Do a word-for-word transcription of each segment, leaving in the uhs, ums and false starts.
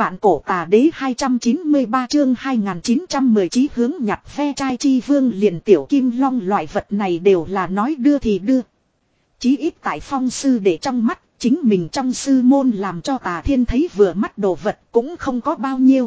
Vạn cổ tà đế hai trăm chín mươi ba chương hai nghìn chín trăm mười chí hướng nhặt ve chai chi vương liền tiểu kim long loại vật này đều là nói đưa thì đưa. Chí ít tại Phong sư để trong mắt, chính mình trong sư môn làm cho Tà Thiên thấy vừa mắt đồ vật cũng không có bao nhiêu.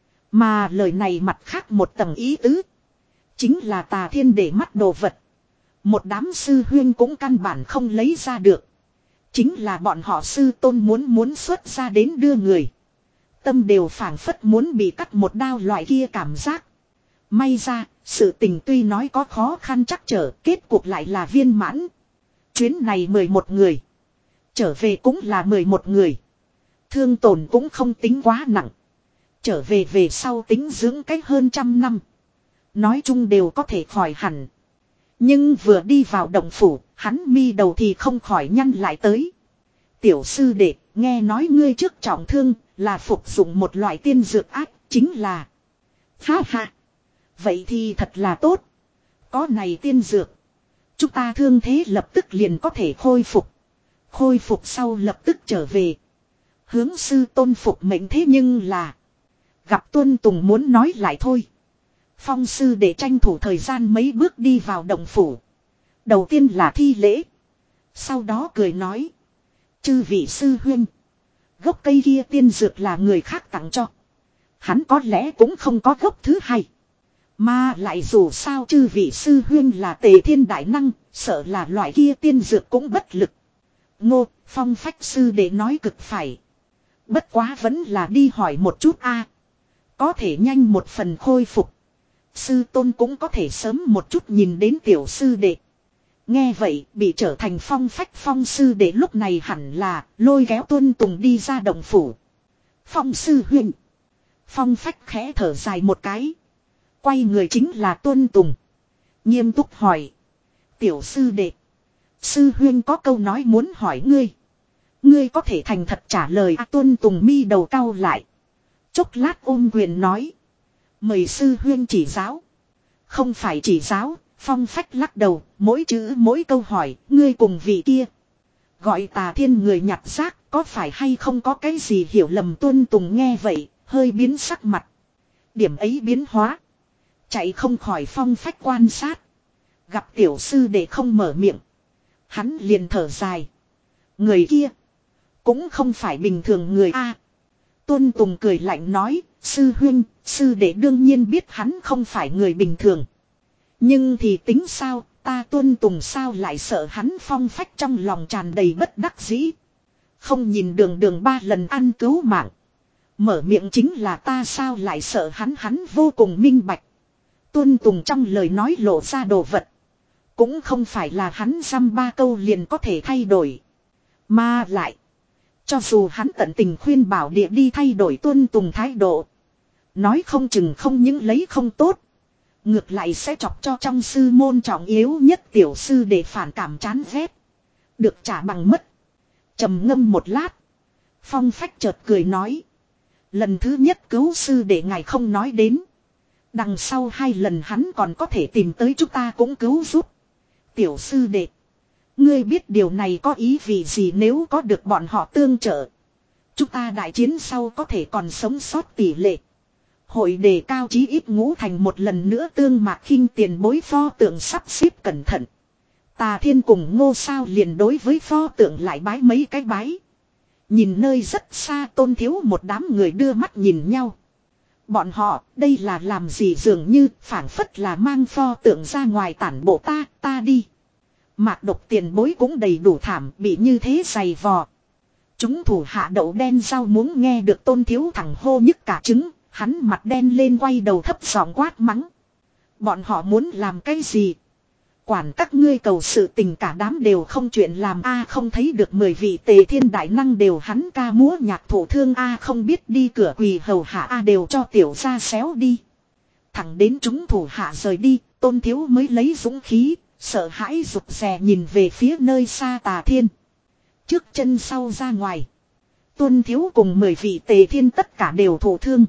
Mà lời này mặt khác một tầng ý tứ. Chính là Tà Thiên để mắt đồ vật. Một đám sư huyên cũng căn bản không lấy ra được. Chính là bọn họ sư tôn muốn muốn xuất ra đến đưa người. Tâm đều phảng phất muốn bị cắt một đao loại kia cảm giác. May ra, sự tình tuy nói có khó khăn chắc trở, kết cục lại là viên mãn. Chuyến này mười một người. Trở về cũng là mười một người. Thương tổn cũng không tính quá nặng. Trở về về sau tính dưỡng cách hơn trăm năm. Nói chung đều có thể khỏi hẳn. Nhưng vừa đi vào động phủ, hắn mi đầu thì không khỏi nhăn lại tới. Tiểu sư đệ, nghe nói ngươi trước trọng thương, là phục dụng một loại tiên dược ác, chính là... Ha ha! Vậy thì thật là tốt. Có này tiên dược. Chúng ta thương thế lập tức liền có thể khôi phục. Khôi phục sau lập tức trở về. Hướng sư tôn phục mệnh thế nhưng là... Gặp Tuân Tùng muốn nói lại thôi. Phong sư để tranh thủ thời gian mấy bước đi vào động phủ. Đầu tiên là thi lễ. Sau đó cười nói. Chư vị sư huynh. Gốc cây kia tiên dược là người khác tặng cho. Hắn có lẽ cũng không có gốc thứ hai. Mà lại dù sao chư vị sư huynh là Tề Thiên đại năng. Sợ là loại kia tiên dược cũng bất lực. Ngô, Phong phách sư để nói cực phải. Bất quá vẫn là đi hỏi một chút a. Có thể nhanh một phần khôi phục. Sư tôn cũng có thể sớm một chút nhìn đến tiểu sư đệ. Nghe vậy bị trở thành phong phách phong sư đệ lúc này hẳn là lôi kéo Tuân Tùng đi ra động phủ. Phong sư huynh. Phong phách khẽ thở dài một cái. Quay người chính là Tuân Tùng. Nghiêm túc hỏi. Tiểu sư đệ. Sư huynh có câu nói muốn hỏi ngươi. Ngươi có thể thành thật trả lời à, Tuân Tùng mi đầu cau lại. Chốc lát ôm quyền nói. Mời sư huyên chỉ giáo. Không phải chỉ giáo, Phong phách lắc đầu, mỗi chữ mỗi câu hỏi, ngươi cùng vị kia. Gọi Tà Thiên người nhặt xác, có phải hay không có cái gì hiểu lầm. Tuân Tùng nghe vậy, hơi biến sắc mặt. Điểm ấy biến hóa. Chạy không khỏi Phong phách quan sát. Gặp tiểu sư để không mở miệng. Hắn liền thở dài. Người kia, cũng không phải bình thường người a. Tuân Tùng cười lạnh nói, sư huynh, sư đệ đương nhiên biết hắn không phải người bình thường. Nhưng thì tính sao, ta Tuân Tùng sao lại sợ hắn. Phong phách trong lòng tràn đầy bất đắc dĩ. Không nhìn đường đường ba lần ăn cứu mạng. Mở miệng chính là ta sao lại sợ hắn. Hắn vô cùng minh bạch. Tuân Tùng trong lời nói lộ ra đồ vật. Cũng không phải là hắn dăm ba câu liền có thể thay đổi. Mà lại. Cho dù hắn tận tình khuyên bảo địa đi thay đổi Tuân Tùng thái độ. Nói không chừng không những lấy không tốt. Ngược lại sẽ chọc cho trong sư môn trọng yếu nhất tiểu sư để phản cảm chán ghét. Được trả bằng mất. Trầm ngâm một lát. Phong phách chợt cười nói. Lần thứ nhất cứu sư để ngài không nói đến. Đằng sau hai lần hắn còn có thể tìm tới chúng ta cũng cứu giúp. Tiểu sư đệ. Ngươi biết điều này có ý vị gì nếu có được bọn họ tương trợ. Chúng ta đại chiến sau có thể còn sống sót tỷ lệ. Hội đề cao chí ít ngũ thành một lần nữa. Tương Mạc Khinh tiền bối pho tượng sắp xếp cẩn thận. Tà Thiên cùng Ngô Sao liền đối với pho tượng lại bái mấy cái bái. Nhìn nơi rất xa Tôn Thiếu một đám người đưa mắt nhìn nhau. Bọn họ đây là làm gì dường như phảng phất là mang pho tượng ra ngoài tản bộ ta, ta đi. Mạc Độc tiền bối cũng đầy đủ thảm bị như thế dày vò. Chúng thủ hạ đậu đen rau muốn nghe được Tôn Thiếu thẳng hô nhức cả trứng. Hắn mặt đen lên quay đầu thấp giọng quát mắng. Bọn họ muốn làm cái gì? Quản các ngươi cầu sự tình cả đám đều không chuyện làm a. Không thấy được mười vị Tề Thiên đại năng đều hắn ca múa nhạc thổ thương a. Không biết đi cửa quỳ hầu hạ a đều cho tiểu gia xéo đi. Thẳng đến chúng thủ hạ rời đi, Tôn Thiếu mới lấy dũng khí, sợ hãi rụt rè nhìn về phía nơi xa Tà Thiên. Trước chân sau ra ngoài. Tôn Thiếu cùng mười vị Tề Thiên tất cả đều thổ thương.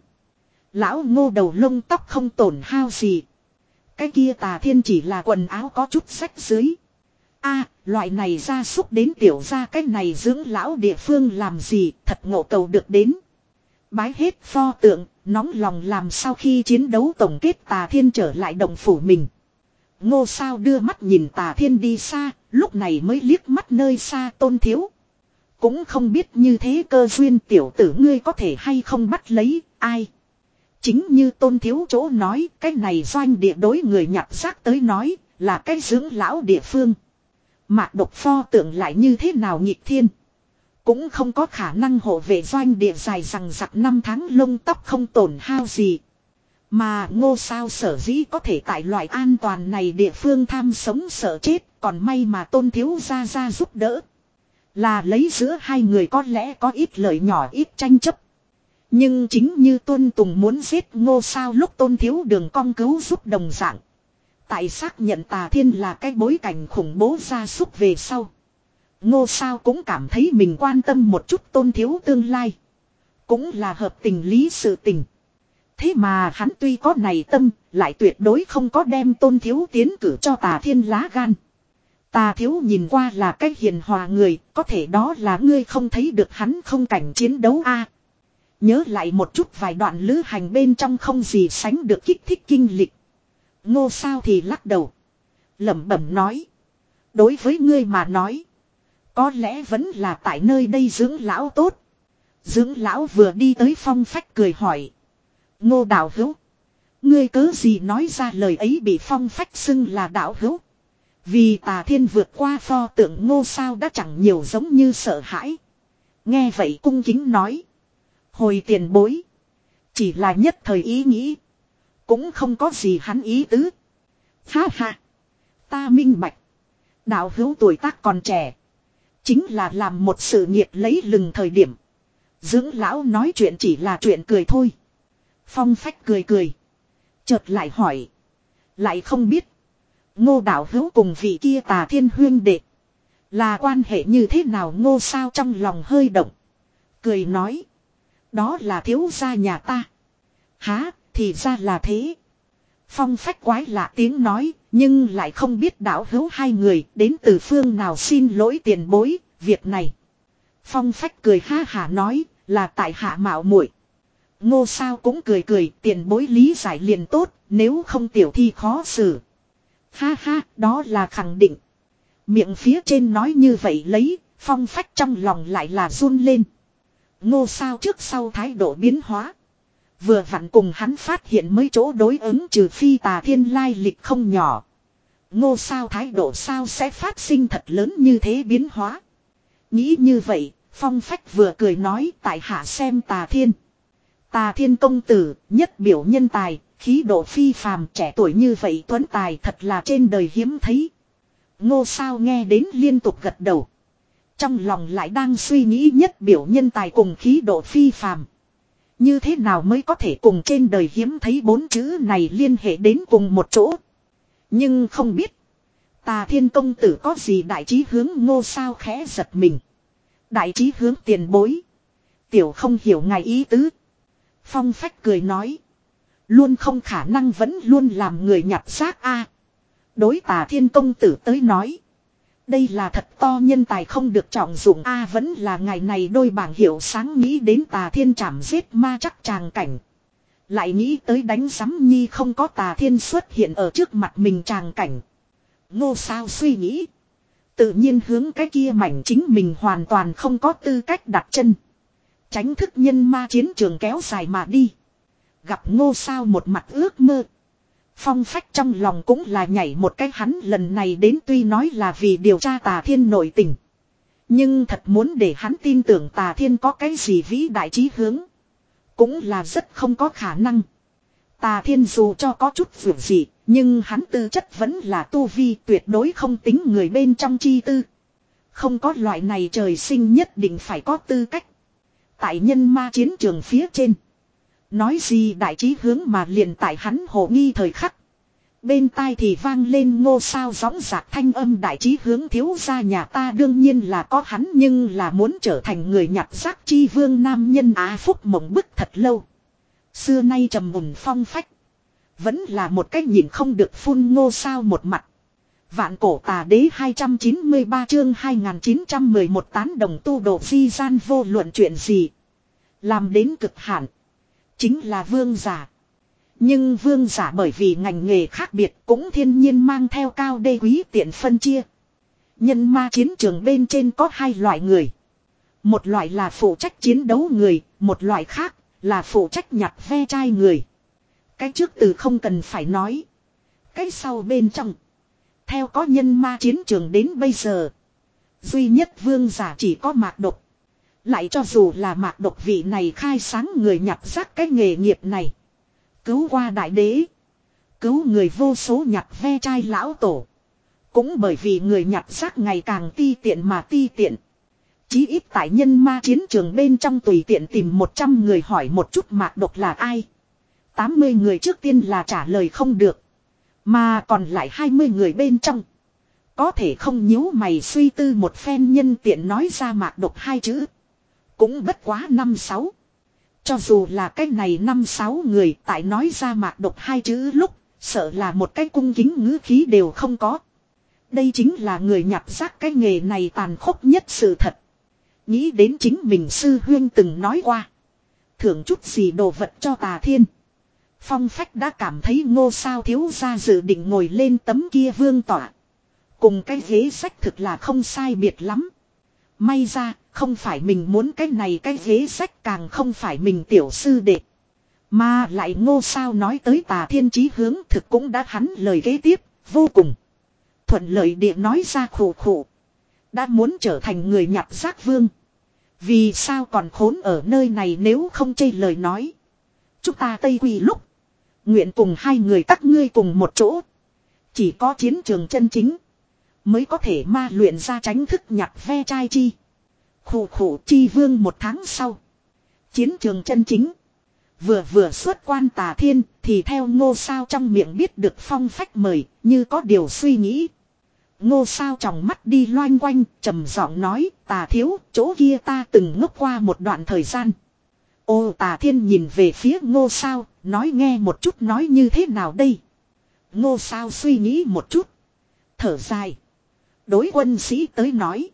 Lão Ngô đầu lông tóc không tổn hao gì. Cái kia Tà Thiên chỉ là quần áo có chút rách dưới. A, loại này gia súc đến tiểu gia cái này dưỡng lão địa phương làm gì, thật ngộ cầu được đến. Bái hết pho tượng, nóng lòng làm sau khi chiến đấu tổng kết Tà Thiên trở lại động phủ mình. Ngô Sao đưa mắt nhìn Tà Thiên đi xa, lúc này mới liếc mắt nơi xa Tôn Thiếu. Cũng không biết như thế cơ duyên tiểu tử ngươi có thể hay không bắt lấy ai. Chính như Tôn Thiếu chỗ nói, cái này doanh địa đối người nhặt xác tới nói, là cái dưỡng lão địa phương. Mạc Độc pho tượng lại như thế nào nghịch thiên. Cũng không có khả năng hộ vệ doanh địa dài rằng giặc năm tháng lông tóc không tổn hao gì. Mà Ngô Sao sở dĩ có thể tại loại an toàn này địa phương tham sống sợ chết, còn may mà Tôn Thiếu ra ra giúp đỡ. Là lấy giữa hai người có lẽ có ít lợi nhỏ ít tranh chấp. Nhưng chính như Tuân Tùng muốn giết Ngô Sao lúc Tôn Thiếu đường cong cứu giúp đồng dạng. Tại xác nhận Tà Thiên là cái bối cảnh khủng bố gia súc về sau. Ngô Sao cũng cảm thấy mình quan tâm một chút Tôn Thiếu tương lai. Cũng là hợp tình lý sự tình. Thế mà hắn tuy có này tâm, lại tuyệt đối không có đem Tôn Thiếu tiến cử cho Tà Thiên lá gan. Tà Thiếu nhìn qua là cái hiền hòa người, có thể đó là ngươi không thấy được hắn không cảnh chiến đấu a. Nhớ lại một chút vài đoạn lữ hành bên trong không gì sánh được kích thích kinh lịch. Ngô Sao thì lắc đầu. Lẩm bẩm nói. Đối với ngươi mà nói. Có lẽ vẫn là tại nơi đây dưỡng lão tốt. Dưỡng lão vừa đi tới Phong Phách cười hỏi. Ngô đạo hữu. Ngươi cớ gì nói ra lời ấy bị Phong Phách xưng là đạo hữu. Vì Tà Thiên vượt qua pho tượng Ngô Sao đã chẳng nhiều giống như sợ hãi. Nghe vậy cung kính nói. Hồi tiền bối. Chỉ là nhất thời ý nghĩ. Cũng không có gì hắn ý tứ. Ha ha. Ta minh bạch. Đạo hữu tuổi tác còn trẻ. Chính là làm một sự nghiệp lấy lừng thời điểm. Dưỡng lão nói chuyện chỉ là chuyện cười thôi. Phong Phách cười cười. Chợt lại hỏi. Lại không biết. Ngô đạo hữu cùng vị kia Tà Thiên huyên đệ. Là quan hệ như thế nào Ngô Sao trong lòng hơi động. Cười nói. Đó là thiếu gia nhà ta. Há, thì ra là thế. Phong Phách quái lạ tiếng nói, nhưng lại không biết đạo hữu hai người đến từ phương nào xin lỗi tiền bối, việc này. Phong Phách cười ha hả nói, là tại hạ mạo muội. Ngô Sao cũng cười cười, tiền bối lý giải liền tốt, nếu không tiểu thi khó xử. Ha ha, đó là khẳng định. Miệng phía trên nói như vậy lấy, Phong Phách trong lòng lại là run lên. Ngô Sao trước sau thái độ biến hóa. Vừa vặn cùng hắn phát hiện mấy chỗ đối ứng trừ phi Tà Thiên lai lịch không nhỏ. Ngô Sao thái độ sao sẽ phát sinh thật lớn như thế biến hóa. Nghĩ như vậy, Phong Phách vừa cười nói tại hạ xem Tà Thiên. Tà Thiên công tử, nhất biểu nhân tài, khí độ phi phàm trẻ tuổi như vậy tuấn tài thật là trên đời hiếm thấy. Ngô Sao nghe đến liên tục gật đầu. Trong lòng lại đang suy nghĩ nhất biểu nhân tài cùng khí độ phi phàm. Như thế nào mới có thể cùng trên đời hiếm thấy bốn chữ này liên hệ đến cùng một chỗ. Nhưng không biết. Tà Thiên công tử có gì đại trí hướng Ngô Sao khẽ giật mình. Đại trí hướng tiền bối. Tiểu không hiểu ngài ý tứ. Phong Phách cười nói. Luôn không khả năng vẫn luôn làm người nhặt xác a. Đối Tà Thiên công tử tới nói. Đây là thật to nhân tài không được trọng dụng a vẫn là ngày này đôi bảng hiệu sáng nghĩ đến Tà Thiên chảm giết ma chắc tràng cảnh. Lại nghĩ tới đánh giám nhi không có Tà Thiên xuất hiện ở trước mặt mình tràng cảnh. Ngô Sao suy nghĩ. Tự nhiên hướng cái kia mảnh chính mình hoàn toàn không có tư cách đặt chân. Tránh thức nhân ma chiến trường kéo dài mà đi. Gặp Ngô Sao một mặt ước mơ. Phong Phách trong lòng cũng là nhảy một cái hắn lần này đến tuy nói là vì điều tra Tà Thiên nội tình. Nhưng thật muốn để hắn tin tưởng Tà Thiên có cái gì vĩ đại chí hướng. Cũng là rất không có khả năng. Tà Thiên dù cho có chút vượt gì, nhưng hắn tư chất vẫn là tu vi tuyệt đối không tính người bên trong chi tư. Không có loại này trời sinh nhất định phải có tư cách. Tại nhân ma chiến trường phía trên. Nói gì đại trí hướng mà liền tại hắn hồ nghi thời khắc. Bên tai thì vang lên Ngô Sao gióng giạc thanh âm đại trí hướng thiếu gia nhà ta đương nhiên là có hắn nhưng là muốn trở thành người nhặt xác chi vương nam nhân á phúc mộng bức thật lâu. Xưa nay trầm mùn Phong Phách. Vẫn là một cách nhìn không được phun Ngô Sao một mặt. Vạn cổ tà đế hai trăm chín mươi ba chương hai nghìn chín trăm mười một tán đồng tu độ di gian vô luận chuyện gì. Làm đến cực hạn. Chính là vương giả. Nhưng vương giả bởi vì ngành nghề khác biệt cũng thiên nhiên mang theo cao đê quý tiện phân chia. Nhân ma chiến trường bên trên có hai loại người. Một loại là phụ trách chiến đấu người, một loại khác là phụ trách nhặt ve chai người. Cái trước từ không cần phải nói. Cái sau bên trong. Theo có nhân ma chiến trường đến bây giờ. Duy nhất vương giả chỉ có Mạc Độc. Lại cho dù là Mạc Độc vị này khai sáng người nhặt rác cái nghề nghiệp này. Cứu qua đại đế. Cứu người vô số nhặt ve chai lão tổ. Cũng bởi vì người nhặt rác ngày càng ti tiện mà ti tiện. Chí ít tại nhân ma chiến trường bên trong tùy tiện tìm một trăm người hỏi một chút Mạc Độc là ai. tám mươi người trước tiên là trả lời không được. Mà còn lại hai mươi người bên trong. Có thể không nhíu mày suy tư một phen nhân tiện nói ra Mạc Độc hai chữ. Cũng bất quá năm sáu. Cho dù là cái này năm sáu người tại nói ra Mạc Độc hai chữ lúc. Sợ là một cái cung kính ngữ khí đều không có. Đây chính là người nhặt rác cái nghề này tàn khốc nhất sự thật. Nghĩ đến chính mình sư huyên từng nói qua. Thưởng chút gì đồ vật cho Tà Thiên. Phong Phách đã cảm thấy Ngô Sao thiếu gia dự định ngồi lên tấm kia vương tọa. Cùng cái ghế sách thực là không sai biệt lắm. May ra không phải mình muốn cái này cái ghế sách, càng không phải mình tiểu sư đệ. Mà lại Ngô Sao nói tới Tà Thiên chí hướng thực cũng đã hắn lời kế tiếp, vô cùng thuận lợi địa nói ra khổ khổ. Đã muốn trở thành người nhặt rác vương. Vì sao còn khốn ở nơi này nếu không chê lời nói. Chúng ta Tây Quỳ lúc. Nguyện cùng hai người các ngươi cùng một chỗ. Chỉ có chiến trường chân chính. Mới có thể ma luyện ra tránh thức nhặt ve chai chi. Khổ khổ chi vương một tháng sau. Chiến trường chân chính. Vừa vừa xuất quan Tà Thiên thì theo Ngô Sao trong miệng biết được Phong Phách mời, như có điều suy nghĩ. Ngô Sao tròng mắt đi loanh quanh, trầm giọng nói, Tà thiếu, chỗ kia ta từng ngốc qua một đoạn thời gian. Ô Tà Thiên nhìn về phía Ngô Sao, nói nghe một chút nói như thế nào đây. Ngô Sao suy nghĩ một chút. Thở dài. Đối quân sĩ tới nói.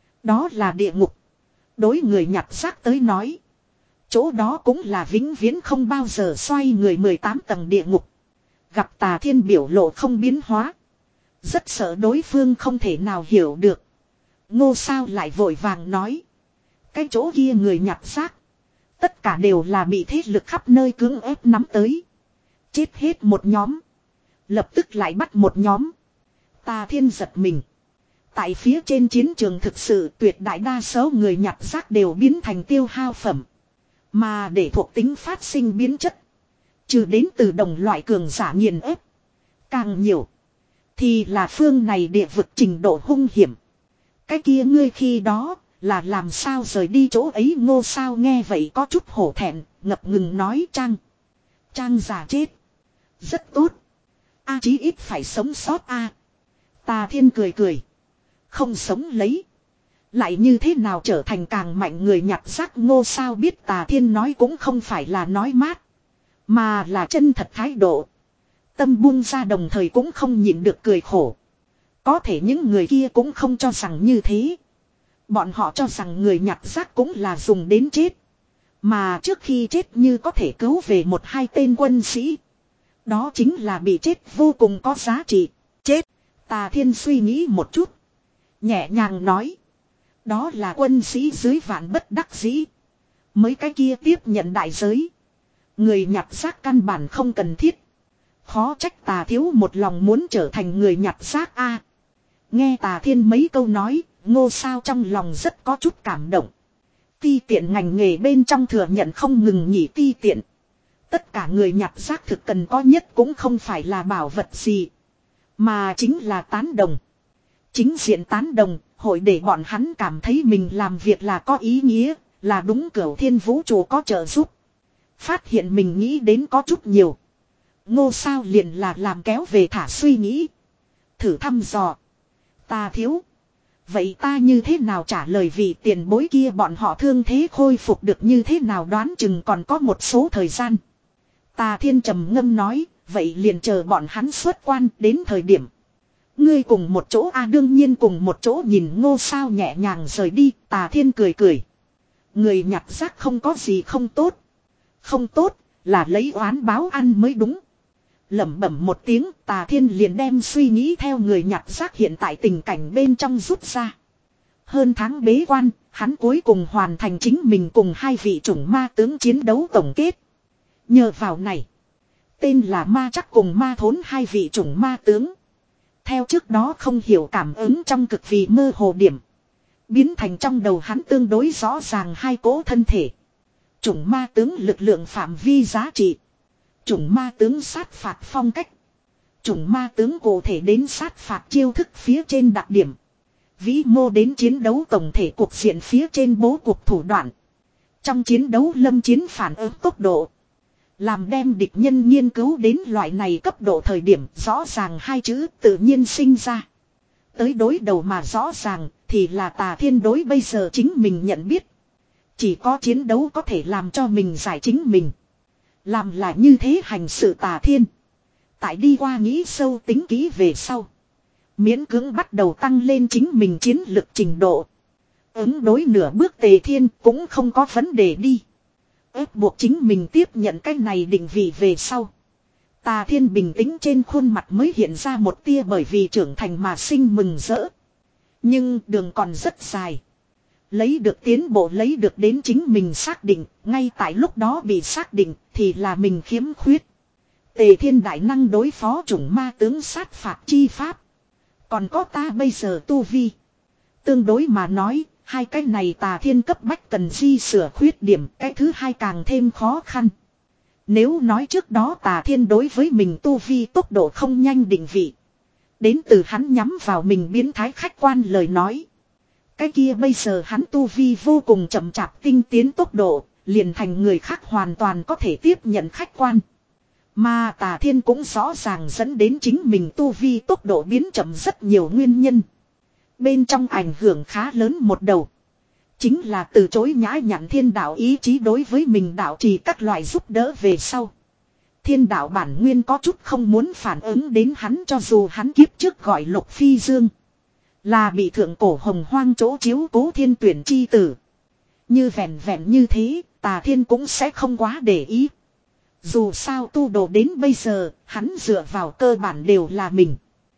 Đó là địa ngục. Đối người nhặt rác tới nói. Chỗ đó cũng là vĩnh viễn không bao giờ xoay người mười tám tầng địa ngục. Gặp Tà Thiên biểu lộ không biến hóa. Rất sợ đối phương không thể nào hiểu được. Ngô Sao lại vội vàng nói. Cái chỗ kia người nhặt rác. Tất cả đều là bị thế lực khắp nơi cưỡng ép nắm tới. Chết hết một nhóm. Lập tức lại bắt một nhóm. Tà Thiên giật mình. Tại phía trên chiến trường thực sự tuyệt đại đa số người nhặt rác đều biến thành tiêu hao phẩm. Mà để thuộc tính phát sinh biến chất. Trừ đến từ đồng loại cường giả nghiền ép. Càng nhiều. Thì là phương này địa vực trình độ hung hiểm. Cái kia ngươi khi đó là làm sao rời đi chỗ ấy. Ngô Sao nghe vậy có chút hổ thẹn. Ngập ngừng nói Trang. Trang giả chết. Rất tốt. A chí ít phải sống sót a. Tà Thiên cười cười. Không sống lấy. Lại như thế nào trở thành càng mạnh người nhặt rác. Ngô Sao biết Tà Thiên nói cũng không phải là nói mát. Mà là chân thật thái độ. Tâm buông ra đồng thời cũng không nhịn được cười khổ. Có thể những người kia cũng không cho rằng như thế. Bọn họ cho rằng người nhặt rác cũng là dùng đến chết. Mà trước khi chết như có thể cứu về một hai tên quân sĩ. Đó chính là bị chết vô cùng có giá trị. Chết. Tà Thiên suy nghĩ một chút. Nhẹ nhàng nói. Đó là quân sĩ dưới vạn bất đắc dĩ. Mấy cái kia tiếp nhận đại giới. Người nhặt rác căn bản không cần thiết. Khó trách Tà thiếu một lòng muốn trở thành người nhặt rác a. Nghe Tà Thiên mấy câu nói, Ngô Sao trong lòng rất có chút cảm động. Ti tiện ngành nghề bên trong thừa nhận không ngừng nghỉ ti tiện. Tất cả người nhặt rác thực cần có nhất cũng không phải là bảo vật gì. Mà chính là tán đồng. Chính diện tán đồng, hội để bọn hắn cảm thấy mình làm việc là có ý nghĩa, là đúng cửu thiên vũ trụ có trợ giúp. Phát hiện mình nghĩ đến có chút nhiều. Ngô Sao liền là làm kéo về thả suy nghĩ. Thử thăm dò. Ta thiếu. Vậy ta như thế nào trả lời vì tiền bối kia bọn họ thương thế khôi phục được như thế nào đoán chừng còn có một số thời gian. Tà Thiên trầm ngâm nói, vậy liền chờ bọn hắn xuất quan đến thời điểm. Ngươi cùng một chỗ a à, đương nhiên cùng một chỗ nhìn Ngô Sao nhẹ nhàng rời đi, Tà Thiên cười cười. Người nhặt rác không có gì không tốt. Không tốt là lấy oán báo ăn mới đúng. Lẩm bẩm một tiếng, Tà Thiên liền đem suy nghĩ theo người nhặt rác hiện tại tình cảnh bên trong rút ra. Hơn tháng bế quan, hắn cuối cùng hoàn thành chính mình cùng hai vị chủng ma tướng chiến đấu tổng kết. Nhờ vào này, tên là ma chắc cùng ma thốn hai vị chủng ma tướng. Theo trước đó không hiểu cảm ứng trong cực vì mơ hồ điểm. Biến thành trong đầu hắn tương đối rõ ràng hai cỗ thân thể. Chủng ma tướng lực lượng phạm vi giá trị. Chủng ma tướng sát phạt phong cách. Chủng ma tướng cụ thể đến sát phạt chiêu thức phía trên đặc điểm. Vĩ mô đến chiến đấu tổng thể cuộc diện phía trên bố cục thủ đoạn. Trong chiến đấu lâm chiến phản ứng tốc độ. Làm đem địch nhân nghiên cứu đến loại này cấp độ thời điểm rõ ràng hai chữ tự nhiên sinh ra. Tới đối đầu mà rõ ràng thì là Tà Thiên đối bây giờ chính mình nhận biết. Chỉ có chiến đấu có thể làm cho mình giải chính mình. Làm là như thế hành sự Tà Thiên. Tại đi qua nghĩ sâu tính kỹ về sau. Miễn cưỡng bắt đầu tăng lên chính mình chiến lực trình độ. Ứng đối nửa bước Tề Thiên cũng không có vấn đề đi. Ép buộc chính mình tiếp nhận cái này định vị về sau. Tà Thiên bình tĩnh trên khuôn mặt mới hiện ra một tia bởi vì trưởng thành mà sinh mừng rỡ. Nhưng đường còn rất dài. Lấy được tiến bộ lấy được đến chính mình xác định, ngay tại lúc đó bị xác định thì là mình khiếm khuyết. Tề Thiên đại năng đối phó chủng ma tướng sát phạt chi pháp. Còn có ta bây giờ tu vi. Tương đối mà nói, hai cái này Tà Thiên cấp bách cần di sửa khuyết điểm, cái thứ hai càng thêm khó khăn. Nếu nói trước đó Tà Thiên đối với mình tu vi tốc độ không nhanh định vị. Đến từ hắn nhắm vào mình biến thái khách quan lời nói. Cái kia bây giờ hắn tu vi vô cùng chậm chạp tinh tiến tốc độ, liền thành người khác hoàn toàn có thể tiếp nhận khách quan. Mà Tà Thiên cũng rõ ràng dẫn đến chính mình tu vi tốc độ biến chậm rất nhiều nguyên nhân. Bên trong ảnh hưởng khá lớn một đầu. Chính là từ chối nhã nhặn thiên đạo ý chí đối với mình đạo trì các loại giúp đỡ về sau. Thiên đạo bản nguyên có chút không muốn phản ứng đến hắn cho dù hắn kiếp trước gọi Lục Phi Dương. Là bị thượng cổ hồng hoang chỗ chiếu cố thiên tuyển chi tử. Như vẹn vẹn như thế, Tà Thiên cũng sẽ không quá để ý. Dù sao tu đồ đến bây giờ, hắn dựa vào cơ bản đều là mình.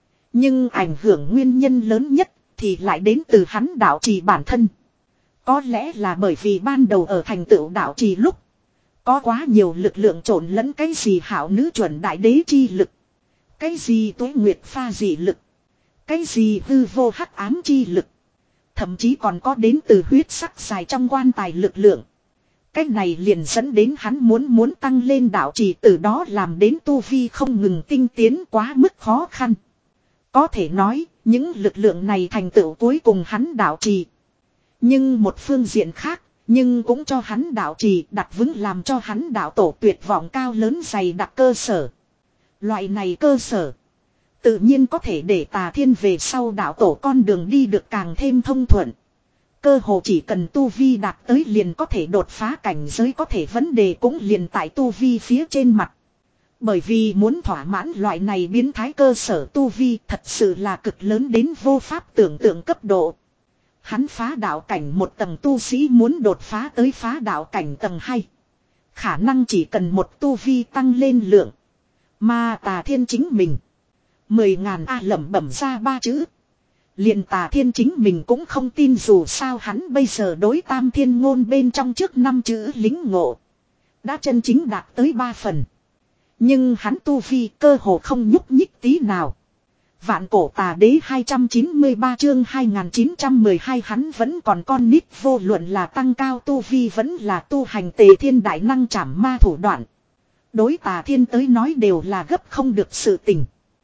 Nhưng ảnh hưởng nguyên nhân lớn nhất thì lại đến từ hắn đạo trì bản thân. Có lẽ là bởi vì ban đầu ở thành tựu đạo trì lúc. Có quá nhiều lực lượng trộn lẫn cái gì hảo nữ chuẩn đại đế chi lực. Cái gì tuế nguyệt pha dị lực. Cái gì hư vô hắc ám chi lực. Thậm chí còn có đến từ huyết sắc dài trong quan tài lực lượng. Cái này liền dẫn đến hắn muốn muốn tăng lên đạo trì từ đó làm đến tu vi không ngừng tinh tiến quá mức khó khăn. Có thể nói, những lực lượng này thành tựu cuối cùng hắn đạo trì. Nhưng một phương diện khác, nhưng cũng cho hắn đạo trì đặt vững làm cho hắn đạo tổ tuyệt vọng cao lớn dày đặc cơ sở. Loại này cơ sở, tự nhiên có thể để Tà Thiên về sau đạo tổ con đường đi được càng thêm thông thuận. Cơ hồ chỉ cần tu vi đạt tới liền có thể đột phá cảnh giới có thể vấn đề cũng liền tại tu vi phía trên mặt. Bởi vì muốn thỏa mãn loại này biến thái cơ sở tu vi thật sự là cực lớn đến vô pháp tưởng tượng cấp độ. Hắn phá đạo cảnh một tầng tu sĩ muốn đột phá tới phá đạo cảnh tầng hai. Khả năng chỉ cần một tu vi tăng lên lượng. Mà Tà Thiên chính mình. Mười ngàn A lẩm bẩm ra ba chữ. Liền Tà Thiên chính mình cũng không tin dù sao hắn bây giờ đối tam thiên ngôn bên trong trước năm chữ lính ngộ. Đã chân chính đạt tới ba phần. Nhưng hắn tu vi cơ hồ không nhúc nhích tí nào. Vạn cổ Tà Đế hai trăm chín mươi ba chương hai nghìn chín trăm mười hai hắn vẫn còn con nít vô luận là tăng cao tu vi vẫn là tu hành Tề Thiên đại năng trảm ma thủ đoạn. Đối Tà Thiên tới nói đều là gấp không được sự tình.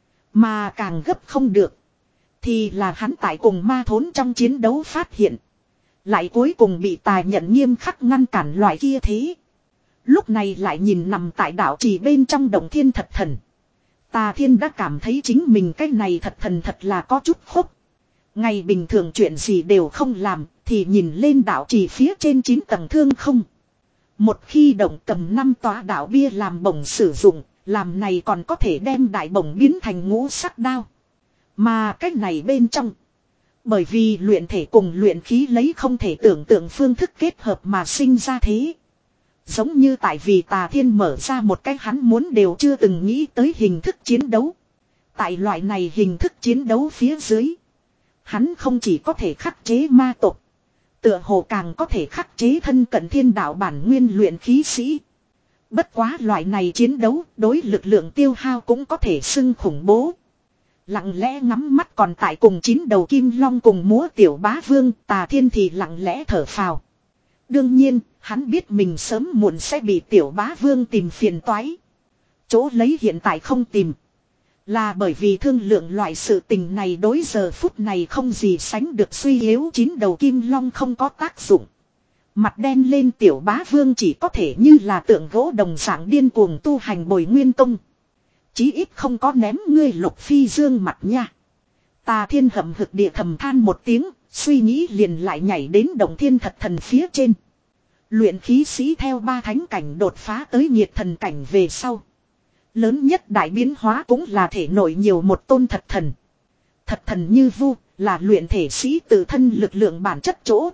Mà càng gấp không được. Thì là hắn tại cùng ma thốn trong chiến đấu phát hiện. Lại cuối cùng bị Tà nhận nghiêm khắc ngăn cản loại kia thế. Lúc này lại nhìn nằm tại đảo trì bên trong động thiên thật thần. Tà Thiên đã cảm thấy chính mình cái này thật thần thật là có chút khúc. Ngày bình thường chuyện gì đều không làm thì nhìn lên đảo trì phía trên chín tầng thương không. Một khi động cầm năm tòa đảo bia làm bổng sử dụng, làm này còn có thể đem đại bổng biến thành ngũ sắc đao. Mà cái này bên trong, Bởi vì luyện thể cùng luyện khí lấy không thể tưởng tượng phương thức kết hợp mà sinh ra thế. Giống như tại vì Tà Thiên mở ra một cách hắn muốn đều chưa từng nghĩ tới hình thức chiến đấu. Tại loại này hình thức chiến đấu phía dưới, hắn không chỉ có thể khắc chế ma tộc, tựa hồ càng có thể khắc chế thân cận thiên đạo bản nguyên luyện khí sĩ. Bất quá loại này chiến đấu đối lực lượng tiêu hao cũng có thể xưng khủng bố. Lặng lẽ ngắm mắt còn tại cùng chín đầu kim long cùng múa tiểu bá vương, Tà Thiên thì lặng lẽ thở phào. Đương nhiên, hắn biết mình sớm muộn sẽ bị tiểu bá vương tìm phiền toái. Chỗ lấy hiện tại không tìm, là bởi vì thương lượng loại sự tình này đối giờ phút này không gì sánh được suy yếu chín đầu kim long không có tác dụng. Mặt đen lên tiểu bá vương chỉ có thể như là tượng gỗ đồng dạng điên cuồng tu hành bồi nguyên công. Chí ít không có ném ngươi Lục Phi Dương mặt nha. Tà Thiên hậm hực địa thầm than một tiếng, suy nghĩ liền lại nhảy đến động thiên thật thần phía trên. Luyện khí sĩ theo ba thánh cảnh đột phá tới nhiệt thần cảnh về sau. Lớn nhất đại biến hóa cũng là thể nội nhiều một tôn thật thần. Thật thần như vu là luyện thể sĩ tự thân lực lượng bản chất chỗ.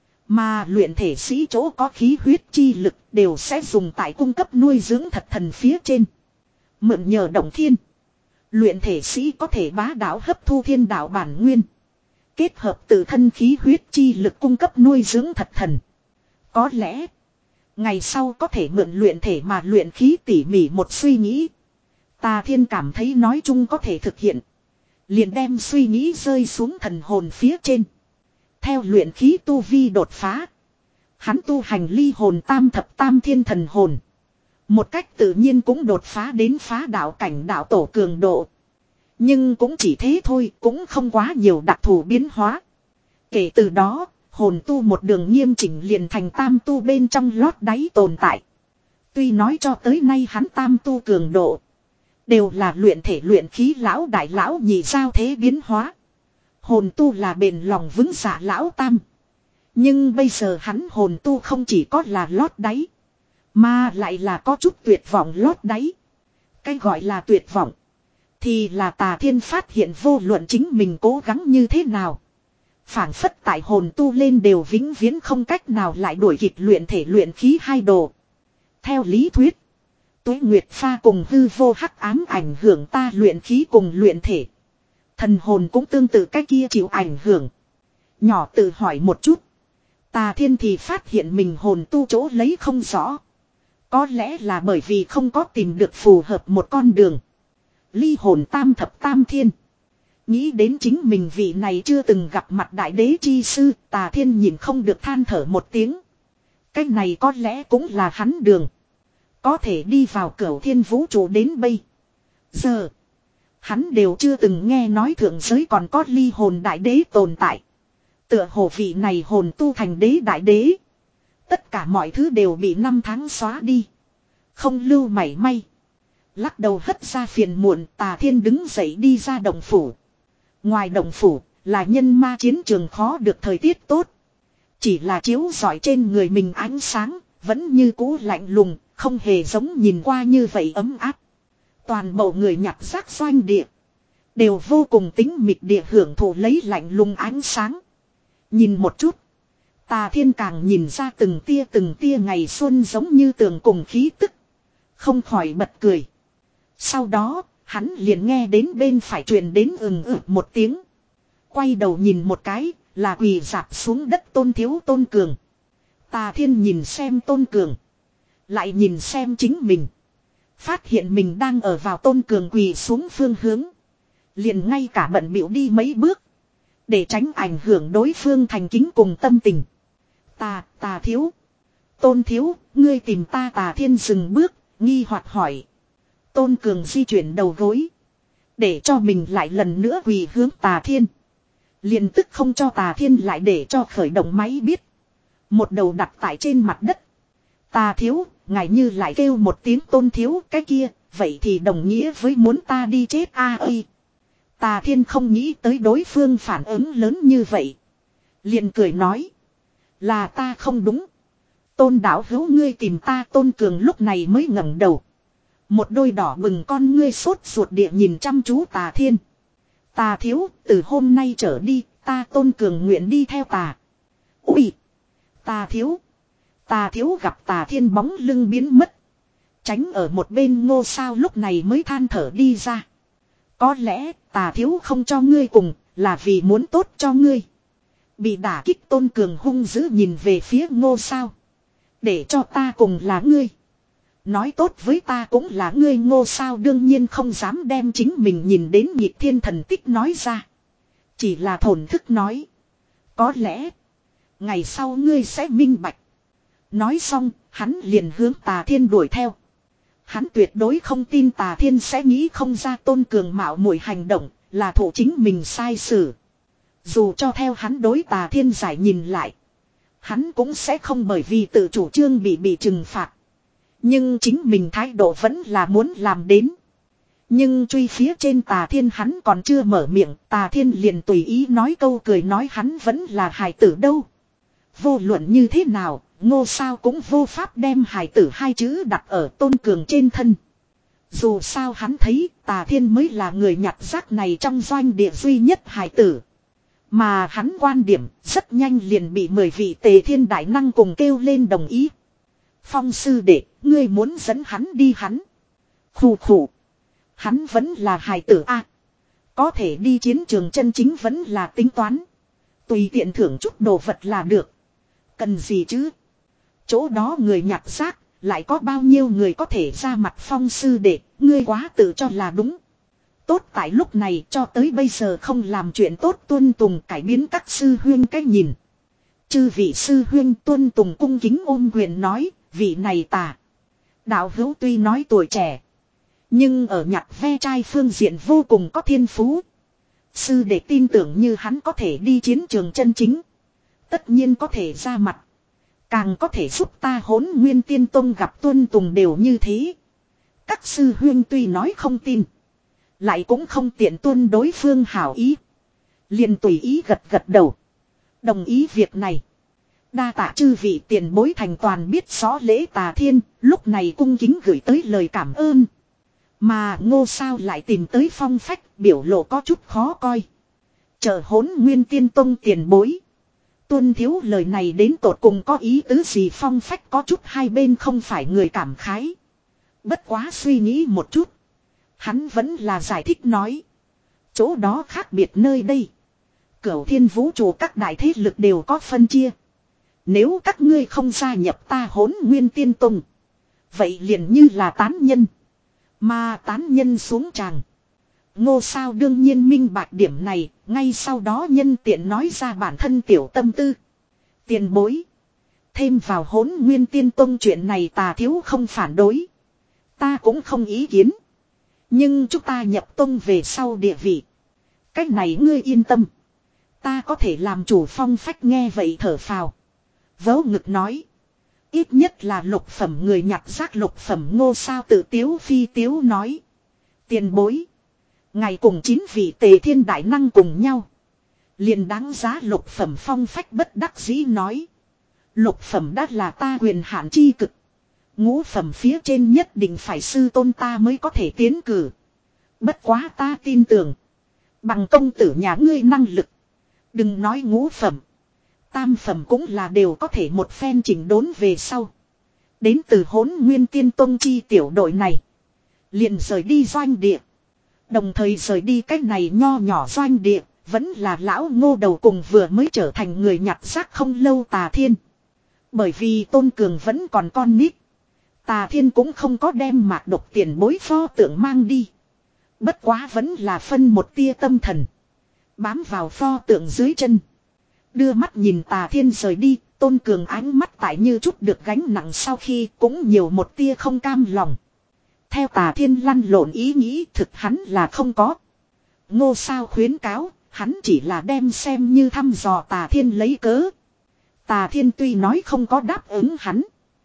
Mà luyện thể sĩ chỗ có khí huyết chi lực đều sẽ dùng tại cung cấp nuôi dưỡng thật thần phía trên. Mượn nhờ động thiên, luyện thể sĩ có thể bá đạo hấp thu thiên đạo bản nguyên. Kết hợp tự thân khí huyết chi lực cung cấp nuôi dưỡng thật thần. Có lẽ, ngày sau có thể mượn luyện thể mà luyện khí tỉ mỉ một suy nghĩ. Tà Thiên cảm thấy nói chung có thể thực hiện. Liền đem suy nghĩ rơi xuống thần hồn phía trên. Theo luyện khí tu vi đột phá, hắn tu hành ly hồn tam thập tam thiên thần hồn. Một cách tự nhiên cũng đột phá đến phá đạo cảnh đạo tổ cường độ. Nhưng cũng chỉ thế thôi, cũng không quá nhiều đặc thù biến hóa. Kể từ đó, hồn tu một đường nghiêm chỉnh liền thành tam tu bên trong lót đáy tồn tại. Tuy nói cho tới nay hắn tam tu cường độ đều là luyện thể luyện khí lão đại lão nhị giao thế biến hóa. Hồn tu là bền lòng vững dạ lão tam. Nhưng bây giờ hắn hồn tu không chỉ có là lót đáy, mà lại là có chút tuyệt vọng lót đáy. Cái gọi là tuyệt vọng thì là Tà Thiên phát hiện vô luận chính mình cố gắng như thế nào, phảng phất tại hồn tu lên đều vĩnh viễn không cách nào lại đuổi kịp luyện thể luyện khí hai đồ. Theo lý thuyết, Tuế Nguyệt Pha cùng hư vô hắc ám ảnh hưởng ta luyện khí cùng luyện thể. Thần hồn cũng tương tự cái kia chịu ảnh hưởng. Nhỏ tự hỏi một chút, Tà Thiên thì phát hiện mình hồn tu chỗ lấy không rõ. Có lẽ là bởi vì không có tìm được phù hợp một con đường. Ly hồn tam thập tam thiên. Nghĩ đến chính mình vị này chưa từng gặp mặt đại đế chi sư, Tà Thiên nhìn không được than thở một tiếng. Cái này có lẽ cũng là hắn đường. Có thể đi vào cửu thiên vũ trụ đến bây giờ, hắn đều chưa từng nghe nói thượng giới còn có ly hồn đại đế tồn tại. Tựa hồ vị này hồn tu thành đế đại đế, tất cả mọi thứ đều bị năm tháng xóa đi, không lưu mảy may. Lắc đầu hất ra phiền muộn, Tà Thiên đứng dậy đi ra động phủ. Ngoài động phủ là nhân ma chiến trường khó được thời tiết tốt. Chỉ là chiếu rọi trên người mình ánh sáng vẫn như cũ lạnh lùng, không hề giống nhìn qua như vậy ấm áp. Toàn bộ người nhặt rác doanh địa đều vô cùng tính mịt địa hưởng thụ lấy lạnh lùng ánh sáng. Nhìn một chút, Tà Thiên càng nhìn ra từng tia từng tia ngày xuân giống như tường cùng khí tức, không khỏi bật cười. Sau đó, hắn liền nghe đến bên phải truyền đến ừng ực một tiếng. Quay đầu nhìn một cái, là quỳ rạp xuống đất Tôn Thiếu Tôn Cường. Tà Thiên nhìn xem Tôn Cường, lại nhìn xem chính mình. Phát hiện mình đang ở vào Tôn Cường quỳ xuống phương hướng. Liền ngay cả bận bịu đi mấy bước, để tránh ảnh hưởng đối phương thành kính cùng tâm tình. Tà, Tà Thiếu. Tôn Thiếu, ngươi tìm ta. Tà Thiên dừng bước, nghi hoặc hỏi. Tôn Cường di chuyển đầu gối, để cho mình lại lần nữa quỳ hướng Tà Thiên. Liền tức không cho Tà Thiên lại để cho khởi động máy biết. Một đầu đặt tại trên mặt đất. Tà Thiếu, ngài như lại kêu một tiếng Tôn Thiếu cái kia, vậy thì đồng nghĩa với muốn ta đi chết a ơi. Tà Thiên không nghĩ tới đối phương phản ứng lớn như vậy. Liền cười nói. Là ta không đúng. Tôn đạo hữu ngươi tìm ta. Tôn Cường lúc này mới ngẩng đầu. Một đôi đỏ bừng con ngươi sốt ruột địa nhìn chăm chú Tà Thiên. Tà Thiếu, từ hôm nay trở đi, Ta Tôn Cường nguyện đi theo tà. Ui! Tà thiếu! Tà thiếu gặp Tà Thiên bóng lưng biến mất. Tránh ở một bên Ngô Sao lúc này mới than thở đi ra. Có lẽ Tà thiếu không cho ngươi cùng là vì muốn tốt cho ngươi. Bị đả kích Tôn Cường hung dữ nhìn về phía Ngô Sao. Để cho ta cùng là ngươi. Nói tốt với ta cũng là ngươi. Ngô Sao đương nhiên không dám đem chính mình nhìn đến Nhịp Thiên thần tích nói ra. Chỉ là thổn thức nói. Có lẽ ngày sau ngươi sẽ minh bạch. Nói xong hắn liền hướng Tà Thiên đuổi theo. Hắn tuyệt đối không tin Tà Thiên sẽ nghĩ không ra Tôn Cường mạo muội hành động là thủ chính mình sai xử. Dù cho theo hắn đối Tà Thiên giải nhìn lại. Hắn cũng sẽ không bởi vì tự chủ trương bị bị trừng phạt. Nhưng chính mình thái độ vẫn là muốn làm đến. Nhưng truy phía trên Tà Thiên hắn còn chưa mở miệng. Tà Thiên liền tùy ý nói câu cười nói hắn vẫn là hài tử đâu. Vô luận như thế nào, Ngô Sao cũng vô pháp đem hài tử hai chữ đặt ở Tôn Cường trên thân. Dù sao hắn thấy Tà Thiên mới là người nhặt rác này trong doanh địa duy nhất hài tử. Mà hắn quan điểm rất nhanh liền bị mười vị Tề Thiên đại năng cùng kêu lên đồng ý. Phong sư đệ, ngươi muốn dẫn hắn đi hắn. Khủ khủ. Hắn vẫn là hài tử a, có thể đi chiến trường chân chính vẫn là tính toán. Tùy tiện thưởng chút đồ vật là được. Cần gì chứ? Chỗ đó người nhặt rác, lại có bao nhiêu người có thể ra mặt Phong sư đệ, ngươi quá tự cho là đúng. Tốt tại lúc này cho tới bây giờ không làm chuyện tốt tuân tùng cải biến các sư huyên cách nhìn. Chư vị sư huyên tuân tùng cung kính ôm quyền nói, vị này Tà đạo hữu tuy nói tuổi trẻ. Nhưng ở nhặt ve chai phương diện vô cùng có thiên phú. Sư đệ tin tưởng như hắn có thể đi chiến trường chân chính. Tất nhiên có thể ra mặt. Càng có thể giúp ta Hỗn Nguyên Tiên Tông gặp tuân tùng đều như thế. Các sư huyên tuy nói không tin. Lại cũng không tiện tuân đối phương hảo ý. Liền tùy ý gật gật đầu. Đồng ý việc này. Đa tạ chư vị tiền bối thành toàn biết rõ lễ Tà Thiên. Lúc này cung kính gửi tới lời cảm ơn. Mà Ngô Sao lại tìm tới Phong Phách biểu lộ có chút khó coi. Chờ Hỗn Nguyên Tiên Tông tiền bối. Tuân thiếu lời này đến tột cùng có ý tứ gì? Phong Phách có chút hai bên không phải người cảm khái. Bất quá suy nghĩ một chút. Hắn vẫn là giải thích nói. Chỗ đó khác biệt nơi đây. Cửu thiên vũ trụ các đại thế lực đều có phân chia. Nếu các ngươi không gia nhập ta Hỗn Nguyên Tiên Tông. Vậy liền như là tán nhân. Mà tán nhân xuống tràng. Ngô Sao đương nhiên minh bạch điểm này. Ngay sau đó nhân tiện nói ra bản thân tiểu tâm tư. Tiền bối. Thêm vào Hỗn Nguyên Tiên Tông chuyện này Tà thiếu không phản đối. Ta cũng không ý kiến. Nhưng chúng ta nhập tông về sau địa vị. Cách này ngươi yên tâm. Ta có thể làm chủ. Phong Phách nghe vậy thở phào. Vớ ngực nói. Ít nhất là lục phẩm người nhặt rác lục phẩm. Ngô Sao tự tiếu phi tiếu nói. Tiền bối. Ngày cùng chín vị Tề Thiên đại năng cùng nhau. Liền đáng giá lục phẩm. Phong Phách bất đắc dĩ nói. Lục phẩm đã là ta quyền hạn chi cực. Ngũ phẩm phía trên nhất định phải sư tôn ta mới có thể tiến cử. Bất quá ta tin tưởng. Bằng công tử nhà ngươi năng lực. Đừng nói ngũ phẩm. Tam phẩm cũng là đều có thể một phen chỉnh đốn về sau. Đến từ Hỗn Nguyên Tiên Tông chi tiểu đội này. Liền rời đi doanh địa. Đồng thời rời đi cách này nho nhỏ doanh địa. Vẫn là lão Ngô đầu cùng vừa mới trở thành người nhặt rác không lâu Tà Thiên. Bởi vì Tôn Cường vẫn còn con nít. Tà Thiên cũng không có đem Mạc Độc tiền bối pho tượng mang đi. Bất quá vẫn là phân một tia tâm thần. Bám vào pho tượng dưới chân. Đưa mắt nhìn Tà Thiên rời đi. Tôn Cường ánh mắt tại như chút được gánh nặng sau khi cũng nhiều một tia không cam lòng. Theo Tà Thiên lăn lộn ý nghĩ thực hắn là không có. Ngô Sao khuyến cáo. Hắn chỉ là đem xem như thăm dò Tà Thiên lấy cớ. Tà Thiên tuy nói không có đáp ứng hắn.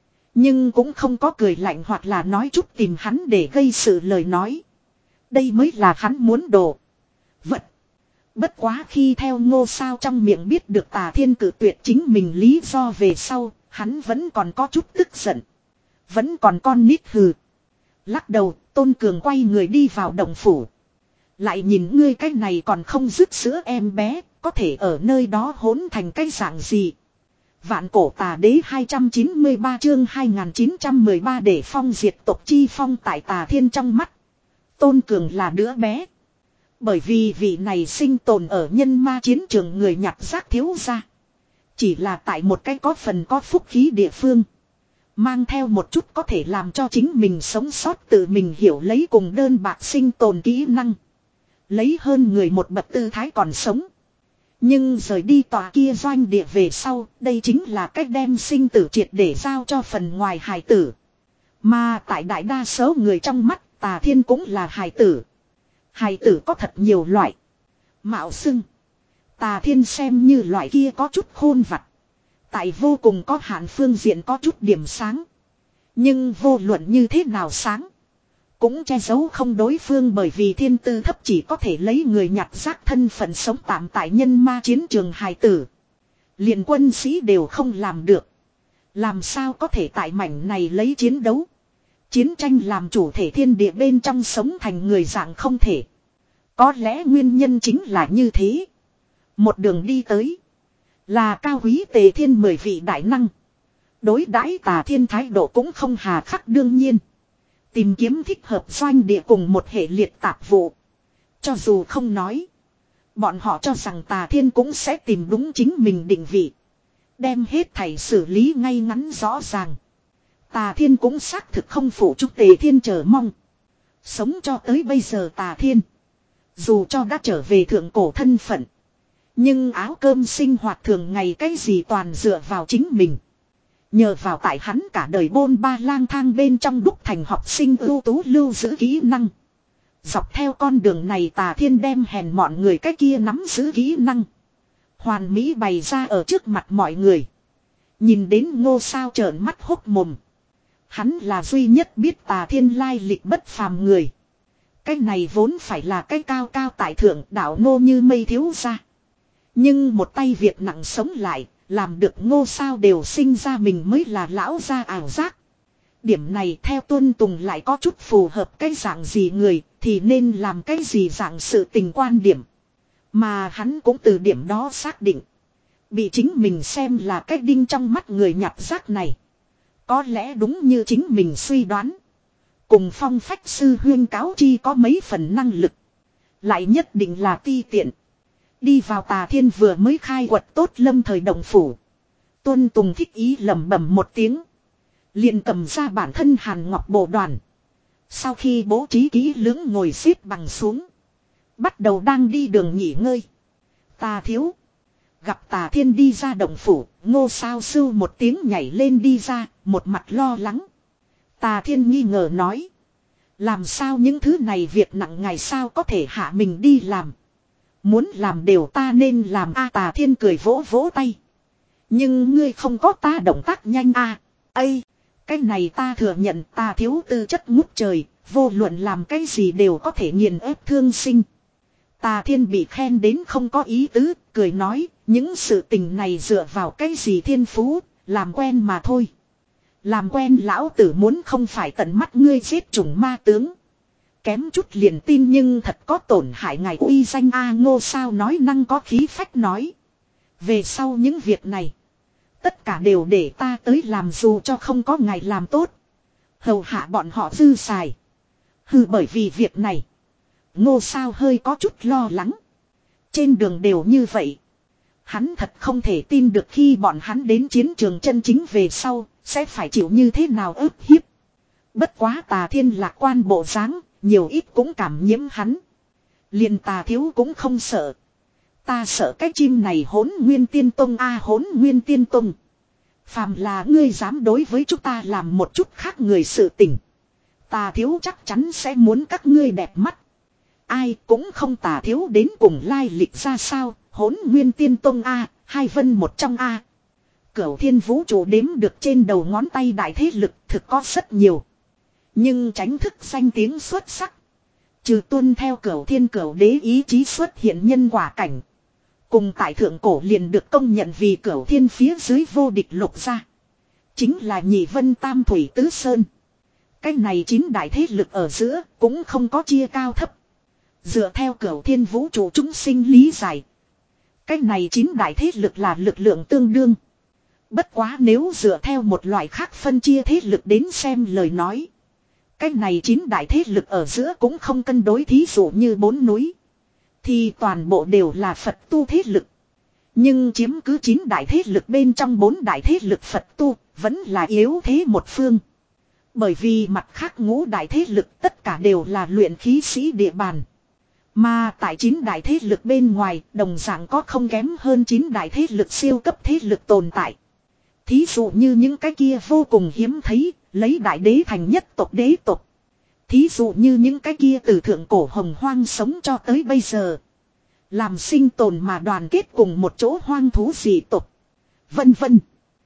Nhưng cũng không có cười lạnh hoặc là nói chút tìm hắn để gây sự lời nói. Đây mới là hắn muốn đồ. Vật. Bất quá khi theo Ngô Sao trong miệng biết được Tà Thiên cử tuyệt chính mình lý do về sau, hắn vẫn còn có chút tức giận. Vẫn còn con nít hừ. Lắc đầu, Tôn Cường quay người đi vào động phủ. Lại nhìn ngươi cái này còn không dứt sữa em bé, có thể ở nơi đó hỗn thành cái dạng gì. Vạn cổ tà đế hai trăm chín mươi ba chương hai nghìn chín trăm mười ba để phong diệt tộc chi phong tại Tà Thiên trong mắt. Tôn Cường là đứa bé. Bởi vì vị này sinh tồn ở nhân ma chiến trường người nhặt rác thiếu ra. Chỉ là tại một cái có phần có phúc khí địa phương. Mang theo một chút có thể làm cho chính mình sống sót tự mình hiểu lấy cùng đơn bạc sinh tồn kỹ năng. Lấy hơn người một bậc tư thái còn sống. Nhưng rời đi tòa kia doanh địa về sau, đây chính là cách đem sinh tử triệt để giao cho phần ngoài hài tử. Mà tại đại đa số người trong mắt, Tà Thiên cũng là hài tử. Hài tử có thật nhiều loại. Mạo xưng. Tà Thiên xem như loại kia có chút khôn vặt. Tại vô cùng có hạn phương diện có chút điểm sáng. Nhưng vô luận như thế nào sáng. Cũng che giấu không đối phương bởi vì thiên tư thấp chỉ có thể lấy người nhặt rác thân phận sống tạm tại nhân ma chiến trường hài tử. Liền quân sĩ đều không làm được. Làm sao có thể tại mảnh này lấy chiến đấu. Chiến tranh làm chủ thể thiên địa bên trong sống thành người dạng không thể. Có lẽ nguyên nhân chính là như thế. Một đường đi tới. Là cao quý Tề Thiên mười vị đại năng. Đối đãi Tà Thiên thái độ cũng không hà khắc đương nhiên. Tìm kiếm thích hợp doanh địa cùng một hệ liệt tạp vụ. Cho dù không nói. Bọn họ cho rằng Tà Thiên cũng sẽ tìm đúng chính mình định vị. Đem hết thảy xử lý ngay ngắn rõ ràng. Tà Thiên cũng xác thực không phụ chúc Tề Thiên chờ mong. Sống cho tới bây giờ Tà Thiên. Dù cho đã trở về thượng cổ thân phận. Nhưng áo cơm sinh hoạt thường ngày cái gì toàn dựa vào chính mình. Nhờ vào tại hắn cả đời bôn ba lang thang bên trong đúc thành học sinh ưu tú lưu giữ kỹ năng. Dọc theo con đường này Tà Thiên đem hèn mọn người cái kia nắm giữ kỹ năng. Hoàn mỹ bày ra ở trước mặt mọi người. Nhìn đến Ngô Sao trợn mắt hốc mồm. Hắn là duy nhất biết Tà Thiên lai lịch bất phàm người. Cái này vốn phải là cái cao cao tại thượng đạo nô như mây thiếu ra. Nhưng một tay việc nặng sống lại. Làm được Ngô Sao đều sinh ra mình mới là lão gia ảo giác. Điểm này theo Tuân Tùng lại có chút phù hợp cái dạng gì người thì nên làm cái gì dạng sự tình quan điểm. Mà hắn cũng từ điểm đó xác định. Bị chính mình xem là cái đinh trong mắt người nhặt rác này. Có lẽ đúng như chính mình suy đoán. Cùng phong phách sư huyên cáo chi có mấy phần năng lực. Lại nhất định là ti tiện. Đi vào Tà Thiên vừa mới khai quật tốt lâm thời động phủ. Tuân Tùng thích ý lẩm bẩm một tiếng. Liền cầm ra bản thân Hàn Ngọc Bồ Đoàn. Sau khi bố trí kỹ lưỡng ngồi xếp bằng xuống. Bắt đầu đang đi đường nghỉ ngơi. Tà thiếu. Gặp Tà Thiên đi ra động phủ. Ngô Sao sưu một tiếng nhảy lên đi ra. Một mặt lo lắng. Tà Thiên nghi ngờ nói. Làm sao những thứ này việc nặng ngày sao có thể hạ mình đi làm. Muốn làm đều ta nên làm a. Tà Thiên cười vỗ vỗ tay. Nhưng ngươi không có ta động tác nhanh a. À. Ây, cái này ta thừa nhận ta thiếu tư chất ngút trời, vô luận làm cái gì đều có thể nghiền ép thương sinh. Tà Thiên bị khen đến không có ý tứ, cười nói, những sự tình này dựa vào cái gì thiên phú, làm quen mà thôi. Làm quen lão tử muốn không phải tận mắt ngươi giết trùng ma tướng. Kém chút liền tin nhưng thật có tổn hại ngài uy danh a. Ngô Sao nói năng có khí phách nói. Về sau những việc này. Tất cả đều để ta tới làm dù cho không có ngài làm tốt. Hầu hạ bọn họ dư xài. Hừ bởi vì việc này. Ngô Sao hơi có chút lo lắng. Trên đường đều như vậy. Hắn thật không thể tin được khi bọn hắn đến chiến trường chân chính về sau. Sẽ phải chịu như thế nào ức hiếp. Bất quá Tà Thiên lạc quan bộ dáng. Nhiều ít cũng cảm nhiễm hắn. Liền Tà thiếu cũng không sợ. Ta sợ cái chim này Hỗn Nguyên Tiên Tông a. À, Hỗn Nguyên Tiên Tông. Phàm là ngươi dám đối với chúng ta làm một chút khác người sự tình. Tà thiếu chắc chắn sẽ muốn các ngươi đẹp mắt. Ai cũng không Tà thiếu đến cùng lai lịch ra sao. Hỗn Nguyên Tiên Tông a. À, hai vân một trong a. À. Cửu thiên vũ trụ đếm được trên đầu ngón tay đại thế lực thực có rất nhiều. Nhưng tránh thức danh tiếng xuất sắc. Trừ tuân theo cửu thiên cửu đế ý chí xuất hiện nhân quả cảnh. Cùng tại thượng cổ liền được công nhận vì cửu thiên phía dưới vô địch lục gia. Chính là nhị vân tam thủy tứ sơn. Cái này chín đại thế lực ở giữa cũng không có chia cao thấp. Dựa theo cửu thiên vũ trụ chúng sinh lý giải. Cái này chín đại thế lực là lực lượng tương đương. Bất quá nếu dựa theo một loại khác phân chia thế lực đến xem lời nói. Cái này chín đại thế lực ở giữa cũng không cân đối, thí dụ như bốn núi. Thì toàn bộ đều là Phật tu thế lực. Nhưng chiếm cứ chín đại thế lực bên trong bốn đại thế lực Phật tu vẫn là yếu thế một phương. Bởi vì mặt khác ngũ đại thế lực tất cả đều là luyện khí sĩ địa bàn. Mà tại chín đại thế lực bên ngoài đồng dạng có không kém hơn chín đại thế lực siêu cấp thế lực tồn tại. Thí dụ như những cái kia vô cùng hiếm thấy, lấy đại đế thành nhất tộc đế tộc. Thí dụ như những cái kia từ thượng cổ hồng hoang sống cho tới bây giờ. Làm sinh tồn mà đoàn kết cùng một chỗ hoang thú dị tộc. Vân vân.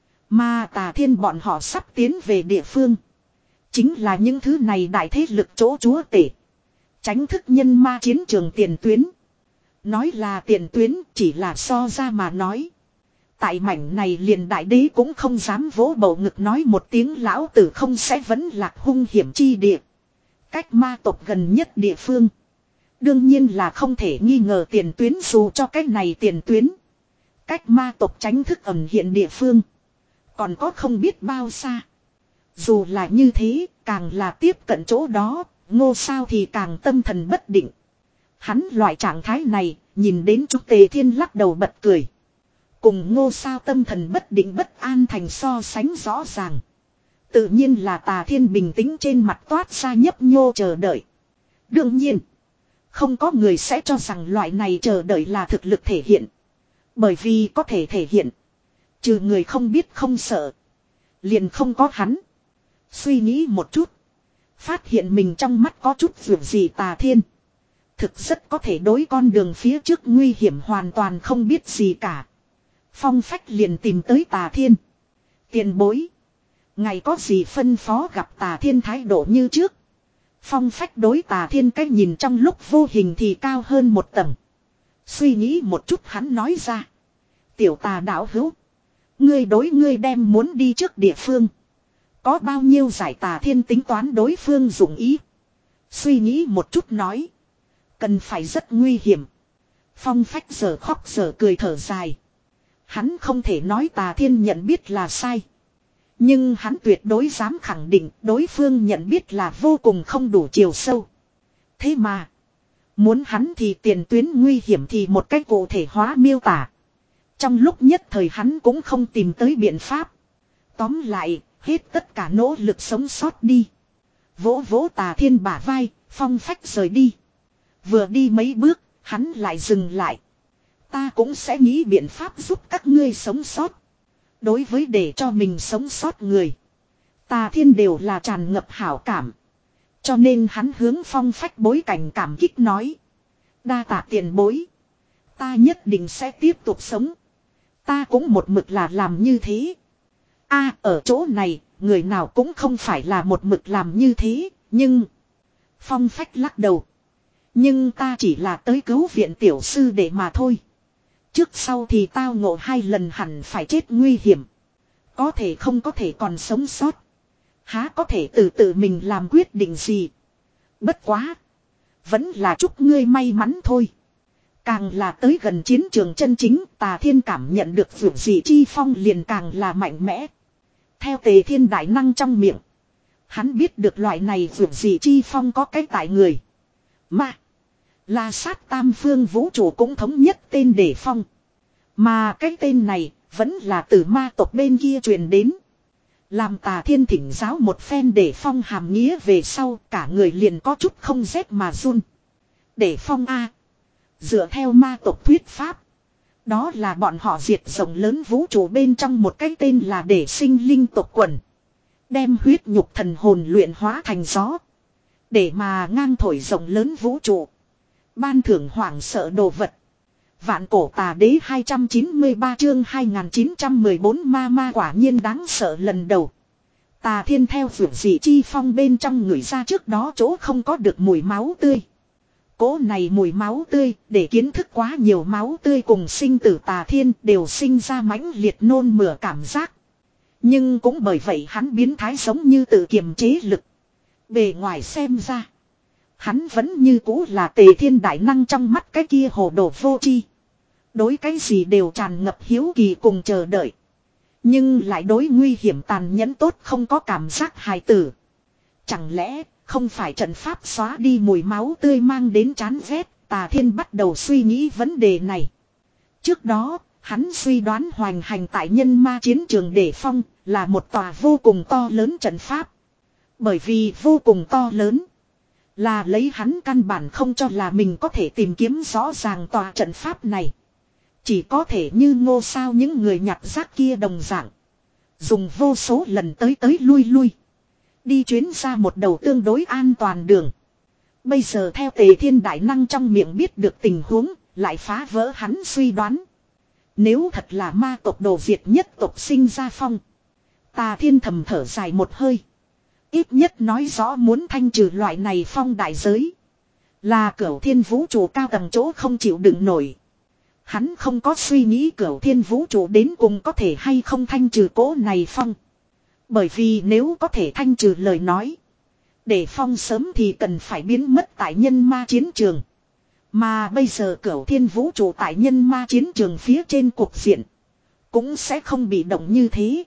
Mà Tà Thiên bọn họ sắp tiến về địa phương. Chính là những thứ này đại thế lực chỗ chúa tể. Tránh thức nhân ma chiến trường tiền tuyến. Nói là tiền tuyến chỉ là so ra mà nói. Tại mảnh này liền đại đế cũng không dám vỗ bầu ngực nói một tiếng lão tử không sẽ vẫn lạc hung hiểm chi địa. Cách ma tộc gần nhất địa phương. Đương nhiên là không thể nghi ngờ tiền tuyến, dù cho cách này tiền tuyến. Cách ma tộc tránh thức ẩn hiện địa phương. Còn có không biết bao xa. Dù là như thế, càng là tiếp cận chỗ đó, Ngô Sao thì càng tâm thần bất định. Hắn loại trạng thái này, nhìn đến Trúc Tề Thiên lắc đầu bật cười. Cùng Ngô Sao tâm thần bất định bất an thành so sánh rõ ràng. Tự nhiên là Tà Thiên bình tĩnh trên mặt toát ra nhấp nhô chờ đợi. Đương nhiên, không có người sẽ cho rằng loại này chờ đợi là thực lực thể hiện. Bởi vì có thể thể hiện. Trừ người không biết không sợ. Liền không có hắn. Suy nghĩ một chút. Phát hiện mình trong mắt có chút vượt gì Tà Thiên. Thực rất có thể đối con đường phía trước nguy hiểm hoàn toàn không biết gì cả. Phong Phách liền tìm tới Tà Thiên. Tiền bối. Ngày có gì phân phó, gặp Tà Thiên thái độ như trước. Phong Phách đối Tà Thiên cách nhìn trong lúc vô hình thì cao hơn một tầng. Suy nghĩ một chút hắn nói ra. Tiểu Tà đạo hữu. Ngươi đối ngươi đem muốn đi trước địa phương. Có bao nhiêu giải? Tà Thiên tính toán đối phương dụng ý. Suy nghĩ một chút nói. Cần phải rất nguy hiểm. Phong Phách giờ khóc giờ cười thở dài. Hắn không thể nói Tà Thiên nhận biết là sai. Nhưng hắn tuyệt đối dám khẳng định đối phương nhận biết là vô cùng không đủ chiều sâu. Thế mà. Muốn hắn thì tiền tuyến nguy hiểm thì một cách cụ thể hóa miêu tả. Trong lúc nhất thời hắn cũng không tìm tới biện pháp. Tóm lại, hết tất cả nỗ lực sống sót đi. Vỗ vỗ Tà Thiên bả vai, Phong Phách rời đi. Vừa đi mấy bước, hắn lại dừng lại. Ta cũng sẽ nghĩ biện pháp giúp các ngươi sống sót. Đối với để cho mình sống sót người, Tà Thiên đều là tràn ngập hảo cảm. Cho nên hắn hướng Phong Phách bối cảnh cảm kích nói. Đa tạ tiền bối. Ta nhất định sẽ tiếp tục sống. Ta cũng một mực là làm như thế. A, ở chỗ này, người nào cũng không phải là một mực làm như thế, nhưng... Phong Phách lắc đầu. Nhưng ta chỉ là tới cứu viện tiểu sư đệ mà thôi. Trước sau thì tao ngộ hai lần hẳn phải chết nguy hiểm. Có thể không có thể còn sống sót. Há có thể từ tự mình làm quyết định gì. Bất quá. Vẫn là chúc ngươi may mắn thôi. Càng là tới gần chiến trường chân chính, Tà Thiên cảm nhận được vượt gì chi phong liền càng là mạnh mẽ. Theo Tề Thiên đại năng trong miệng. Hắn biết được loại này vượt gì chi phong có cái tại người. Mà. La Sát tam phương vũ trụ cũng thống nhất tên để phong. Mà cái tên này vẫn là từ ma tộc bên kia truyền đến. Làm Tà Thiên thỉnh giáo một phen để phong hàm nghĩa về sau, cả người liền có chút không rét mà run. Để phong A. Dựa theo ma tộc thuyết pháp. Đó là bọn họ diệt rộng lớn vũ trụ bên trong một cái tên là để sinh linh tộc quần. Đem huyết nhục thần hồn luyện hóa thành gió. Để mà ngang thổi rộng lớn vũ trụ. Ban thưởng hoảng sợ đồ vật. Vạn cổ tà đế hai trăm chín mươi ba chương hai nghìn chín trăm mười bốn ma ma quả nhiên đáng sợ lần đầu. Tà Thiên theo vượt dị chi phong bên trong người ra trước đó chỗ không có được mùi máu tươi. Cố này mùi máu tươi để kiến thức quá nhiều máu tươi cùng sinh tử Tà Thiên đều sinh ra mãnh liệt nôn mửa cảm giác. Nhưng cũng bởi vậy hắn biến thái giống như tự kiềm chế lực. Bề ngoài xem ra. Hắn vẫn như cũ là Tề Thiên đại năng trong mắt cái kia hồ đồ vô tri. Đối cái gì đều tràn ngập hiếu kỳ cùng chờ đợi. Nhưng lại đối nguy hiểm tàn nhẫn tốt không có cảm giác hài tử. Chẳng lẽ không phải trận pháp xóa đi mùi máu tươi mang đến chán ghét, Tà Thiên bắt đầu suy nghĩ vấn đề này. Trước đó, hắn suy đoán hoành hành tại nhân ma chiến trường Đề Phong là một tòa vô cùng to lớn trận pháp. Bởi vì vô cùng to lớn, là lấy hắn căn bản không cho là mình có thể tìm kiếm rõ ràng tòa trận pháp này. Chỉ có thể như Ngô Sao những người nhặt rác kia đồng dạng, dùng vô số lần tới tới lui lui, đi chuyến ra một đầu tương đối an toàn đường. Bây giờ theo Tề Thiên đại năng trong miệng biết được tình huống, lại phá vỡ hắn suy đoán. Nếu thật là ma tộc đồ diệt nhất tộc sinh ra phong, Tà Thiên thầm thở dài một hơi. Ít nhất nói rõ muốn thanh trừ loại này phong đại giới, là Cửu Thiên vũ trụ cao tầng chỗ không chịu đựng nổi. Hắn không có suy nghĩ Cửu Thiên vũ trụ đến cùng có thể hay không thanh trừ cỗ này phong. Bởi vì nếu có thể thanh trừ lời nói, Đề Phong sớm thì cần phải biến mất tại nhân ma chiến trường. Mà bây giờ Cửu Thiên vũ trụ tại nhân ma chiến trường phía trên cuộc diện, cũng sẽ không bị động như thế.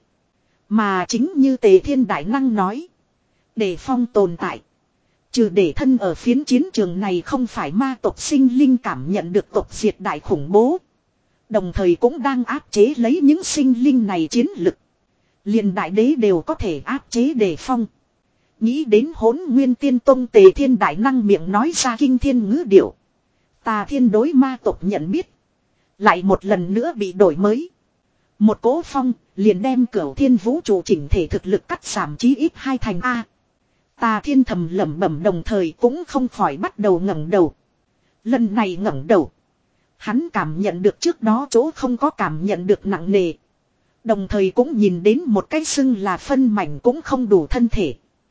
Mà chính như Tề Thiên đại năng nói, Đề Phong tồn tại, trừ để thân ở phiến chiến trường này không phải ma tộc sinh linh cảm nhận được tộc diệt đại khủng bố, đồng thời cũng đang áp chế lấy những sinh linh này chiến lực. Liền đại đế đều có thể áp chế Đề Phong. Nghĩ đến Hỗn Nguyên Tiên Tông, Tề Thiên đại năng miệng nói ra kinh thiên ngữ điệu. Tà Thiên đối ma tộc nhận biết lại một lần nữa bị đổi mới. Một cỗ phong liền đem Cửu Thiên vũ trụ chỉnh thể thực lực cắt giảm chí ít hai thành A. Tà Thiên thầm lẩm bẩm, đồng thời cũng không khỏi bắt đầu ngẩng đầu. Lần này ngẩng đầu, hắn cảm nhận được trước đó chỗ không có cảm nhận được nặng nề. Đồng thời cũng nhìn đến một cái xưng là phân mảnh cũng không đủ thân thể,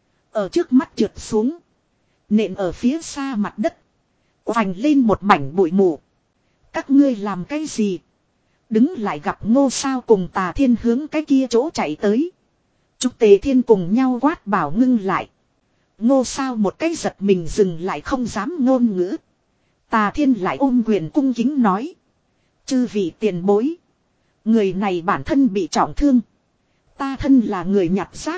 ở trước mắt trượt xuống, nện ở phía xa mặt đất, vành lên một mảnh bụi mù. Các ngươi làm cái gì? Đứng lại gặp Ngô Sao cùng Tà Thiên hướng cái kia chỗ chạy tới. Chúc Tề Thiên cùng nhau quát bảo ngưng lại. Ngô Sao một cái giật mình dừng lại không dám ngôn ngữ. Tà Thiên lại ôm quyền cung kính nói: chư vị tiền bối, người này bản thân bị trọng thương, ta thân là người nhặt xác.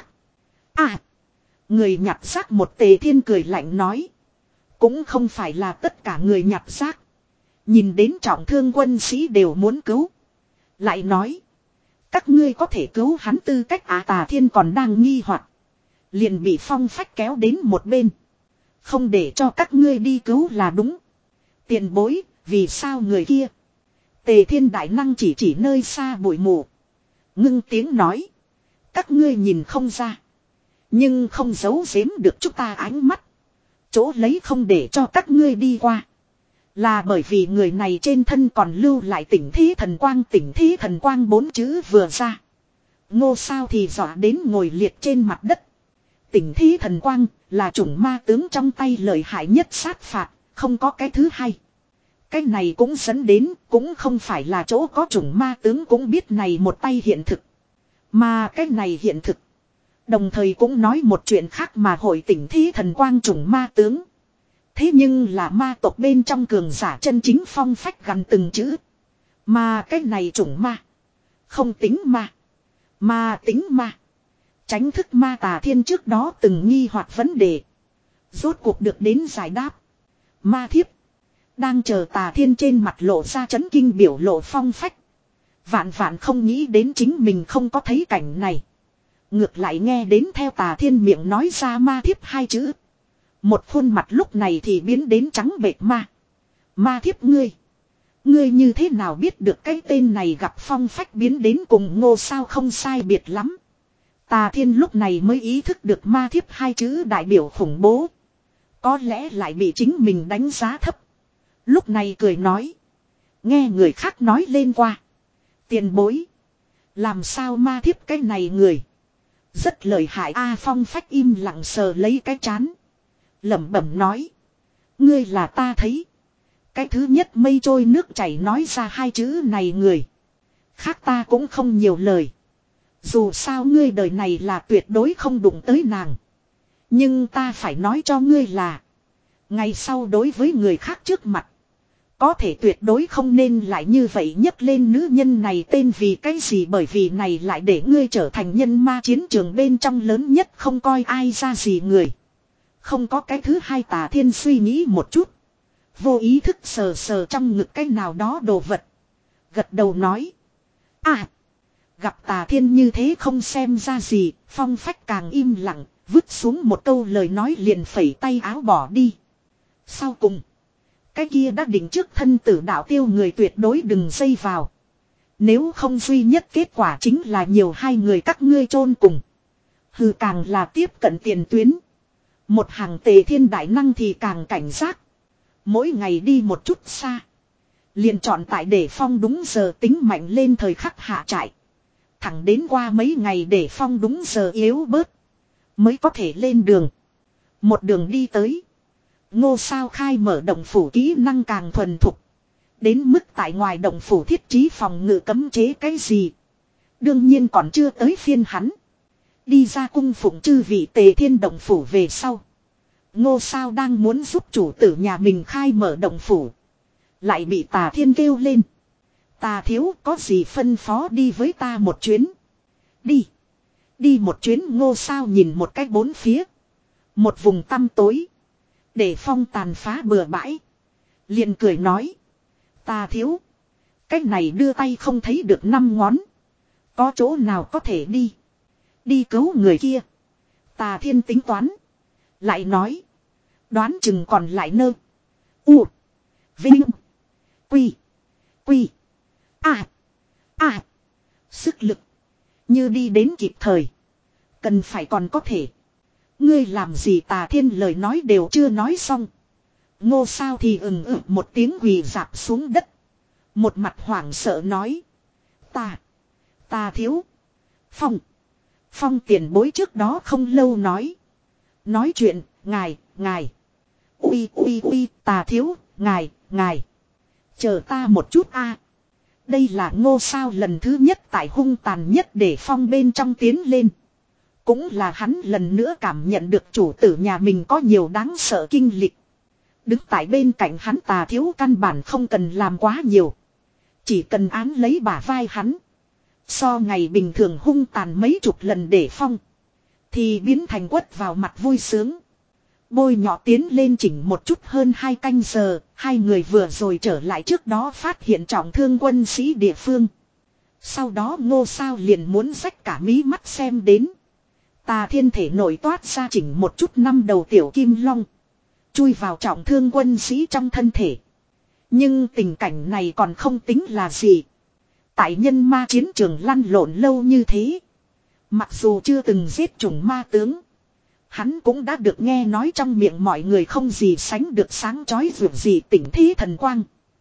À, người nhặt xác. Một Tề Thiên cười lạnh nói: cũng không phải là tất cả người nhặt xác. Nhìn đến trọng thương quân sĩ đều muốn cứu. Lại nói: các ngươi có thể cứu hắn tư cách à? Tà Thiên còn đang nghi hoặc, liền bị Phong Phách kéo đến một bên. Không để cho các ngươi đi cứu là đúng. Tiền bối, vì sao người kia? Tề Thiên đại năng chỉ chỉ nơi xa bụi mù, ngưng tiếng nói: các ngươi nhìn không ra, nhưng không giấu giếm được chúng ta ánh mắt. Chỗ lấy không để cho các ngươi đi qua, là bởi vì người này trên thân còn lưu lại Tỉnh Thí Thần Quang. Tỉnh Thí Thần Quang bốn chữ vừa ra, Ngô Sao thì dọa đến ngồi liệt trên mặt đất. Tỉnh Thí Thần Quang là chủng ma tướng trong tay lợi hại nhất sát phạt, không có cái thứ hai. Cái này cũng dẫn đến, cũng không phải là chỗ có chủng ma tướng cũng biết này một tay hiện thực. Mà cái này hiện thực, đồng thời cũng nói một chuyện khác, mà hội Tỉnh Thí Thần Quang chủng ma tướng, thế nhưng là ma tộc bên trong cường giả chân chính. Phong Phách gần từng chữ. Mà cái này chủng ma, không tính ma, mà tính ma. Tránh thức ma. Tà Thiên trước đó từng nghi hoặc vấn đề, rốt cuộc được đến giải đáp. Ma thiếp. Đang chờ Tà Thiên trên mặt lộ ra chấn kinh biểu lộ. Phong Phách vạn vạn không nghĩ đến chính mình không có thấy cảnh này, ngược lại nghe đến theo Tà Thiên miệng nói ra ma thiếp hai chữ, một khuôn mặt lúc này thì biến đến trắng bệch. Ma, ma thiếp ngươi, ngươi như thế nào biết được cái tên này? Gặp Phong Phách biến đến cùng Ngô Sao không sai biệt lắm, Tà Thiên lúc này mới ý thức được ma thiếp hai chữ đại biểu khủng bố, có lẽ lại bị chính mình đánh giá thấp. Lúc này cười nói: nghe người khác nói lên qua, tiền bối, làm sao ma thiếp cái này người rất lợi hại a? Phong Phách im lặng sờ lấy cái trán, lẩm bẩm nói: ngươi là ta thấy cái thứ nhất mây trôi nước chảy nói ra hai chữ này người, khác ta cũng không nhiều lời. Dù sao ngươi đời này là tuyệt đối không đụng tới nàng, nhưng ta phải nói cho ngươi là, ngày sau đối với người khác trước mặt, Có thể tuyệt đối không nên lại như vậy nhấc lên nữ nhân này tên vì cái gì, bởi vì này lại để ngươi trở thành nhân ma chiến trường bên trong lớn nhất không coi ai ra gì người. Không có cái thứ hai. Tà Thiên suy nghĩ một chút. Vô ý thức sờ sờ trong ngực cái nào đó đồ vật. Gật đầu nói. À. Gặp Tà Thiên như thế không xem ra gì. Phong Phách càng im lặng. Vứt xuống một câu lời nói liền phẩy tay áo bỏ đi. Sau cùng. Cái kia đã định trước thân tử đạo tiêu người tuyệt đối đừng dây vào. Nếu không duy nhất kết quả chính là nhiều hai người các ngươi chôn cùng. Hừ, càng là tiếp cận tiền tuyến. Một hàng Tề Thiên đại năng thì càng cảnh giác. Mỗi ngày đi một chút xa. Liền chọn tại để Phong đúng giờ tính mạnh lên thời khắc hạ trại. Thẳng đến qua mấy ngày để Phong đúng giờ yếu bớt. Mới có thể lên đường. Một đường đi tới. Ngô Sao khai mở động phủ kỹ năng càng thuần thục. Đến mức tại ngoài động phủ thiết trí phòng ngự cấm chế cái gì. Đương nhiên còn chưa tới phiên hắn. Đi ra cung phụng chư vị Tề Thiên động phủ về sau. Ngô Sao đang muốn giúp chủ tử nhà mình khai mở động phủ. Lại bị Tà Thiên kêu lên. Tà thiếu có gì phân phó đi với ta một chuyến. Đi. Đi một chuyến. Ngô Sao nhìn một cách bốn phía. Một vùng tăm tối. Để Phong tàn phá bừa bãi. Liền cười nói. Tà thiếu. Cách này đưa tay không thấy được năm ngón. Có chỗ nào có thể đi. Đi cứu người kia. Tà Thiên tính toán. Lại nói. Đoán chừng còn lại nơ. U. Vinh. Quy. Quy. À. À. Sức lực. Như đi đến kịp thời. Cần phải còn có thể. Ngươi làm gì? Tà Thiên lời nói đều chưa nói xong. Ngô Sao thì ừng ực một tiếng quỳ rạp xuống đất. Một mặt hoảng sợ nói. Ta. Ta thiếu. Phong. Phong tiền bối trước đó không lâu nói. Nói chuyện. Ngài. Ngài. Ui ui ui. Tà thiếu. Ngài. Ngài. Chờ ta một chút a. Đây là Ngô Sao lần thứ nhất tại hung tàn nhất để Phong bên trong tiến lên. Cũng là hắn lần nữa cảm nhận được chủ tử nhà mình có nhiều đáng sợ kinh lịch. Đứng tại bên cạnh hắn Tà thiếu căn bản không cần làm quá nhiều. Chỉ cần án lấy bả vai hắn. So ngày bình thường hung tàn mấy chục lần để Phong. Thì biến thành quất vào mặt vui sướng. Bôi nhọ tiến lên chỉnh một chút hơn hai canh giờ. Hai người vừa rồi trở lại trước đó phát hiện trọng thương quân sĩ địa phương. Sau đó Ngô Sao liền muốn rách cả mí mắt xem đến. Tà Thiên thể nổi toát ra chỉnh một chút năm đầu tiểu kim long. Chui vào trọng thương quân sĩ trong thân thể. Nhưng tình cảnh này còn không tính là gì. Tại nhân ma chiến trường lăn lộn lâu như thế. Mặc dù chưa từng giết chủng ma tướng. Hắn cũng đã được nghe nói trong miệng mọi người không gì sánh được sáng chói vượt gì tỉnh thí thần quang.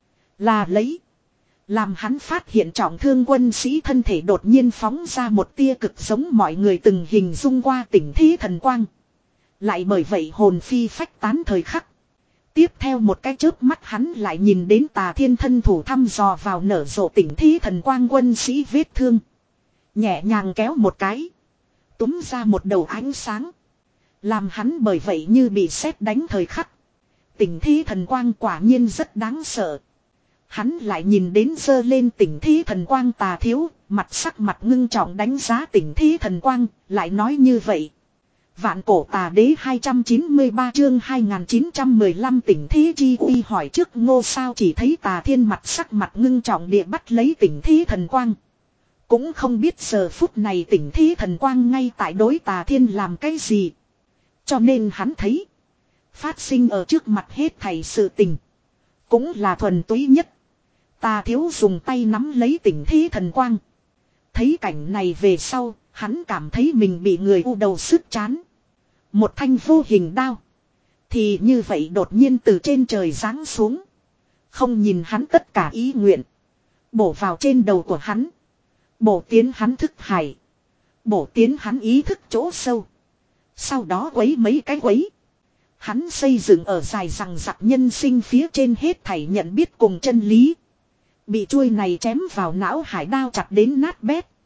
Là lấy. Làm hắn phát hiện trọng thương quân sĩ thân thể đột nhiên phóng ra một tia cực giống mọi người từng hình dung qua tỉnh thí thần quang. Lại bởi vậy hồn phi phách tán thời khắc. Tiếp theo một cái chớp mắt hắn lại nhìn đến Tà Thiên thân thủ thăm dò vào nở rộ tỉnh thí thần quang quân sĩ vết thương. Nhẹ nhàng kéo một cái. Túm ra một đầu ánh sáng. Làm hắn bởi vậy như bị sét đánh thời khắc. Tỉnh thí thần quang quả nhiên rất đáng sợ. Hắn lại nhìn đến giơ lên tỉnh thí thần quang Tà thiếu, mặt sắc mặt ngưng trọng đánh giá tỉnh thí thần quang, lại nói như vậy. Vạn cổ tà đế hai trăm chín mươi ba chương hai nghìn chín trăm mười lăm tỉnh thí chi uy hỏi trước Ngô Sao chỉ thấy Tà Thiên mặt sắc mặt ngưng trọng địa bắt lấy tỉnh thí thần quang. Cũng không biết giờ phút này tỉnh thí thần quang ngay tại đối Tà Thiên làm cái gì. Cho nên hắn thấy. Phát sinh ở trước mặt hết thảy sự tình. Cũng là thuần túy nhất. Tà thiếu dùng tay nắm lấy tỉnh thí thần quang. Thấy cảnh này về sau, hắn cảm thấy mình bị người u đầu sức chán. Một thanh vô hình đao. Thì như vậy đột nhiên từ trên trời giáng xuống. Không nhìn hắn tất cả ý nguyện. Bổ vào trên đầu của hắn. Bổ tiến hắn thức hải. Bổ tiến hắn ý thức chỗ sâu. Sau đó quấy mấy cái quấy. Hắn xây dựng ở dài rằng rặc nhân sinh phía trên hết thảy nhận biết cùng chân lý. Bị chuôi này chém vào não hải đao chặt đến nát bét.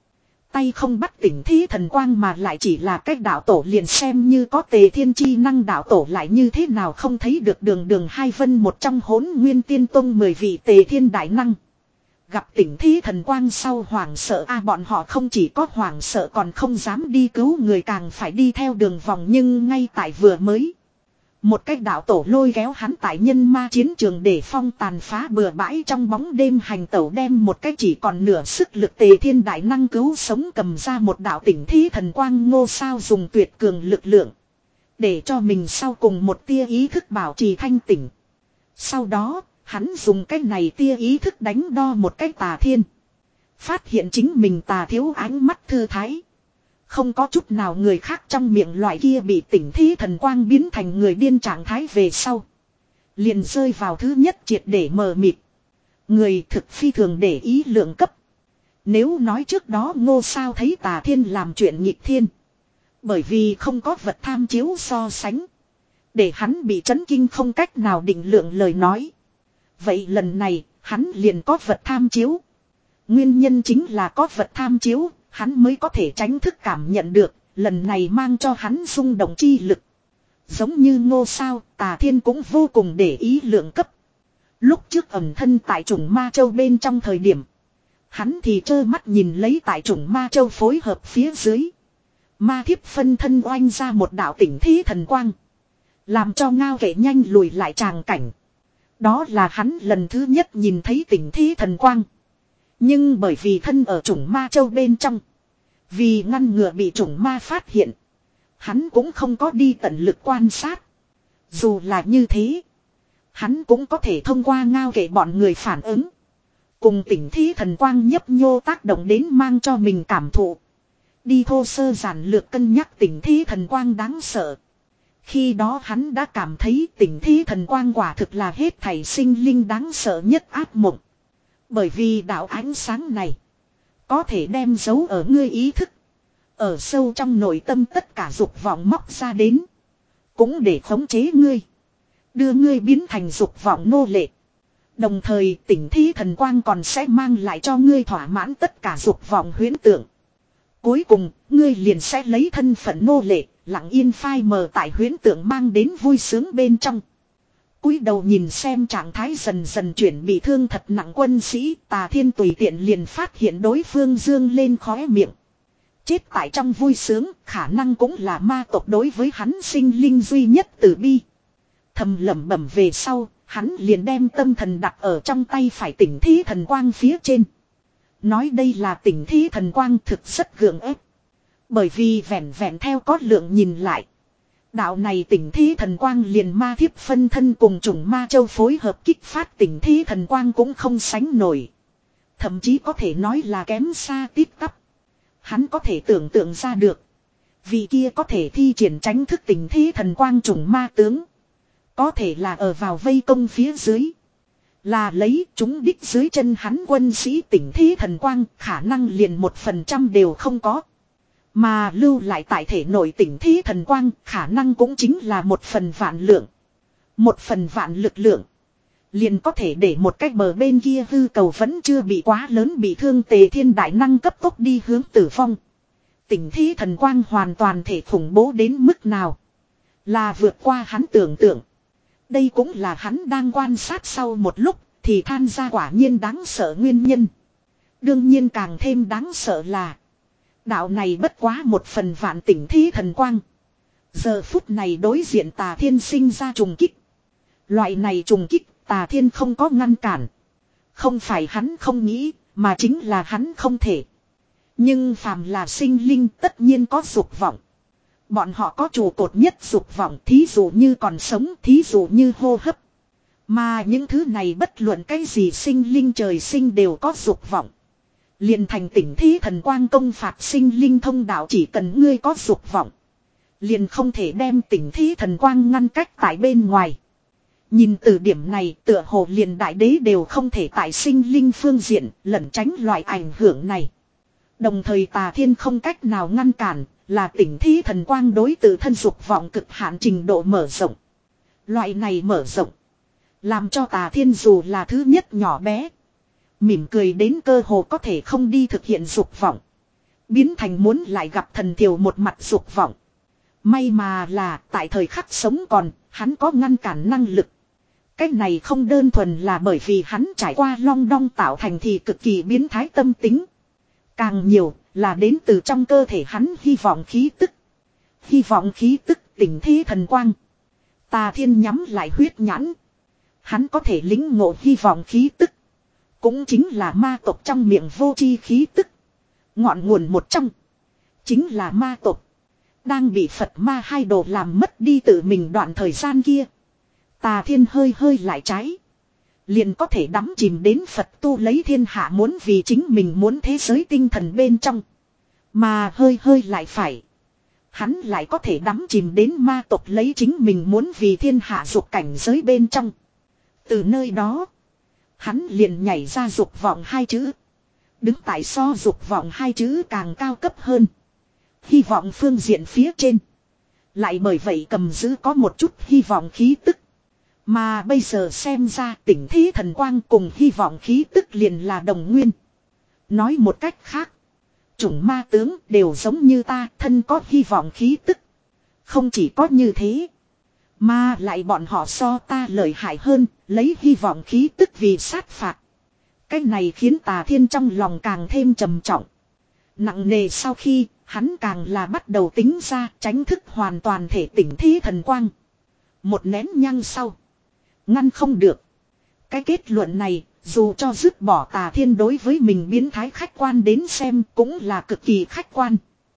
Tay không bắt tỉnh thí thần quang mà lại chỉ là cách đạo tổ liền xem như có tề thiên chi năng đạo tổ lại như thế nào không thấy được đường đường hai vân một trong hỗn nguyên tiên tông mười vị tề thiên đại năng. Gặp tỉnh thí thần quang sau hoảng sợ a bọn họ không chỉ có hoảng sợ còn không dám đi cứu người càng phải đi theo đường vòng nhưng ngay tại vừa mới. Một cách đạo tổ lôi kéo hắn tại nhân ma chiến trường để phong tàn phá bừa bãi trong bóng đêm hành tẩu đem một cách chỉ còn nửa sức lực tề thiên đại năng cứu sống cầm ra một đạo tỉnh thí thần quang ngô sao dùng tuyệt cường lực lượng. Để cho mình sau cùng một tia ý thức bảo trì thanh tỉnh. Sau đó, hắn dùng cái này tia ý thức đánh đo một cách tà thiên. Phát hiện chính mình tà thiếu ánh mắt thư thái. Không có chút nào người khác trong miệng loại kia bị tỉnh thí thần quang biến thành người điên trạng thái về sau. Liền rơi vào thứ nhất triệt để mờ mịt. Người thực phi thường để ý lượng cấp. Nếu nói trước đó ngô sao thấy tà thiên làm chuyện nghịch thiên. Bởi vì không có vật tham chiếu so sánh. Để hắn bị chấn kinh không cách nào định lượng lời nói. Vậy lần này hắn liền có vật tham chiếu. Nguyên nhân chính là có vật tham chiếu. Hắn mới có thể tránh thức cảm nhận được, lần này mang cho hắn rung động chi lực. Giống như ngô sao, tà thiên cũng vô cùng để ý lượng cấp. Lúc trước ẩn thân tại chủng ma châu bên trong thời điểm. Hắn thì trơ mắt nhìn lấy tại chủng ma châu phối hợp phía dưới. Ma thiếp phân thân oanh ra một đạo tỉnh thí thần quang. Làm cho ngao vệ nhanh lùi lại tràng cảnh. Đó là hắn lần thứ nhất nhìn thấy tỉnh thí thần quang. Nhưng bởi vì thân ở chủng ma châu bên trong. Vì ngăn ngừa bị chủng ma phát hiện. Hắn cũng không có đi tận lực quan sát. Dù là như thế. Hắn cũng có thể thông qua ngao kể bọn người phản ứng. Cùng tỉnh thí thần quang nhấp nhô tác động đến mang cho mình cảm thụ. Đi thô sơ giản lược cân nhắc tỉnh thí thần quang đáng sợ. Khi đó hắn đã cảm thấy tỉnh thí thần quang quả thực là hết thảy sinh linh đáng sợ nhất ác mộng. Bởi vì đạo ánh sáng này. Có thể đem dấu ở ngươi ý thức. Ở sâu trong nội tâm tất cả dục vọng móc ra đến. Cũng để khống chế ngươi. Đưa ngươi biến thành dục vọng nô lệ. Đồng thời tỉnh thí thần quang còn sẽ mang lại cho ngươi thỏa mãn tất cả dục vọng huyễn tượng. Cuối cùng, ngươi liền sẽ lấy thân phận nô lệ, lặng yên phai mờ tại huyễn tượng mang đến vui sướng bên trong. Cúi đầu nhìn xem trạng thái dần dần chuyển bị thương thật nặng quân sĩ, tà thiên tùy tiện liền phát hiện đối phương dương lên khóe miệng. Chết tại trong vui sướng, khả năng cũng là ma tộc đối với hắn sinh linh duy nhất từ bi. Thầm lẩm bẩm về sau, hắn liền đem tâm thần đặt ở trong tay phải tỉnh thí thần quang phía trên. Nói đây là tỉnh thí thần quang thực rất gượng ép. Bởi vì vẹn vẹn theo có lượng nhìn lại. Đạo này tỉnh thí thần quang liền ma thiếp phân thân cùng chủng ma châu phối hợp kích phát tỉnh thí thần quang cũng không sánh nổi. Thậm chí có thể nói là kém xa tít tắp. Hắn có thể tưởng tượng ra được. Vì kia có thể thi triển tránh thức tỉnh thí thần quang chủng ma tướng. Có thể là ở vào vây công phía dưới. Là lấy chúng đích dưới chân hắn quân sĩ tỉnh thí thần quang khả năng liền một phần trăm đều không có. Mà lưu lại tại thể nội tỉnh thí thần quang khả năng cũng chính là một phần vạn lượng. Một phần vạn lực lượng. Liền có thể để một cách bờ bên kia hư cầu vẫn chưa bị quá lớn bị thương tề thiên đại năng cấp tốc đi hướng tử vong. Tỉnh thí thần quang hoàn toàn thể khủng bố đến mức nào. Là vượt qua hắn tưởng tượng. Đây cũng là hắn đang quan sát sau một lúc thì than ra quả nhiên đáng sợ nguyên nhân. Đương nhiên càng thêm đáng sợ là. Đạo này bất quá một phần vạn tỉnh thí thần quang. Giờ phút này đối diện tà thiên sinh ra trùng kích. Loại này trùng kích tà thiên không có ngăn cản. Không phải hắn không nghĩ mà chính là hắn không thể. Nhưng phàm là sinh linh tất nhiên có dục vọng. Bọn họ có trụ cột nhất dục vọng thí dụ như còn sống thí dụ như hô hấp. Mà những thứ này bất luận cái gì sinh linh trời sinh đều có dục vọng. Liền thành tỉnh thí thần quang công phạt sinh linh thông đạo chỉ cần ngươi có dục vọng. Liền không thể đem tỉnh thí thần quang ngăn cách tại bên ngoài. Nhìn từ điểm này tựa hồ liền đại đế đều không thể tại sinh linh phương diện lẩn tránh loại ảnh hưởng này. Đồng thời tà thiên không cách nào ngăn cản là tỉnh thí thần quang đối tự thân dục vọng cực hạn trình độ mở rộng. Loại này mở rộng. Làm cho tà thiên dù là thứ nhất nhỏ bé. Mỉm cười đến cơ hồ có thể không đi thực hiện dục vọng. Biến thành muốn lại gặp thần thiều một mặt dục vọng. May mà là tại thời khắc sống còn, hắn có ngăn cản năng lực. Cái này không đơn thuần là bởi vì hắn trải qua long đong tạo thành thì cực kỳ biến thái tâm tính. Càng nhiều là đến từ trong cơ thể hắn hy vọng khí tức. Hy vọng khí tức tỉnh thế thần quang. Tà Thiên nhắm lại huyết nhãn. Hắn có thể lĩnh ngộ hy vọng khí tức. Cũng chính là ma tộc trong miệng vô tri khí tức. Ngọn nguồn một trong. Chính là ma tộc. Đang bị Phật ma hai đồ làm mất đi tự mình đoạn thời gian kia. Tà Thiên hơi hơi lại trái. Liền có thể đắm chìm đến Phật tu lấy thiên hạ muốn vì chính mình muốn thế giới tinh thần bên trong. Mà hơi hơi lại phải. Hắn lại có thể đắm chìm đến ma tộc lấy chính mình muốn vì thiên hạ dục cảnh giới bên trong. Từ nơi đó. Hắn liền nhảy ra dục vọng hai chữ. Đứng tại so dục vọng hai chữ càng cao cấp hơn. Hy vọng phương diện phía trên. Lại bởi vậy cầm giữ có một chút hy vọng khí tức. Mà bây giờ xem ra tỉnh thế thần quang cùng hy vọng khí tức liền là đồng nguyên. Nói một cách khác. Chủng ma tướng đều giống như ta thân có hy vọng khí tức. Không chỉ có như thế. Mà lại bọn họ so ta lợi hại hơn. Lấy hy vọng khí tức vì sát phạt. Cái này khiến Tà Thiên trong lòng càng thêm trầm trọng. Nặng nề sau khi hắn càng là bắt đầu tính ra tránh thức hoàn toàn thể tỉnh thế thần quang. Một nén nhang sau. Ngăn không được. Cái kết luận này dù cho dứt bỏ Tà Thiên đối với mình biến thái khách quan đến xem cũng là cực kỳ khách quan.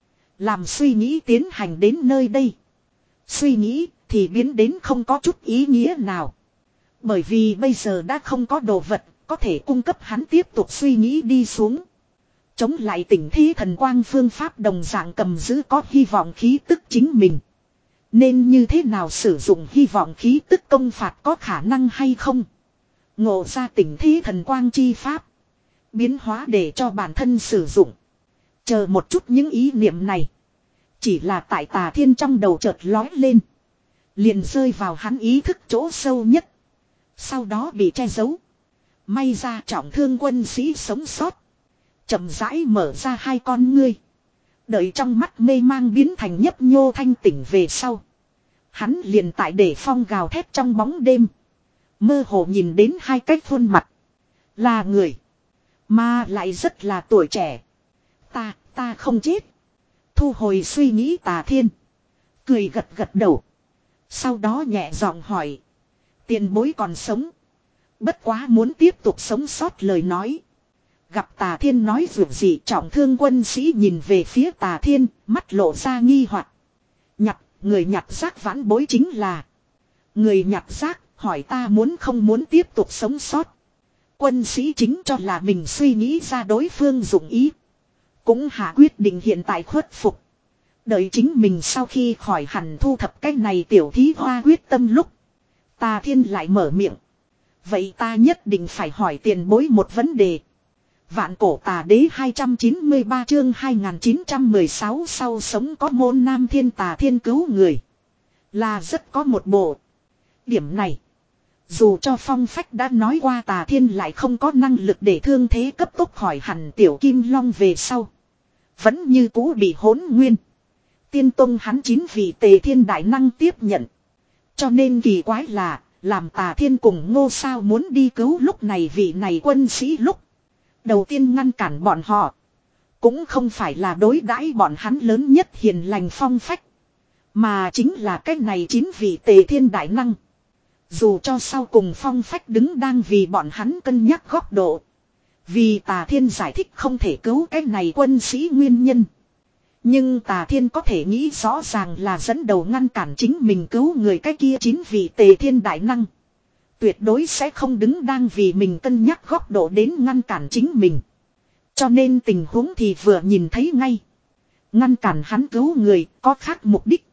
Làm suy nghĩ tiến hành đến nơi đây. Suy nghĩ thì biến đến không có chút ý nghĩa nào. Bởi vì bây giờ đã không có đồ vật có thể cung cấp hắn tiếp tục suy nghĩ đi xuống. Chống lại tỉnh thế thần quang phương pháp đồng dạng cầm giữ có hy vọng khí tức chính mình. Nên như thế nào sử dụng hy vọng khí tức công phạt có khả năng hay không? Ngộ ra tỉnh thế thần quang chi pháp. Biến hóa để cho bản thân sử dụng. Chờ một chút những ý niệm này. Chỉ là tại Tà Thiên trong đầu chợt lói lên. Liền rơi vào hắn ý thức chỗ sâu nhất. Sau đó bị che giấu. May ra trọng thương quân sĩ sống sót. Chậm rãi mở ra hai con ngươi. Đợi trong mắt mê mang biến thành nhấp nhô thanh tỉnh về sau. Hắn liền tại để phong gào thét trong bóng đêm. Mơ hồ nhìn đến hai cái khuôn mặt. Là người. Mà lại rất là tuổi trẻ. Ta, ta không chết. Thu hồi suy nghĩ Tà Thiên. Cười gật gật đầu. Sau đó nhẹ giọng hỏi. Tiền bối còn sống. Bất quá muốn tiếp tục sống sót lời nói. Gặp Tà Thiên nói dù gì trọng thương quân sĩ nhìn về phía Tà Thiên, mắt lộ ra nghi hoặc. Nhặt, người nhặt rác vãn bối chính là. Người nhặt rác, hỏi ta muốn không muốn tiếp tục sống sót. Quân sĩ chính cho là mình suy nghĩ ra đối phương dụng ý. Cũng hạ quyết định hiện tại khuất phục. Đợi chính mình sau khi khỏi hẳn thu thập cái này tiểu thí hoa quyết tâm lúc. Tà Thiên lại mở miệng. Vậy ta nhất định phải hỏi tiền bối một vấn đề. Vạn cổ tà đế hai trăm chín mươi ba chương hai nghìn chín trăm mười sáu sau sống có môn nam thiên Tà Thiên cứu người. Là rất có một bộ. Điểm này. Dù cho phong phách đã nói qua Tà Thiên lại không có năng lực để thương thế cấp tốc khỏi hẳn tiểu kim long về sau. Vẫn như cũ bị hỗn nguyên. Tiên tông hắn chín vị tề thiên đại năng tiếp nhận. Cho nên kỳ quái là. Làm Tà Thiên cùng Ngô Sao muốn đi cứu lúc này vị này quân sĩ lúc. Đầu tiên ngăn cản bọn họ. Cũng không phải là đối đãi bọn hắn lớn nhất hiền lành phong phách. Mà chính là cái này chín vị tề thiên đại năng. Dù cho sau cùng phong phách đứng đang vì bọn hắn cân nhắc góc độ. Vì Tà Thiên giải thích không thể cứu cái này quân sĩ nguyên nhân. Nhưng Tà Thiên có thể nghĩ rõ ràng là dẫn đầu ngăn cản chính mình cứu người cái kia chín vị tề thiên đại năng. Tuyệt đối sẽ không đứng đang vì mình cân nhắc góc độ đến ngăn cản chính mình. Cho nên tình huống thì vừa nhìn thấy ngay. Ngăn cản hắn cứu người có khác mục đích.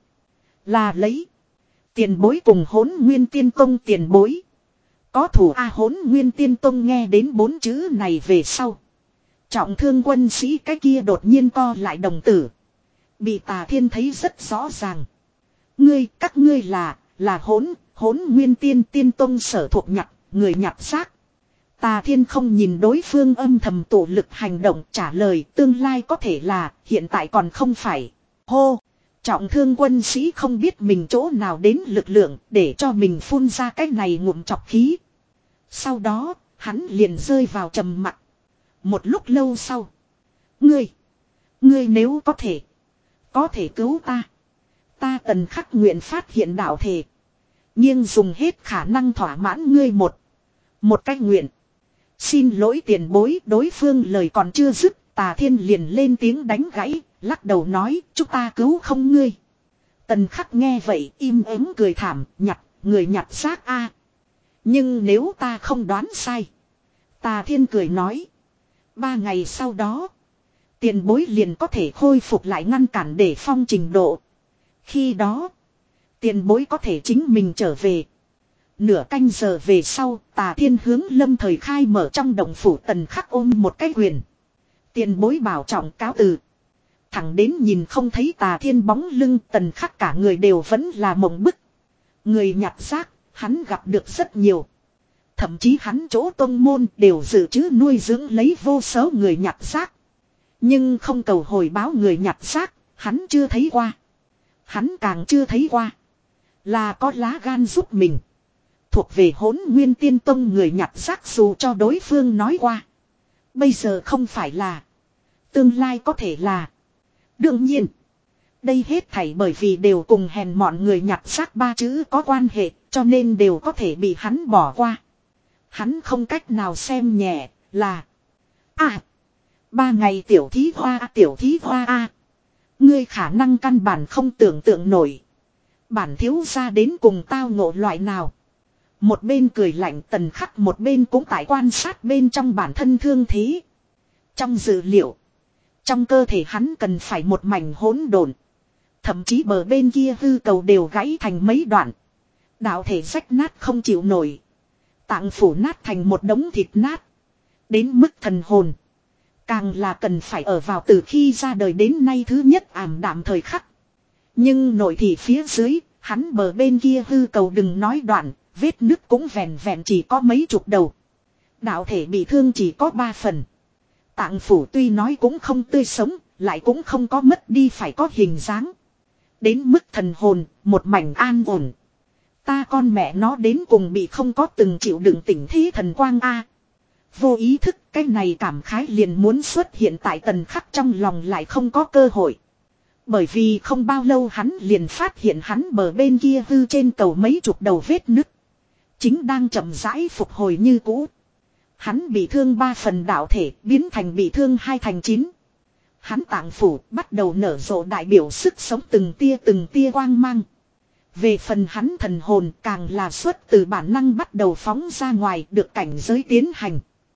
Là lấy. Tiền bối cùng Hỗn Nguyên Tiên Tông tiền bối. Có thủ A Hỗn Nguyên Tiên Tông nghe đến bốn chữ này về sau. Trọng thương quân sĩ cái kia đột nhiên co lại đồng tử. Bị Tà Thiên thấy rất rõ ràng. Ngươi, các ngươi là, là hỗn, hỗn nguyên tiên tiên tông sở thuộc nhặt, người nhặt xác. Tà Thiên không nhìn đối phương âm thầm tụ lực hành động, trả lời tương lai có thể là, hiện tại còn không phải. Hô! Trọng thương quân sĩ không biết mình chỗ nào đến lực lượng để cho mình phun ra cái này ngụm chọc khí. Sau đó, hắn liền rơi vào trầm mặc. Một lúc lâu sau. Ngươi! Ngươi nếu có thể, có thể cứu ta. Ta Tần Khắc nguyện phát hiện đạo thể. Nhưng dùng hết khả năng thỏa mãn ngươi một. Một cách nguyện. Xin lỗi tiền bối, đối phương lời còn chưa dứt, Tà Thiên liền lên tiếng đánh gãy, lắc đầu nói, chúng ta cứu không ngươi. Tần Khắc nghe vậy, im ắng cười thảm, nhặt, người nhặt xác a. Nhưng nếu ta không đoán sai. Tà Thiên cười nói. Ba ngày sau đó, tiền bối liền có thể khôi phục lại ngăn cản để phong trình độ. Khi đó, tiền bối có thể chính mình trở về. Nửa canh giờ về sau, Tà Thiên hướng Lâm Thời khai mở trong động phủ. Tần Khắc ôm một cái quyền. Tiền bối bảo trọng cáo từ. Thẳng đến nhìn không thấy Tà Thiên bóng lưng, Tần Khắc cả người đều vẫn là mộng bức. Người nhặt xác, hắn gặp được rất nhiều. Thậm chí hắn chỗ tông môn đều dự trữ nuôi dưỡng lấy vô số người nhặt xác. Nhưng không cầu hồi báo người nhặt xác, hắn chưa thấy qua. Hắn càng chưa thấy qua. Là có lá gan giúp mình. Thuộc về Hỗn Nguyên Tiên Tông người nhặt xác dù cho đối phương nói qua. Bây giờ không phải là. Tương lai có thể là. Đương nhiên. Đây hết thảy bởi vì đều cùng hèn mọn người nhặt xác ba chữ có quan hệ. Cho nên đều có thể bị hắn bỏ qua. Hắn không cách nào xem nhẹ là. À. Ba ngày tiểu thí hoa a tiểu thí hoa a. Ngươi khả năng căn bản không tưởng tượng nổi. Bản thiếu ra đến cùng tao ngộ loại nào. Một bên cười lạnh Tần Khắc, một bên cũng tại quan sát bên trong bản thân thương thế. Trong dữ liệu. Trong cơ thể hắn cần phải một mảnh hỗn độn. Thậm chí bờ bên kia hư cầu đều gãy thành mấy đoạn. Đạo thể rách nát không chịu nổi. Tạng phủ nát thành một đống thịt nát. Đến mức thần hồn. Càng là cần phải ở vào từ khi ra đời đến nay thứ nhất ảm đạm thời khắc. Nhưng nội thị phía dưới, hắn bờ bên kia hư cầu đừng nói đoạn, vết nứt cũng vẹn vẹn chỉ có mấy chục đầu. Đạo thể bị thương chỉ có ba phần. Tạng phủ tuy nói cũng không tươi sống, lại cũng không có mất đi phải có hình dáng. Đến mức thần hồn, một mảnh an ổn. Ta con mẹ nó đến cùng bị không có từng chịu đựng tỉnh thí thần quang a. Vô ý thức cái này cảm khái liền muốn xuất hiện tại Tần Khắc trong lòng lại không có cơ hội. Bởi vì không bao lâu hắn liền phát hiện hắn bờ bên kia hư trên cầu mấy chục đầu vết nứt. Chính đang chậm rãi phục hồi như cũ. Hắn bị thương ba phần đạo thể biến thành bị thương hai thành chín. Hắn tạng phủ bắt đầu nở rộ đại biểu sức sống từng tia từng tia quang mang. Về phần hắn thần hồn càng là xuất từ bản năng bắt đầu phóng ra ngoài được cảnh giới tiến hành.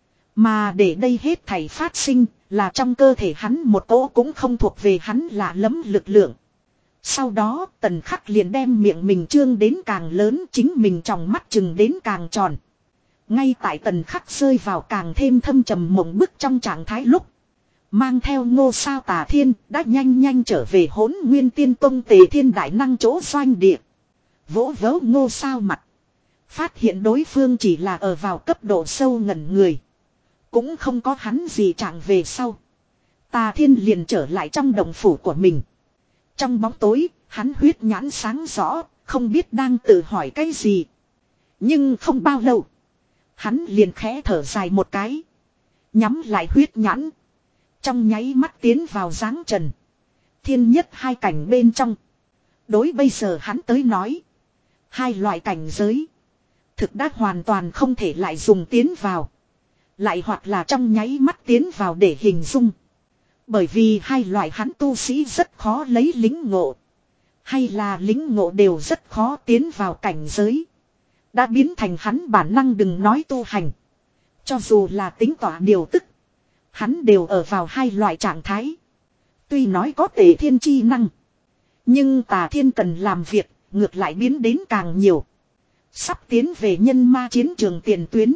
Mà để đây hết thảy phát sinh là trong cơ thể hắn một cỗ cũng không thuộc về hắn lạ lẫm lực lượng. Sau đó Tần Khắc liền đem miệng mình trương đến càng lớn, chính mình trong mắt chừng đến càng tròn. Ngay tại Tần Khắc rơi vào càng thêm thâm trầm mộng bức trong trạng thái lúc. Mang theo Ngô Sao Tà Thiên đã nhanh nhanh trở về Hỗn Nguyên Tiên Tông Tề Thiên Đại Năng chỗ doanh địa. Vỗ vỗ Ngô Sao mặt. Phát hiện đối phương chỉ là ở vào cấp độ sâu ngẩn người. Cũng không có hắn gì trạng về sau. Tà Thiên liền trở lại trong đồng phủ của mình. Trong bóng tối, hắn huyết nhãn sáng rõ, không biết đang tự hỏi cái gì. Nhưng không bao lâu. Hắn liền khẽ thở dài một cái. Nhắm lại huyết nhãn. Trong nháy mắt tiến vào dáng trần. Thiên nhất hai cảnh bên trong. Đối bây giờ hắn tới nói. Hai loại cảnh giới. Thực đã hoàn toàn không thể lại dùng tiến vào. Lại hoặc là trong nháy mắt tiến vào để hình dung. Bởi vì hai loại hắn tu sĩ rất khó lấy lính ngộ. Hay là lính ngộ đều rất khó tiến vào cảnh giới. Đã biến thành hắn bản năng đừng nói tu hành. Cho dù là tính tỏa điều tức. Hắn đều ở vào hai loại trạng thái. Tuy nói có Tề Thiên chi năng. Nhưng Tà Thiên cần làm việc, ngược lại biến đến càng nhiều. Sắp tiến về nhân ma chiến trường tiền tuyến.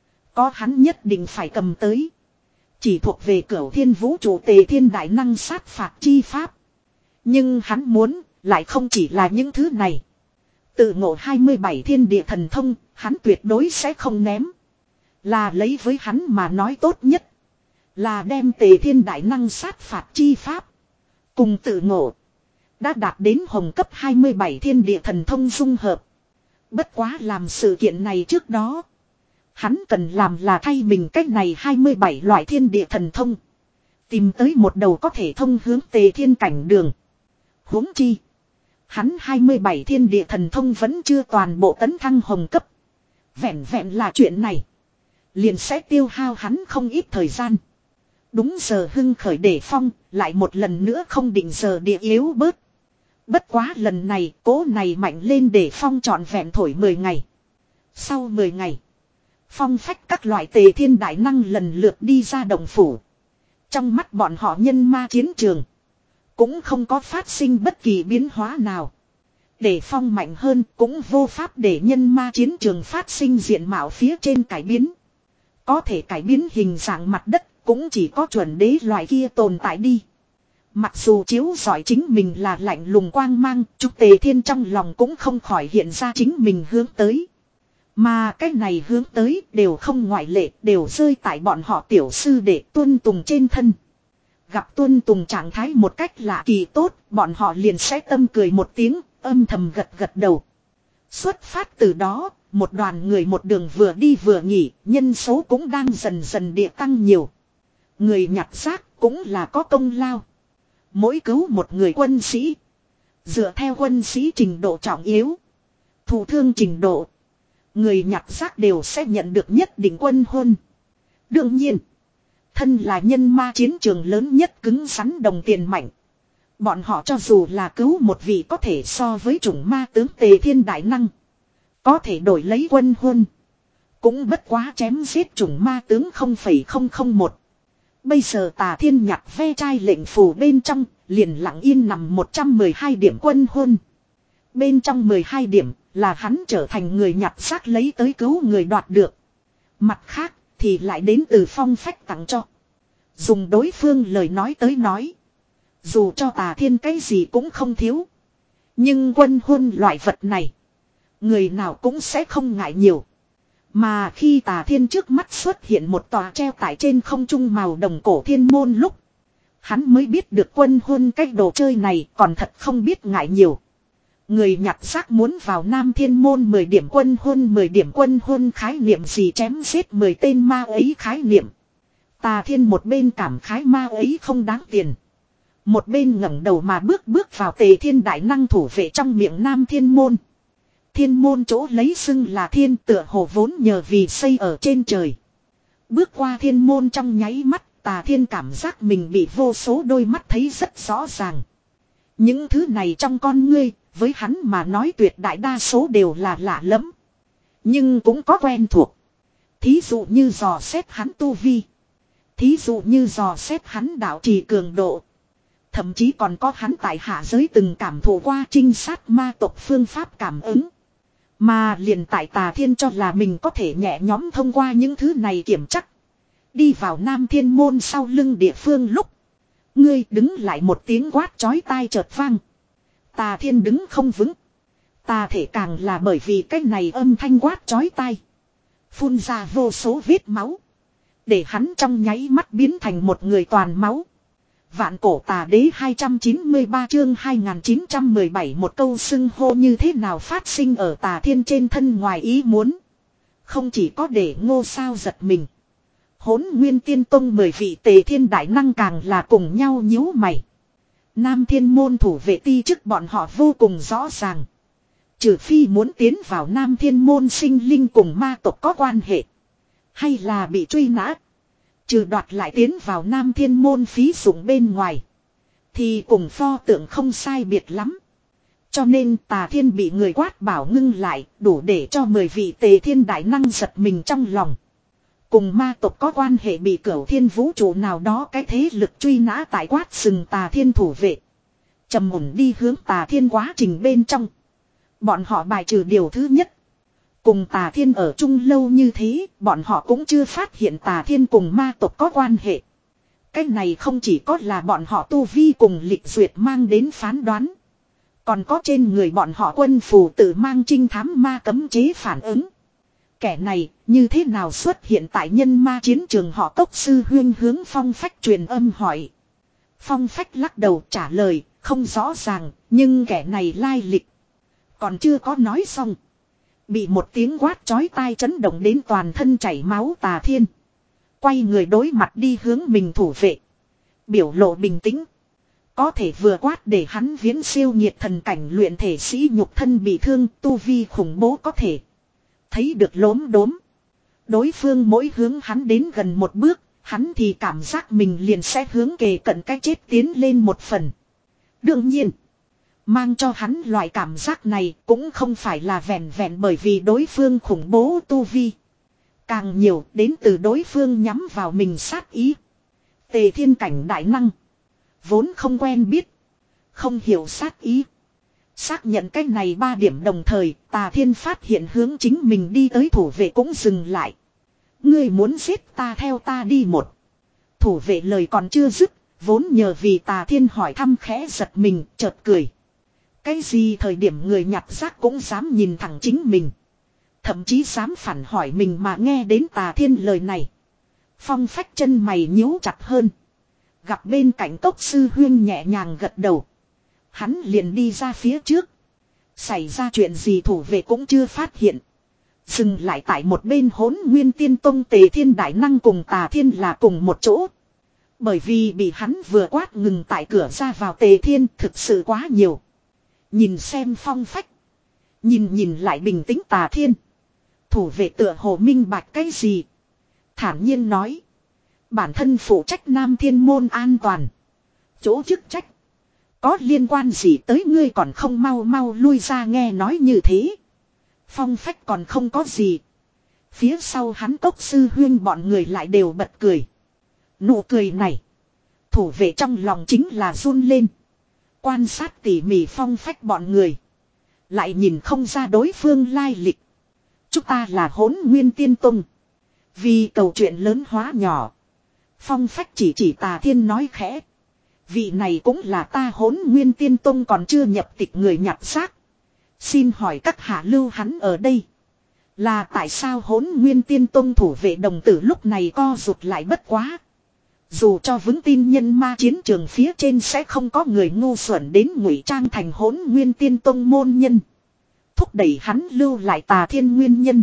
Có hắn nhất định phải cầm tới. Chỉ thuộc về Cửu Thiên Vũ Trụ Tề Thiên Đại Năng sát phạt chi pháp. Nhưng hắn muốn, lại không chỉ là những thứ này. Tự ngộ hai mươi bảy thiên địa thần thông, hắn tuyệt đối sẽ không ném. Là lấy với hắn mà nói tốt nhất. Là đem Tề Thiên đại năng sát phạt chi pháp. Cùng tự ngộ. Đã đạt đến hồng cấp hai mươi bảy thiên địa thần thông dung hợp. Bất quá làm sự kiện này trước đó. Hắn cần làm là thay mình cách này hai mươi bảy loại thiên địa thần thông. Tìm tới một đầu có thể thông hướng Tề Thiên cảnh đường. Huống chi. Hắn hai mươi bảy thiên địa thần thông vẫn chưa toàn bộ tấn thăng hồng cấp. Vẹn vẹn là chuyện này. Liền sẽ tiêu hao hắn không ít thời gian. Đúng giờ hưng khởi để phong, lại một lần nữa không định giờ địa yếu bớt. Bất quá lần này, cố này mạnh lên để phong trọn vẹn thổi mười ngày. Sau mười ngày, phong phách các loại Tề Thiên đại năng lần lượt đi ra động phủ. Trong mắt bọn họ nhân ma chiến trường, cũng không có phát sinh bất kỳ biến hóa nào. Để phong mạnh hơn cũng vô pháp để nhân ma chiến trường phát sinh diện mạo phía trên cải biến. Có thể cải biến hình dạng mặt đất cũng chỉ có chuẩn đế loại kia tồn tại đi. Mặc dù chiếu giỏi chính mình là lạnh lùng quang mang, Trúc Tề Thiên trong lòng cũng không khỏi hiện ra chính mình hướng tới. Mà cái này hướng tới đều không ngoại lệ, đều rơi tại bọn họ tiểu sư đệ Tuân Tùng trên thân. Gặp Tuân Tùng trạng thái một cách lạ kỳ tốt, bọn họ liền sẽ tâm cười một tiếng, âm thầm gật gật đầu. Xuất phát từ đó, một đoàn người một đường vừa đi vừa nghỉ, nhân số cũng đang dần dần địa tăng nhiều. Người nhặt xác cũng là có công lao. Mỗi cứu một người quân sĩ, dựa theo quân sĩ trình độ trọng yếu, thụ thương trình độ, người nhặt xác đều sẽ nhận được nhất định quân huân. Đương nhiên, thân là nhân ma chiến trường lớn nhất cứng rắn đồng tiền mạnh. Bọn họ cho dù là cứu một vị có thể so với chủng ma tướng Tề Thiên đại năng, có thể đổi lấy quân huân, cũng bất quá chém giết chủng ma tướng không phẩy không không một. Bây giờ Tà Thiên nhặt ve chai lệnh phù bên trong, liền lặng yên nằm một trăm mười hai điểm quân huân. Bên trong mười hai điểm là hắn trở thành người nhặt xác lấy tới cứu người đoạt được. Mặt khác thì lại đến từ phong phách tặng cho. Dùng đối phương lời nói tới nói. Dù cho Tà Thiên cái gì cũng không thiếu. Nhưng quân huân loại vật này, người nào cũng sẽ không ngại nhiều. Mà khi Tà Thiên trước mắt xuất hiện một tòa treo tại trên không trung màu đồng cổ thiên môn lúc, hắn mới biết được quân huân cái đồ chơi này còn thật không biết ngại nhiều. Người nhặt xác muốn vào Nam Thiên môn mười điểm quân huân, mười điểm quân huân khái niệm gì chém giết mười tên ma ấy khái niệm. Tà Thiên một bên cảm khái ma ấy không đáng tiền, một bên ngẩng đầu mà bước bước vào Tề Thiên đại năng thủ vệ trong miệng Nam Thiên môn. Thiên môn chỗ lấy xưng là thiên, tựa hồ vốn nhờ vì xây ở trên trời. Bước qua thiên môn trong nháy mắt, Tà Thiên cảm giác mình bị vô số đôi mắt thấy rất rõ ràng. Những thứ này trong con ngươi, với hắn mà nói tuyệt đại đa số đều là lạ lẫm. Nhưng cũng có quen thuộc. Thí dụ như dò xét hắn tu vi. Thí dụ như dò xét hắn đạo trì cường độ. Thậm chí còn có hắn tại hạ giới từng cảm thụ qua trinh sát ma tộc phương pháp cảm ứng. Mà liền tại Tà Thiên cho là mình có thể nhẹ nhõm thông qua những thứ này kiểm chắc. Đi vào Nam Thiên môn sau lưng địa phương lúc. Ngươi đứng lại một tiếng quát chói tai chợt vang. Tà Thiên đứng không vững. Tà thể càng là bởi vì cái này âm thanh quát chói tai. Phun ra vô số vết máu. Để hắn trong nháy mắt biến thành một người toàn máu. Vạn cổ tà đế hai trăm chín mươi ba chương hai nghìn chín trăm mười bảy một câu xưng hô như thế nào phát sinh ở Tà Thiên trên thân ngoài ý muốn. Không chỉ có để Ngô Sao giật mình. Hỗn Nguyên Tiên Tông mười vị Tề Thiên đại năng càng là cùng nhau nhíu mày. Nam Thiên môn thủ vệ ti chức bọn họ vô cùng rõ ràng. Trừ phi muốn tiến vào Nam Thiên môn sinh linh cùng ma tộc có quan hệ, hay là bị truy nã, trừ đoạt lại tiến vào Nam Thiên môn phí dụng bên ngoài, thì cùng pho tượng không sai biệt lắm. Cho nên Tà Thiên bị người quát bảo ngưng lại, đủ để cho mười vị Tề Thiên đại năng giật mình trong lòng. Cùng ma tộc có quan hệ bị Cửu Thiên vũ trụ nào đó cái thế lực truy nã tại quát sừng Tà Thiên thủ vệ. Trầm ổn đi hướng Tà Thiên quá trình bên trong. Bọn họ bài trừ điều thứ nhất. Cùng Tà Thiên ở chung lâu như thế, bọn họ cũng chưa phát hiện Tà Thiên cùng ma tộc có quan hệ. Cái này không chỉ có là bọn họ tu vi cùng lịch duyệt mang đến phán đoán. Còn có trên người bọn họ quân phù tự mang trinh thám ma cấm chế phản ứng. Kẻ này như thế nào xuất hiện tại nhân ma chiến trường họ Cốc sư huyên hướng Phong Phách truyền âm hỏi. Phong Phách lắc đầu trả lời, không rõ ràng, nhưng kẻ này lai lịch. Còn chưa có nói xong. Bị một tiếng quát chói tai chấn động đến toàn thân chảy máu Tà Thiên. Quay người đối mặt đi hướng mình thủ vệ. Biểu lộ bình tĩnh. Có thể vừa quát để hắn viễn siêu nhiệt thần cảnh luyện thể sĩ nhục thân bị thương, tu vi khủng bố có thể. Thấy được lốm đốm. Đối phương mỗi hướng hắn đến gần một bước, hắn thì cảm giác mình liền sẽ hướng kề cận cái chết tiến lên một phần. Đương nhiên, mang cho hắn loại cảm giác này cũng không phải là vẹn vẹn bởi vì đối phương khủng bố tu vi. Càng nhiều đến từ đối phương nhắm vào mình sát ý. Tề thiên cảnh đại năng. Vốn không quen biết. Không hiểu sát ý. Xác nhận cái này ba điểm đồng thời, Tà Thiên phát hiện hướng chính mình đi tới thủ vệ cũng dừng lại. Ngươi muốn giết ta theo ta đi một. Thủ vệ lời còn chưa dứt, vốn nhờ vì Tà Thiên hỏi thăm khẽ giật mình, chợt cười. Cái gì thời điểm người nhặt rác cũng dám nhìn thẳng chính mình. Thậm chí dám phản hỏi mình mà nghe đến Tà Thiên lời này. Phong Phách chân mày nhíu chặt hơn. Gặp bên cạnh Cốc sư huyên nhẹ nhàng gật đầu. Hắn liền đi ra phía trước. Xảy ra chuyện gì thủ vệ cũng chưa phát hiện. Dừng lại tại một bên Hỗn Nguyên Tiên Tông Tề Thiên đại năng cùng Tà Thiên là cùng một chỗ. Bởi vì bị hắn vừa quát ngừng tại cửa ra vào Tề Thiên thực sự quá nhiều. Nhìn xem Phong Phách. Nhìn nhìn lại bình tĩnh Tà Thiên. Thủ vệ tựa hồ minh bạch cái gì. Thản nhiên nói. Bản thân phụ trách Nam Thiên môn an toàn. Chỗ chức trách. Có liên quan gì tới ngươi còn không mau mau lui ra nghe nói như thế. Phong Phách còn không có gì. Phía sau hắn Cốc sư huyên bọn người lại đều bật cười. Nụ cười này. Thủ vệ trong lòng chính là run lên. Quan sát tỉ mỉ Phong Phách bọn người. Lại nhìn không ra đối phương lai lịch. Chúng ta là Hỗn Nguyên Tiên Tông. Vì cầu chuyện lớn hóa nhỏ. Phong Phách chỉ chỉ Tà Thiên nói khẽ. Vị này cũng là ta Hỗn Nguyên Tiên Tông còn chưa nhập tịch người nhặt xác. Xin hỏi các hạ lưu hắn ở đây. Là tại sao Hỗn Nguyên Tiên Tông thủ vệ đồng tử lúc này co rụt lại bất quá. Dù cho vững tin nhân ma chiến trường phía trên sẽ không có người ngu xuẩn đến ngụy trang thành Hỗn Nguyên Tiên Tông môn nhân. Thúc đẩy hắn lưu lại Tà Thiên nguyên nhân.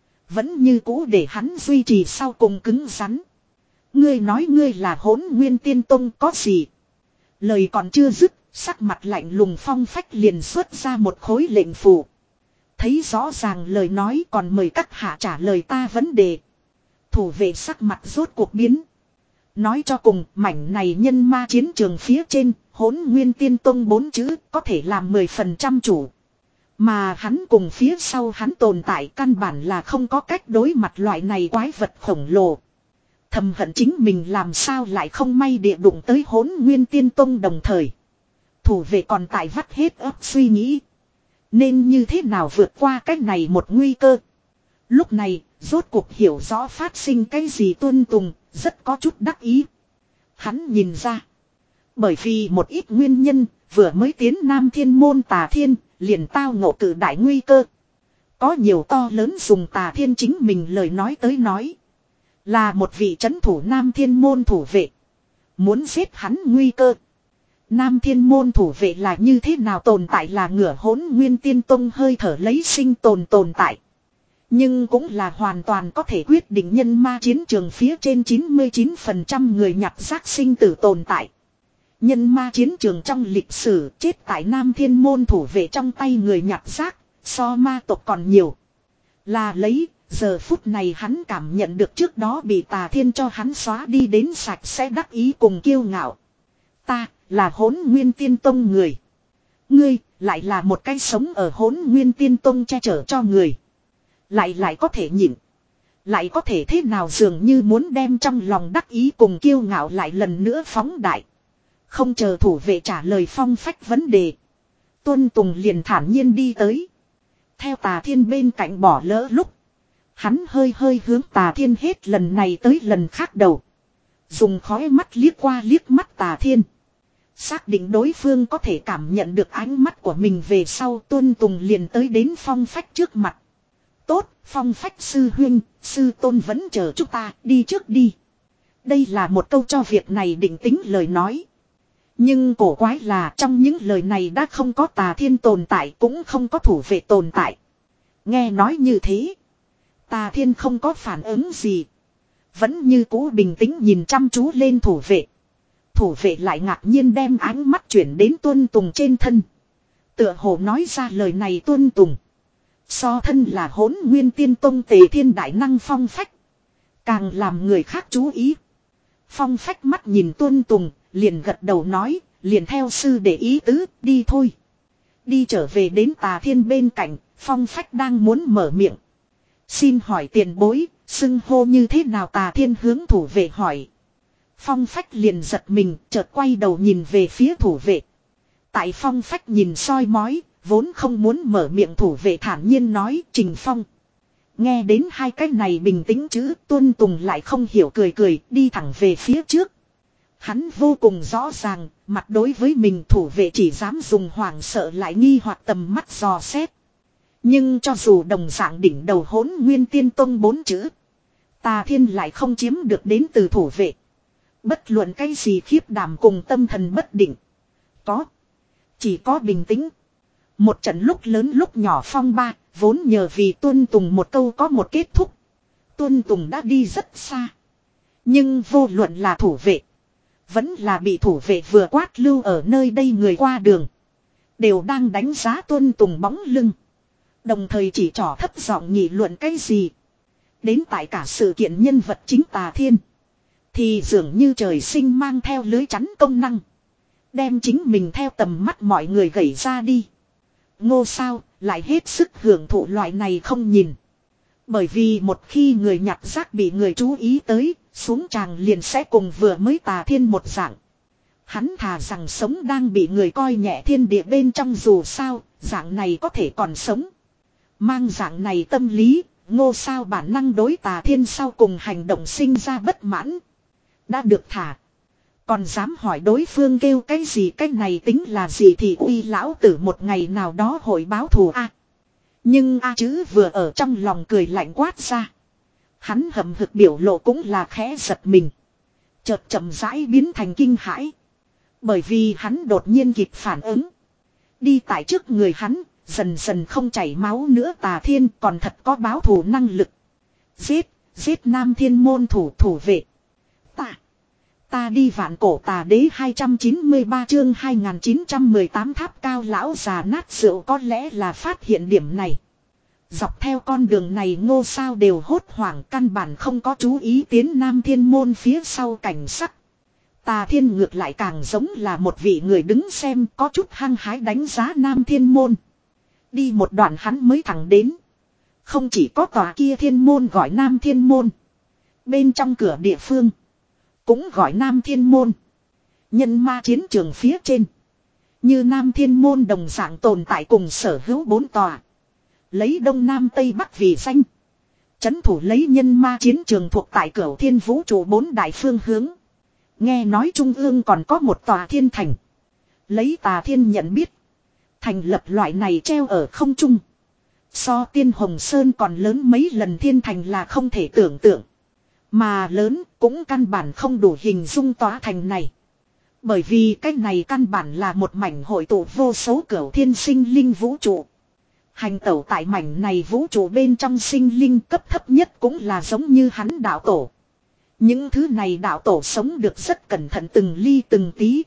Vẫn như cũ để hắn duy trì sau cùng cứng rắn. Ngươi nói ngươi là Hỗn Nguyên Tiên Tông có gì? Lời còn chưa dứt, sắc mặt lạnh lùng Phong Phách liền xuất ra một khối lệnh phù. Thấy rõ ràng lời nói còn mời các hạ trả lời ta vấn đề. Thủ vệ sắc mặt rốt cuộc biến. Nói cho cùng, mảnh này nhân ma chiến trường phía trên, Hỗn Nguyên Tiên Tông bốn chữ có thể làm mười phần trăm chủ. Mà hắn cùng phía sau hắn tồn tại căn bản là không có cách đối mặt loại này quái vật khổng lồ. Thầm hận chính mình làm sao lại không may địa đụng tới Hỗn Nguyên Tiên Tông đồng thời. Thủ vệ còn tại vắt hết óc suy nghĩ. Nên như thế nào vượt qua cái này một nguy cơ. Lúc này, rốt cuộc hiểu rõ phát sinh cái gì Tuân Tùng, rất có chút đắc ý. Hắn nhìn ra. Bởi vì một ít nguyên nhân, vừa mới tiến Nam Thiên môn Tà Thiên, liền tao ngộ cử đại nguy cơ. Có nhiều to lớn dùng Tà Thiên chính mình lời nói tới nói. Là một vị trấn thủ Nam Thiên môn thủ vệ. Muốn giết hắn nguy cơ. Nam Thiên môn thủ vệ là như thế nào tồn tại là ngửa Hỗn Nguyên Tiên Tông hơi thở lấy sinh tồn tồn tại. Nhưng cũng là hoàn toàn có thể quyết định nhân ma chiến trường phía trên chín mươi chín phần trăm người nhặt rác sinh tử tồn tại. Nhân ma chiến trường trong lịch sử chết tại Nam Thiên môn thủ vệ trong tay người nhặt rác, so ma tộc còn nhiều. Là lấy, giờ phút này hắn cảm nhận được trước đó bị Tà Thiên cho hắn xóa đi đến sạch sẽ đắc ý cùng kiêu ngạo. Ta, là Hỗn Nguyên Tiên Tông người. Ngươi, lại là một cái sống ở Hỗn Nguyên Tiên Tông che chở cho người. Lại lại có thể nhịn. Lại có thể thế nào dường như muốn đem trong lòng đắc ý cùng kiêu ngạo lại lần nữa phóng đại. Không chờ thủ vệ trả lời Phong Phách vấn đề. Tuân Tùng liền thản nhiên đi tới. Theo Tà Thiên bên cạnh bỏ lỡ lúc. Hắn hơi hơi hướng Tà Thiên hết lần này tới lần khác đầu. Dùng khói mắt liếc qua liếc mắt Tà Thiên. Xác định đối phương có thể cảm nhận được ánh mắt của mình về sau Tuân Tùng liền tới đến Phong Phách trước mặt. Tốt, Phong phách sư huynh, sư tôn vẫn chờ chúng ta, đi trước đi. Đây là một câu cho việc này định tính lời nói. Nhưng cổ quái là trong những lời này đã không có Tà Thiên tồn tại, cũng không có thủ vệ tồn tại. Nghe nói như thế, Tà Thiên không có phản ứng gì. Vẫn như cũ bình tĩnh nhìn chăm chú lên thủ vệ. Thủ vệ lại ngạc nhiên đem ánh mắt chuyển đến Tuân Tùng trên thân. Tựa hồ nói ra lời này Tuân Tùng. So thân là Hỗn Nguyên Tiên Tông Tề Thiên đại năng Phong Phách, càng làm người khác chú ý. Phong Phách mắt nhìn Tuân Tùng, liền gật đầu nói, liền theo sư để ý tứ, đi thôi. Đi trở về đến Tà Thiên bên cạnh, Phong Phách đang muốn mở miệng. Xin hỏi tiền bối, xưng hô như thế nào? Tà Thiên hướng thủ vệ hỏi. Phong Phách liền giật mình, chợt quay đầu nhìn về phía thủ vệ. Tại Phong Phách nhìn soi mói, vốn không muốn mở miệng thủ vệ thản nhiên nói Trình Phong. Nghe đến hai cái này bình tĩnh chữ, Tuân Tùng lại không hiểu cười cười, đi thẳng về phía trước. Hắn vô cùng rõ ràng, mặt đối với mình thủ vệ chỉ dám dùng hoảng sợ lại nghi hoặc tầm mắt dò xét. Nhưng cho dù đồng dạng đỉnh đầu Hỗn Nguyên Tiên Tông bốn chữ, Tà Thiên lại không chiếm được đến từ thủ vệ. Bất luận cái gì khiếp đảm cùng tâm thần bất định. Có. Chỉ có bình tĩnh. Một trận lúc lớn lúc nhỏ phong ba, vốn nhờ vì Tuân Tùng một câu có một kết thúc. Tuân Tùng đã đi rất xa. Nhưng vô luận là thủ vệ, vẫn là bị thủ vệ vừa quát lưu ở nơi đây người qua đường, đều đang đánh giá Tuân Tùng bóng lưng. Đồng thời chỉ trỏ thấp giọng nghị luận cái gì. Đến tại cả sự kiện nhân vật chính Tà Thiên, thì dường như trời sinh mang theo lưới chắn công năng, đem chính mình theo tầm mắt mọi người gẩy ra đi. Ngô Sao lại hết sức hưởng thụ loại này không nhìn. Bởi vì một khi người nhặt rác bị người chú ý tới, xuống tràng liền sẽ cùng vừa mới Tà Thiên một dạng. Hắn thà rằng sống đang bị người coi nhẹ thiên địa bên trong, dù sao, dạng này có thể còn sống. Mang dạng này tâm lý, Ngô Sao bản năng đối Tà Thiên sau cùng hành động sinh ra bất mãn. Đã được thả, còn dám hỏi đối phương kêu cái gì, cái này tính là gì thì uy lão tử một ngày nào đó hội báo thù a. Nhưng a chữ vừa ở trong lòng cười lạnh quát ra. Hắn hậm hực biểu lộ cũng là khẽ giật mình. Chợt chậm rãi biến thành kinh hãi. Bởi vì hắn đột nhiên kịp phản ứng. Đi tại trước người hắn, dần dần không chảy máu nữa Tà Thiên còn thật có báo thù năng lực. Giết, giết Nam Thiên môn thủ thủ vệ. Ta, ta đi vạn cổ tà đế hai trăm chín mươi ba chương hai nghìn chín trăm mười tám tháp cao lão già nát rượu có lẽ là phát hiện điểm này. Dọc theo con đường này Ngô Sao đều hốt hoảng, căn bản không có chú ý tiến Nam Thiên môn phía sau cảnh sắc. Tà Thiên ngược lại càng giống là một vị người đứng xem, có chút hăng hái đánh giá Nam Thiên môn. Đi một đoạn hắn mới thẳng đến. Không chỉ có tòa kia thiên môn gọi Nam Thiên môn, bên trong cửa địa phương cũng gọi Nam Thiên môn. Nhân ma chiến trường phía trên, như Nam Thiên môn đồng dạng tồn tại cùng sở hữu bốn tòa, lấy đông nam tây bắc vì danh, trấn thủ lấy nhân ma chiến trường thuộc tại Cửu Thiên vũ trụ bốn đại phương hướng. Nghe nói trung ương còn có một tòa thiên thành. Lấy Tà Thiên nhận biết, thành lập loại này treo ở không trung, so Tiên Hồng Sơn còn lớn mấy lần thiên thành là không thể tưởng tượng. Mà lớn cũng căn bản không đủ hình dung tòa thành này. Bởi vì cái này căn bản là một mảnh hội tụ vô số Cửu Thiên sinh linh vũ trụ. Hành tẩu tại mảnh này vũ trụ bên trong sinh linh cấp thấp nhất cũng là giống như hắn đạo tổ. Những thứ này đạo tổ sống được rất cẩn thận từng ly từng tí.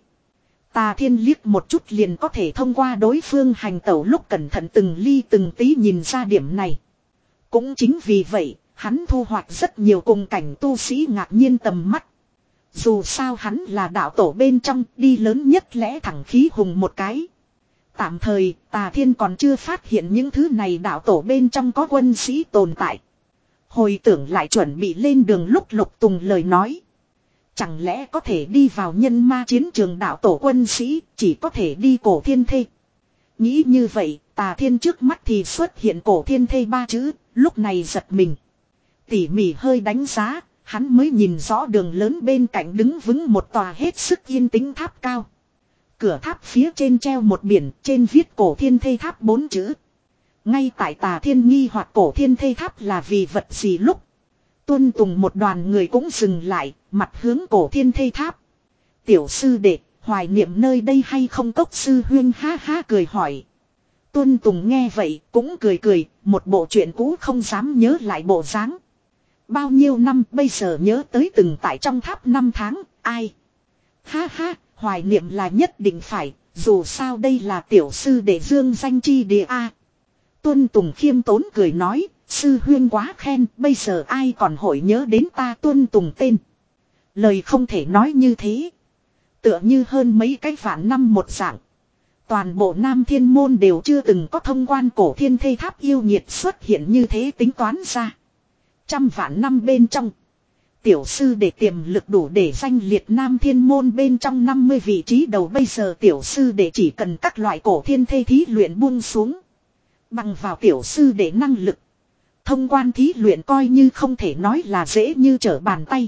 Tà Thiên liếc một chút liền có thể thông qua đối phương hành tẩu lúc cẩn thận từng ly từng tí nhìn ra điểm này. Cũng chính vì vậy, hắn thu hoạch rất nhiều cùng cảnh tu sĩ ngạc nhiên tầm mắt. Dù sao hắn là đạo tổ bên trong đi lớn nhất lẽ thẳng khí hùng một cái. Tạm thời, Tà Thiên còn chưa phát hiện những thứ này đạo tổ bên trong có quân sĩ tồn tại. Hồi tưởng lại chuẩn bị lên đường lúc Lục Tùng lời nói. Chẳng lẽ có thể đi vào nhân ma chiến trường đạo tổ quân sĩ, chỉ có thể đi Cổ Thiên Thê. Nghĩ như vậy, Tà Thiên trước mắt thì xuất hiện Cổ Thiên Thê ba chữ, lúc này giật mình. Tỉ mỉ hơi đánh giá, hắn mới nhìn rõ đường lớn bên cạnh đứng vững một tòa hết sức yên tĩnh tháp cao. Cửa tháp phía trên treo một biển, trên viết Cổ Thiên Thê tháp bốn chữ. Ngay tại Tà Thiên nghi hoặc cổ thiên thây tháp là vì vật gì lúc. Tuân Tùng một đoàn người cũng dừng lại, mặt hướng cổ thiên thây tháp. Tiểu sư đệ, hoài niệm nơi đây hay không? Cốc sư huyên ha ha cười hỏi. Tuân Tùng nghe vậy cũng cười cười, một bộ chuyện cũ không dám nhớ lại bộ dáng. Bao nhiêu năm bây giờ nhớ tới từng tại trong tháp năm tháng, ai? Ha ha, hoài niệm là nhất định phải, dù sao đây là tiểu sư đệ dương danh chi địa a. Tuân Tùng khiêm tốn cười nói, sư huyên quá khen, bây giờ ai còn hội nhớ đến ta Tuân Tùng tên. Lời không thể nói như thế. Tựa như hơn mấy cái vạn năm một dạng. Toàn bộ Nam Thiên Môn đều chưa từng có thông quan cổ thiên thây tháp yêu nhiệt xuất hiện như thế tính toán ra. Trăm vạn năm bên trong. Tiểu sư để tiềm lực đủ để danh liệt Nam Thiên Môn bên trong năm mươi vị trí đầu. Bây giờ tiểu sư để chỉ cần các loại cổ thiên thây thí luyện buông xuống. Bằng vào tiểu sư để năng lực. Thông quan thí luyện coi như không thể nói là dễ như trở bàn tay.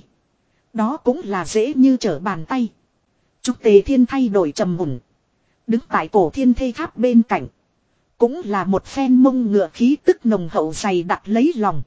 Đó cũng là dễ như trở bàn tay. Trúc Tề Thiên thay đổi trầm mùn. Đứng tại cổ thiên thây tháp bên cạnh. Cũng là một phen mông ngựa khí tức nồng hậu dày đặc lấy lòng.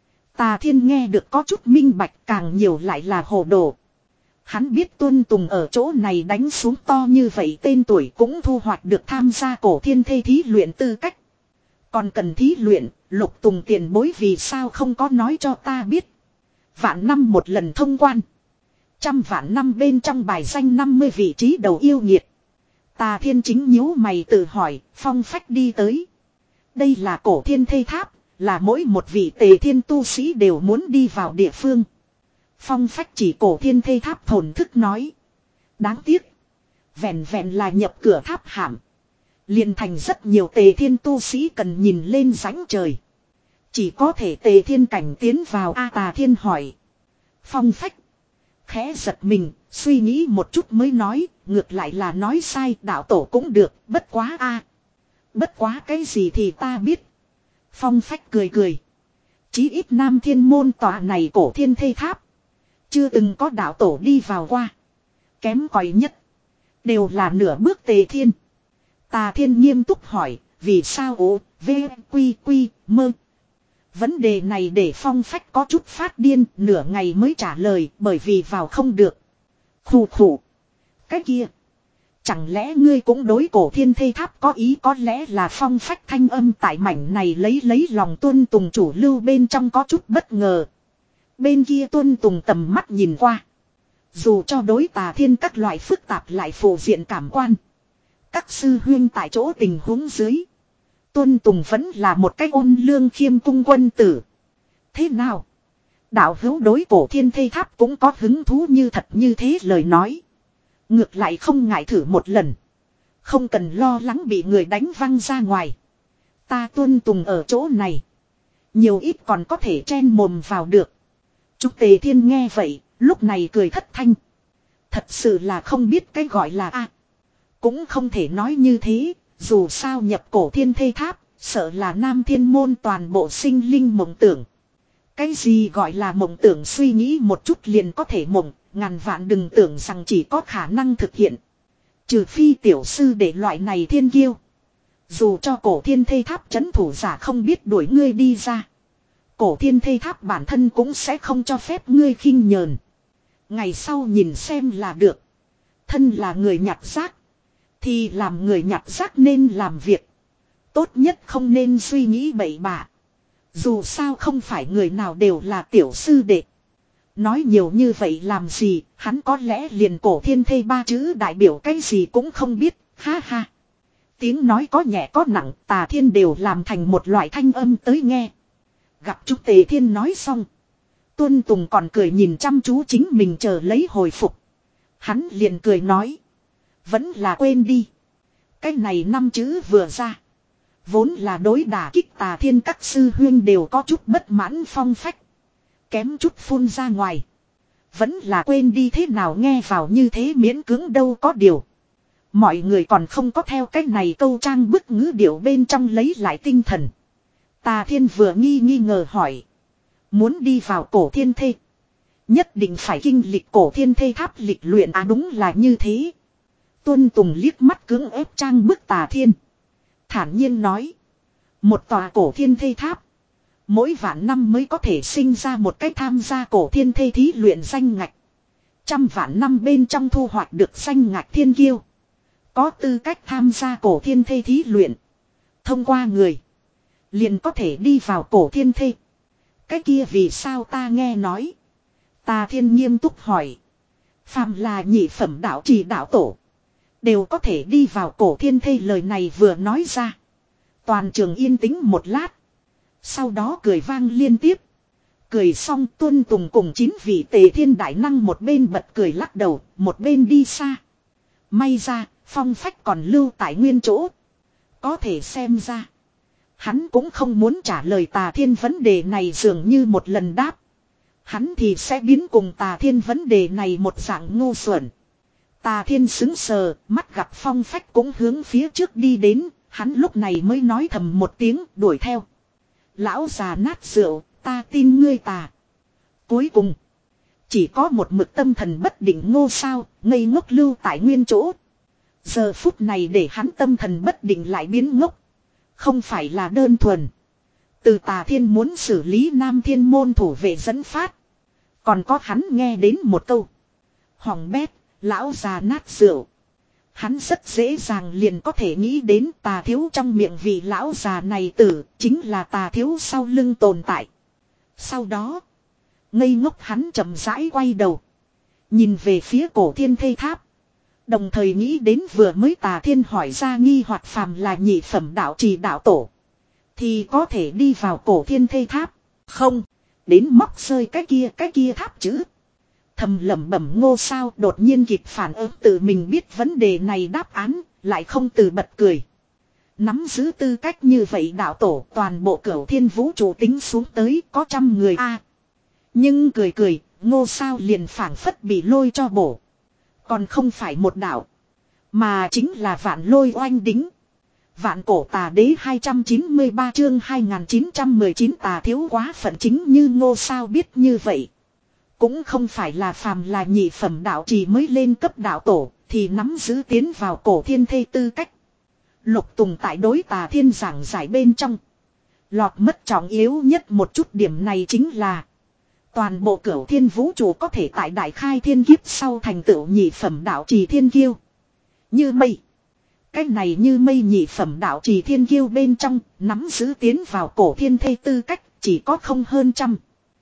Tà Thiên nghe được có chút minh bạch, càng nhiều lại là hồ đồ. Hắn biết Tuân Tùng ở chỗ này đánh xuống to như vậy tên tuổi cũng thu hoạch được tham gia cổ thiên thây thí luyện tư cách. Còn cần thí luyện, Lục Tùng tiền bối vì sao không có nói cho ta biết. Vạn năm một lần thông quan. Trăm vạn năm bên trong bài danh năm mươi vị trí đầu yêu nghiệt. Tà Thiên chính nhíu mày tự hỏi, phong phách đi tới. Đây là cổ thiên thây tháp, là mỗi một vị tề thiên tu sĩ đều muốn đi vào địa phương. Phong phách chỉ cổ thiên thây tháp thổn thức nói. Đáng tiếc. Vẹn vẹn là nhập cửa tháp hàm. Liền thành rất nhiều tề thiên tu sĩ cần nhìn lên rãnh trời. Chỉ có thể tề thiên cảnh tiến vào. A Tà Thiên hỏi. Phong phách. Khẽ giật mình, suy nghĩ một chút mới nói, ngược lại là nói sai, đạo tổ cũng được, bất quá a. Bất quá cái gì thì ta biết. Phong phách cười cười. Chí ít Nam Thiên Môn tòa này cổ thiên thây tháp. Chưa từng có đạo tổ đi vào qua. Kém cỏi nhất. Đều là nửa bước tề thiên. Tà Thiên nghiêm túc hỏi, vì sao ố, v, quy, quy, mơ. Vấn đề này để phong phách có chút phát điên, nửa ngày mới trả lời, bởi vì vào không được. Khủ khủ. Cái kia. Chẳng lẽ ngươi cũng đối cổ thiên thây tháp có ý? Có lẽ là phong phách thanh âm tại mảnh này lấy lấy lòng Tuân Tùng chủ lưu bên trong có chút bất ngờ. Bên kia Tuân Tùng tầm mắt nhìn qua. Dù cho đối Tà Thiên các loại phức tạp lại phổ diện cảm quan. Các sư huyên tại chỗ tình huống dưới. Tuân Tùng vẫn là một cái ôn lương khiêm cung quân tử. Thế nào? Đạo hữu đối cổ thiên thây tháp cũng có hứng thú như thật như thế lời nói. Ngược lại không ngại thử một lần. Không cần lo lắng bị người đánh văng ra ngoài. Ta Tuân Tùng ở chỗ này. Nhiều ít còn có thể chen mồm vào được. Trúc Tề Thiên nghe vậy, lúc này cười thất thanh. Thật sự là không biết cái gọi là a. Cũng không thể nói như thế, dù sao nhập cổ thiên thây tháp, sợ là Nam Thiên Môn toàn bộ sinh linh mộng tưởng. Cái gì gọi là mộng tưởng? Suy nghĩ một chút liền có thể mộng, ngàn vạn đừng tưởng rằng chỉ có khả năng thực hiện. Trừ phi tiểu sư để loại này thiên kiêu. Dù cho cổ thiên thây tháp chấn thủ giả không biết đuổi ngươi đi ra. Cổ thiên thây tháp bản thân cũng sẽ không cho phép ngươi khinh nhờn. Ngày sau nhìn xem là được. Thân là người nhặt rác. Thì làm người nhặt rác nên làm việc. Tốt nhất không nên suy nghĩ bậy bạ. Dù sao không phải người nào đều là tiểu sư đệ. Nói nhiều như vậy làm gì, hắn có lẽ liền cổ thiên thây ba chữ đại biểu cái gì cũng không biết, ha ha. Tiếng nói có nhẹ có nặng, Tà Thiên đều làm thành một loại thanh âm tới nghe. Gặp Trúc Tề Thiên nói xong. Tuân Tùng còn cười nhìn chăm chú chính mình chờ lấy hồi phục. Hắn liền cười nói. Vẫn là quên đi. Cái này năm chữ vừa ra. Vốn là đối đả kích Tà Thiên các sư huyên đều có chút bất mãn phong phách. Kém chút phun ra ngoài. Vẫn là quên đi, thế nào nghe vào như thế miễn cưỡng đâu có điều. Mọi người còn không có theo cách này câu trang bức ngữ điệu bên trong lấy lại tinh thần. Tà Thiên vừa nghi nghi ngờ hỏi. Muốn đi vào cổ thiên thê. Nhất định phải kinh lịch cổ thiên thê tháp lịch luyện à? Đúng là như thế. Tuân Tùng liếc mắt cưỡng ép trang bức Tà Thiên. Thản nhiên nói. Một tòa cổ thiên thây tháp. Mỗi vạn năm mới có thể sinh ra một cách tham gia cổ thiên thây thí luyện danh ngạch. Trăm vạn năm bên trong thu hoạch được danh ngạch thiên kiêu. Có tư cách tham gia cổ thiên thây thí luyện. Thông qua người. Liền có thể đi vào cổ thiên thây. Cái kia vì sao ta nghe nói. Tà Thiên nghiêm túc hỏi. Phàm là nhị phẩm đạo trì đạo tổ. Đều có thể đi vào cổ thiên thây, lời này vừa nói ra. Toàn trường yên tĩnh một lát. Sau đó cười vang liên tiếp. Cười xong Tuân Tùng cùng chín vị Tề Thiên đại năng một bên bật cười lắc đầu, một bên đi xa. May ra, Phong Phách còn lưu tại nguyên chỗ. Có thể xem ra. Hắn cũng không muốn trả lời Tà Thiên vấn đề này, dường như một lần đáp. Hắn thì sẽ biến cùng Tà Thiên vấn đề này một dạng ngu xuẩn. Tà Thiên xứng sờ, mắt gặp Phong Phách cũng hướng phía trước đi đến. Hắn lúc này mới nói thầm một tiếng, đuổi theo. Lão già nát rượu, ta tin ngươi tà. Cuối cùng, chỉ có một mực tâm thần bất định Ngô Sao, ngây ngốc lưu tại nguyên chỗ. Giờ phút này để hắn tâm thần bất định lại biến ngốc. Không phải là đơn thuần. Từ Tà Thiên muốn xử lý Nam Thiên môn thủ vệ dẫn phát. Còn có hắn nghe đến một câu. Hỏng bét, lão già nát rượu. Hắn rất dễ dàng liền có thể nghĩ đến Tà Thiếu trong miệng vị lão già này tử, chính là Tà Thiếu sau lưng tồn tại. Sau đó, ngây ngốc hắn chậm rãi quay đầu. Nhìn về phía cổ thiên thây tháp. Đồng thời nghĩ đến vừa mới Tà Thiên hỏi ra nghi hoặc phàm là nhị phẩm đạo trì đạo tổ. Thì có thể đi vào cổ thiên thây tháp. Không, đến móc rơi cái kia cái kia tháp chữ. Thầm lẩm bẩm Ngô Sao đột nhiên kịp phản ứng tự mình biết vấn đề này đáp án, lại không từ bật cười. Nắm giữ tư cách như vậy đạo tổ toàn bộ cửu thiên vũ trụ tính xuống tới có trăm người a. Nhưng cười cười, Ngô Sao liền phảng phất bị lôi cho bổ. Còn không phải một đạo, mà chính là vạn lôi oanh đính. Vạn cổ tà đế hai trăm chín mươi ba chương hai nghìn chín trăm mười chín Tà Thiếu quá phận chính như Ngô Sao biết như vậy. Cũng không phải là phàm là nhị phẩm đạo trì mới lên cấp đạo tổ, thì nắm giữ tiến vào cổ thiên thây tư cách. Lục Tùng tại đối Tà Thiên giảng giải bên trong. Lọt mất trọng yếu nhất một chút điểm này chính là. Toàn bộ cửu thiên vũ trụ có thể tại đại khai thiên kiếp sau thành tựu nhị phẩm đạo trì thiên kiêu. Như mây. Cái này như mây nhị phẩm đạo trì thiên kiêu bên trong, nắm giữ tiến vào cổ thiên thây tư cách, chỉ có không hơn trăm.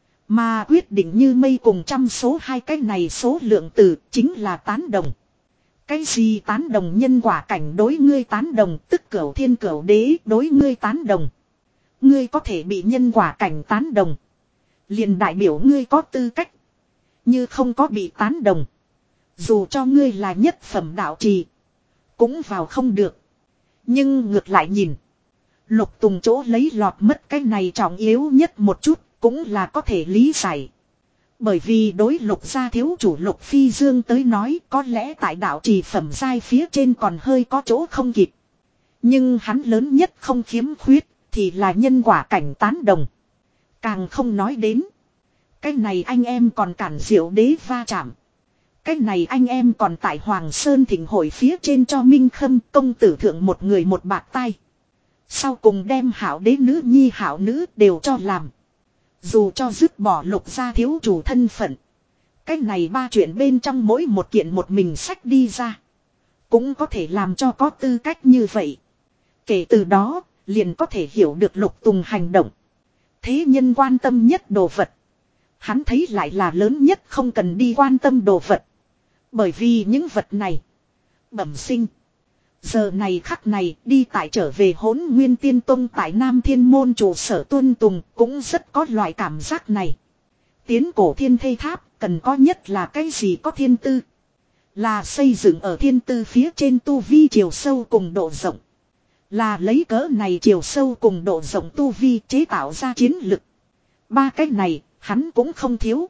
Mà quyết định như mây cùng trăm số hai cái này số lượng từ chính là tán đồng. Cái gì tán đồng? Nhân quả cảnh đối ngươi tán đồng, tức cửu thiên cửu đế đối ngươi tán đồng. Ngươi có thể bị nhân quả cảnh tán đồng. Liền đại biểu ngươi có tư cách. Như không có bị tán đồng. Dù cho ngươi là nhất phẩm đạo trì. Cũng vào không được. Nhưng ngược lại nhìn. Lục Tùng chỗ lấy lọt mất cái này trọng yếu nhất một chút. Cũng là có thể lý giải. Bởi vì đối Lục gia thiếu chủ Lục Phi Dương tới nói. Có lẽ tại đạo trì phẩm giai phía trên còn hơi có chỗ không kịp. Nhưng hắn lớn nhất không khiếm khuyết. Thì là nhân quả cảnh tán đồng. Càng không nói đến. Cái này anh em còn cản diệu đế va chạm. Cái này anh em còn tại Hoàng Sơn thịnh hội phía trên cho Minh Khâm công tử thượng một người một bạc tay. Sau cùng đem hảo đế nữ nhi hảo nữ đều cho làm. Dù cho dứt bỏ Lục gia thiếu chủ thân phận. Cái này ba chuyện bên trong mỗi một kiện một mình sách đi ra. Cũng có thể làm cho có tư cách như vậy. Kể từ đó, liền có thể hiểu được Lục Tùng hành động. Thế nhân quan tâm nhất đồ vật. Hắn thấy lại là lớn nhất không cần đi quan tâm đồ vật. Bởi vì những vật này. Bẩm sinh. Giờ này khắc này đi tại trở về Hỗn Nguyên Tiên Tông tại Nam Thiên môn trụ sở Tuân Tùng cũng rất có loại cảm giác này. Tiến cổ thiên thây tháp cần có nhất là cái gì có thiên tư. Là xây dựng ở thiên tư phía trên tu vi chiều sâu cùng độ rộng. Là lấy cỡ này chiều sâu cùng độ rộng tu vi chế tạo ra chiến lực. Ba cái này hắn cũng không thiếu.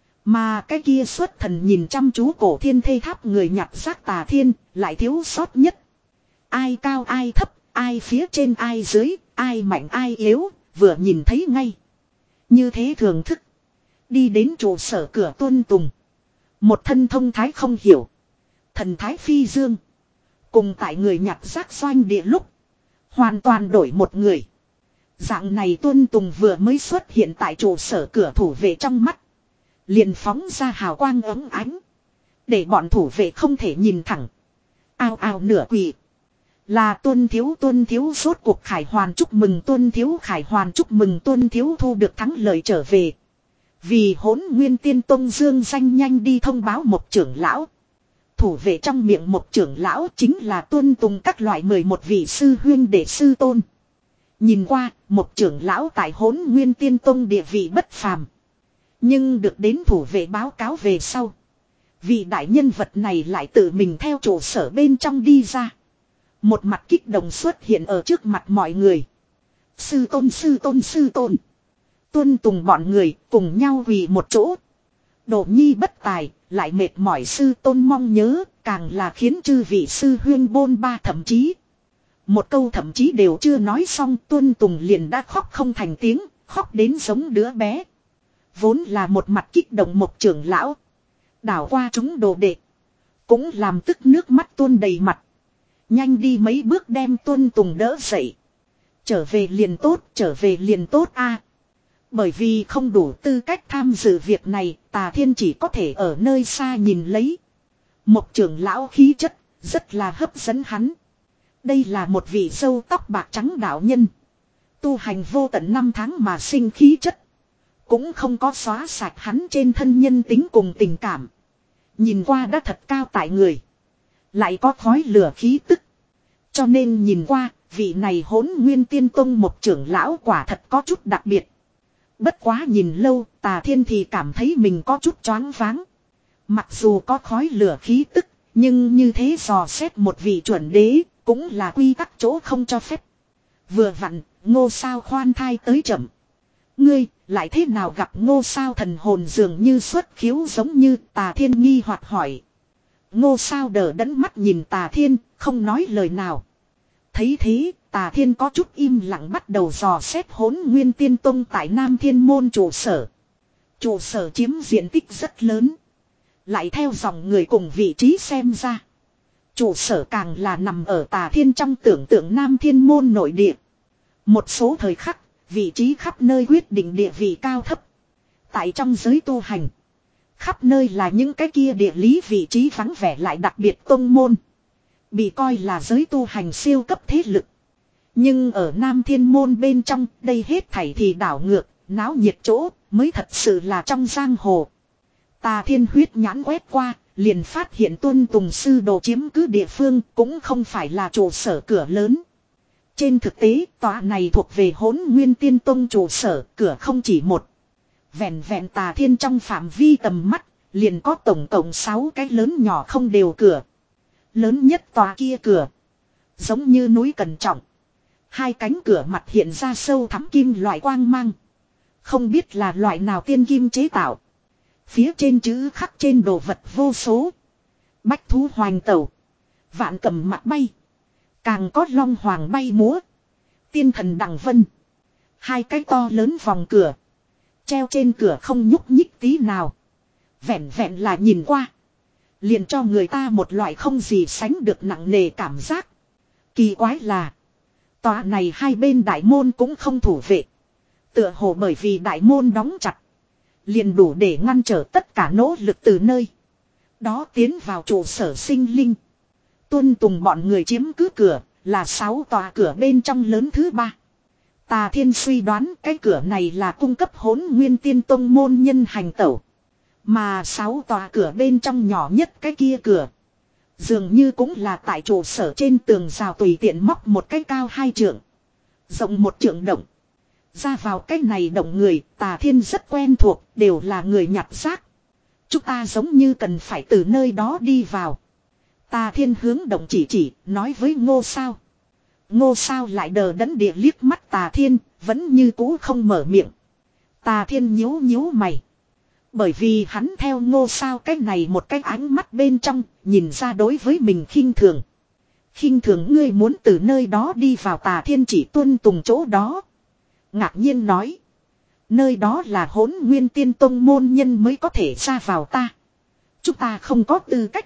Mà cái kia xuất thần nhìn chăm chú cổ thiên thây tháp người nhặt rác Tà Thiên lại thiếu sót nhất. Ai cao ai thấp, ai phía trên ai dưới, ai mạnh ai yếu, vừa nhìn thấy ngay. Như thế thường thức. Đi đến trụ sở cửa Tuân Tùng. Một thân thông thái không hiểu. Thần thái phi dương. Cùng tại người nhặt rác doanh địa lúc. Hoàn toàn đổi một người. Dạng này Tuân Tùng vừa mới xuất hiện tại trụ sở cửa thủ vệ trong mắt. Liền phóng ra hào quang ấm ánh. Để bọn thủ vệ không thể nhìn thẳng. Ao ao nửa quỳ. Là Tuân thiếu Tuân thiếu rốt cuộc Khải Hoàn chúc mừng Tuân thiếu Khải Hoàn chúc mừng Tuân thiếu thu được thắng lợi trở về. Vì Hỗn Nguyên Tiên Tông dương danh nhanh đi thông báo một trưởng lão. Thủ vệ trong miệng một trưởng lão chính là Tuân Tùng các loại mười một vị sư huyên đệ sư tôn. Nhìn qua, một trưởng lão tại Hỗn Nguyên Tiên Tông địa vị bất phàm. Nhưng được đến thủ vệ báo cáo về sau. Vị đại nhân vật này lại tự mình theo trụ sở bên trong đi ra. Một mặt kích động xuất hiện ở trước mặt mọi người. Sư tôn sư tôn sư tôn. Tuân Tùng bọn người cùng nhau quỳ một chỗ. Độ nhi bất tài, lại mệt mỏi sư tôn mong nhớ, càng là khiến chư vị sư huyên bôn ba thậm chí. Một câu thậm chí đều chưa nói xong Tuân Tùng liền đã khóc không thành tiếng, khóc đến giống đứa bé. Vốn là một mặt kích động một trưởng lão. Đảo qua chúng đồ đệ. Cũng làm tức nước mắt tuôn đầy mặt. Nhanh đi mấy bước đem Tuân Tùng đỡ dậy. Trở về liền tốt, trở về liền tốt a. Bởi vì không đủ tư cách tham dự việc này, Tà Thiên chỉ có thể ở nơi xa nhìn lấy. Một trưởng lão khí chất, rất là hấp dẫn hắn. Đây là một vị râu tóc bạc trắng đạo nhân. Tu hành vô tận năm tháng mà sinh khí chất. Cũng không có xóa sạch hắn trên thân nhân tính cùng tình cảm. Nhìn qua đã thật cao tại người. Lại có khói lửa khí tức. Cho nên nhìn qua, vị này Hỗn Nguyên Tiên Tông một trưởng lão quả thật có chút đặc biệt. Bất quá nhìn lâu, Tà Thiên thì cảm thấy mình có chút choáng váng. Mặc dù có khói lửa khí tức, nhưng như thế dò xét một vị chuẩn đế, cũng là quy tắc chỗ không cho phép. Vừa vặn, Ngô Sao khoan thai tới chậm. Ngươi, lại thế nào gặp Ngô Sao thần hồn dường như xuất khiếu giống như Tà Thiên nghi hoặc hỏi. Ngô Sao đờ đẫn mắt nhìn Tà Thiên, không nói lời nào. Thấy thế, Tà Thiên có chút im lặng bắt đầu dò xét Hỗn Nguyên Tiên Tông tại Nam Thiên Môn trụ sở. Trụ sở chiếm diện tích rất lớn. Lại theo dòng người cùng vị trí xem ra. Trụ sở càng là nằm ở Tà Thiên trong tưởng tượng Nam Thiên Môn nội địa. Một số thời khắc, vị trí khắp nơi quyết định địa vị cao thấp. Tại trong giới tu hành, khắp nơi là những cái kia địa lý vị trí vắng vẻ lại đặc biệt tông môn. Bị coi là giới tu hành siêu cấp thế lực. Nhưng ở Nam Thiên Môn bên trong, đây hết thảy thì đảo ngược, náo nhiệt chỗ, mới thật sự là trong giang hồ. Tà Thiên huyết nhãn quét qua, liền phát hiện Tuân Tùng sư đồ chiếm cứ địa phương cũng không phải là trụ sở cửa lớn. Trên thực tế, tòa này thuộc về Hỗn Nguyên Tiên Tông trụ sở, cửa không chỉ một. Vẹn vẹn Tà Thiên trong phạm vi tầm mắt, liền có tổng cộng sáu cái lớn nhỏ không đều cửa. Lớn nhất tòa kia cửa, giống như núi cẩn trọng. Hai cánh cửa mặt hiện ra sâu thắm kim loại quang mang. Không biết là loại nào tiên kim chế tạo. Phía trên chữ khắc trên đồ vật vô số. Bách thú hoành tẩu. Vạn cầm mặt bay. Càng có long hoàng bay múa. Tiên thần đằng vân. Hai cái to lớn vòng cửa. Treo trên cửa không nhúc nhích tí nào. Vẹn vẹn là nhìn qua. Liền cho người ta một loại không gì sánh được nặng nề cảm giác. Kỳ quái là. Tòa này hai bên đại môn cũng không thủ vệ. Tựa hồ bởi vì đại môn đóng chặt. Liền đủ để ngăn trở tất cả nỗ lực từ nơi. Đó tiến vào trụ sở sinh linh. Tuân Tùng bọn người chiếm cứ cửa. Là sáu tòa cửa bên trong lớn thứ ba. Tà Thiên suy đoán cái cửa này là cung cấp Hỗn Nguyên Tiên Tông môn nhân hành tẩu. Mà sáu tòa cửa bên trong nhỏ nhất cái kia cửa. Dường như cũng là tại trụ sở trên tường rào tùy tiện móc một cái cao hai trượng. Rộng một trượng động. Ra vào cái này động người, Tà Thiên rất quen thuộc, đều là người nhặt rác. Chúng ta giống như cần phải từ nơi đó đi vào. Tà Thiên hướng động chỉ chỉ, nói với Ngô Sao. Ngô Sao lại đờ đẫn địa liếc mắt Tà Thiên, vẫn như cũ không mở miệng. Tà Thiên nhíu nhíu mày. Bởi vì hắn theo Ngô Sao cái này một cái ánh mắt bên trong, nhìn ra đối với mình khinh thường. Khinh thường ngươi muốn từ nơi đó đi vào. Tà Thiên chỉ Tuân Tùng chỗ đó. Ngạc nhiên nói. Nơi đó là Hỗn Nguyên Tiên Tông môn nhân mới có thể ra vào ta. Chúng ta không có tư cách.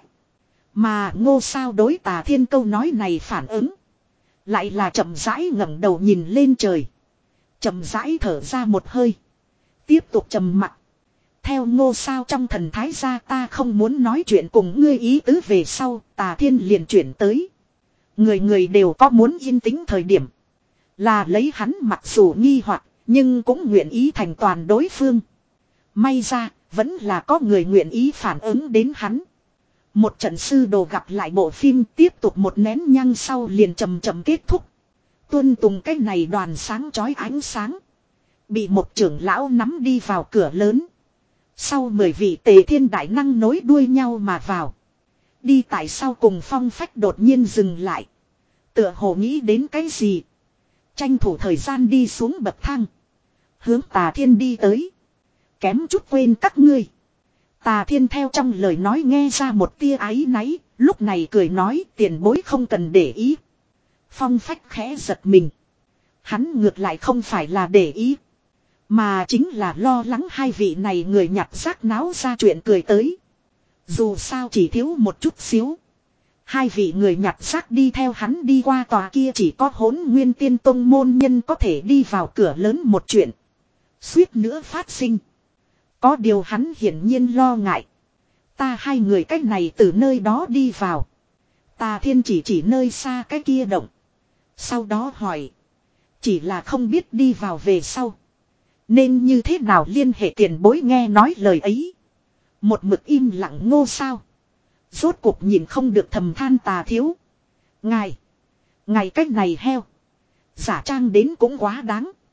Mà Ngô Sao đối Tà Thiên câu nói này phản ứng. Lại là chậm rãi ngẩng đầu nhìn lên trời. chậm rãi thở ra một hơi. Tiếp tục trầm mặc. Theo Ngô Sao trong thần thái ra, ta không muốn nói chuyện cùng ngươi ý tứ về sau, Tà Thiên liền chuyển tới. Người người đều có muốn yên tĩnh thời điểm. Là lấy hắn mặc dù nghi hoặc, nhưng cũng nguyện ý thành toàn đối phương. May ra, vẫn là có người nguyện ý phản ứng đến hắn. Một trận sư đồ gặp lại bộ phim, tiếp tục một nén nhang sau liền chậm chậm kết thúc. Tuân tùng cái này đoàn sáng chói ánh sáng. Bị một trưởng lão nắm đi vào cửa lớn. Sau mười vị tề thiên đại năng nối đuôi nhau mà vào. Đi tại sau cùng phong phách đột nhiên dừng lại. Tựa hồ nghĩ đến cái gì. Tranh thủ thời gian đi xuống bậc thang. Hướng Tà Thiên đi tới. Kém chút quên các ngươi. Tà Thiên theo trong lời nói nghe ra một tia áy náy. Lúc này cười nói tiền bối không cần để ý. Phong phách khẽ giật mình. Hắn ngược lại không phải là để ý. Mà chính là lo lắng hai vị này người nhặt rác náo ra chuyện cười tới. Dù sao chỉ thiếu một chút xíu. Hai vị người nhặt rác đi theo hắn đi qua tòa kia chỉ có Hỗn Nguyên Tiên Tông môn nhân có thể đi vào cửa lớn một chuyện. Suýt nữa phát sinh. Có điều hắn hiển nhiên lo ngại. Ta hai người cách này từ nơi đó đi vào. Tà Thiên chỉ chỉ nơi xa cái kia động. Sau đó hỏi. Chỉ là không biết đi vào về sau. Nên như thế nào liên hệ tiền bối nghe nói lời ấy. Một mực im lặng Ngô Sao. Rốt cuộc nhìn không được thầm than Tà thiếu. Ngài. Ngài cách này heo. Giả trang đến cũng quá đáng.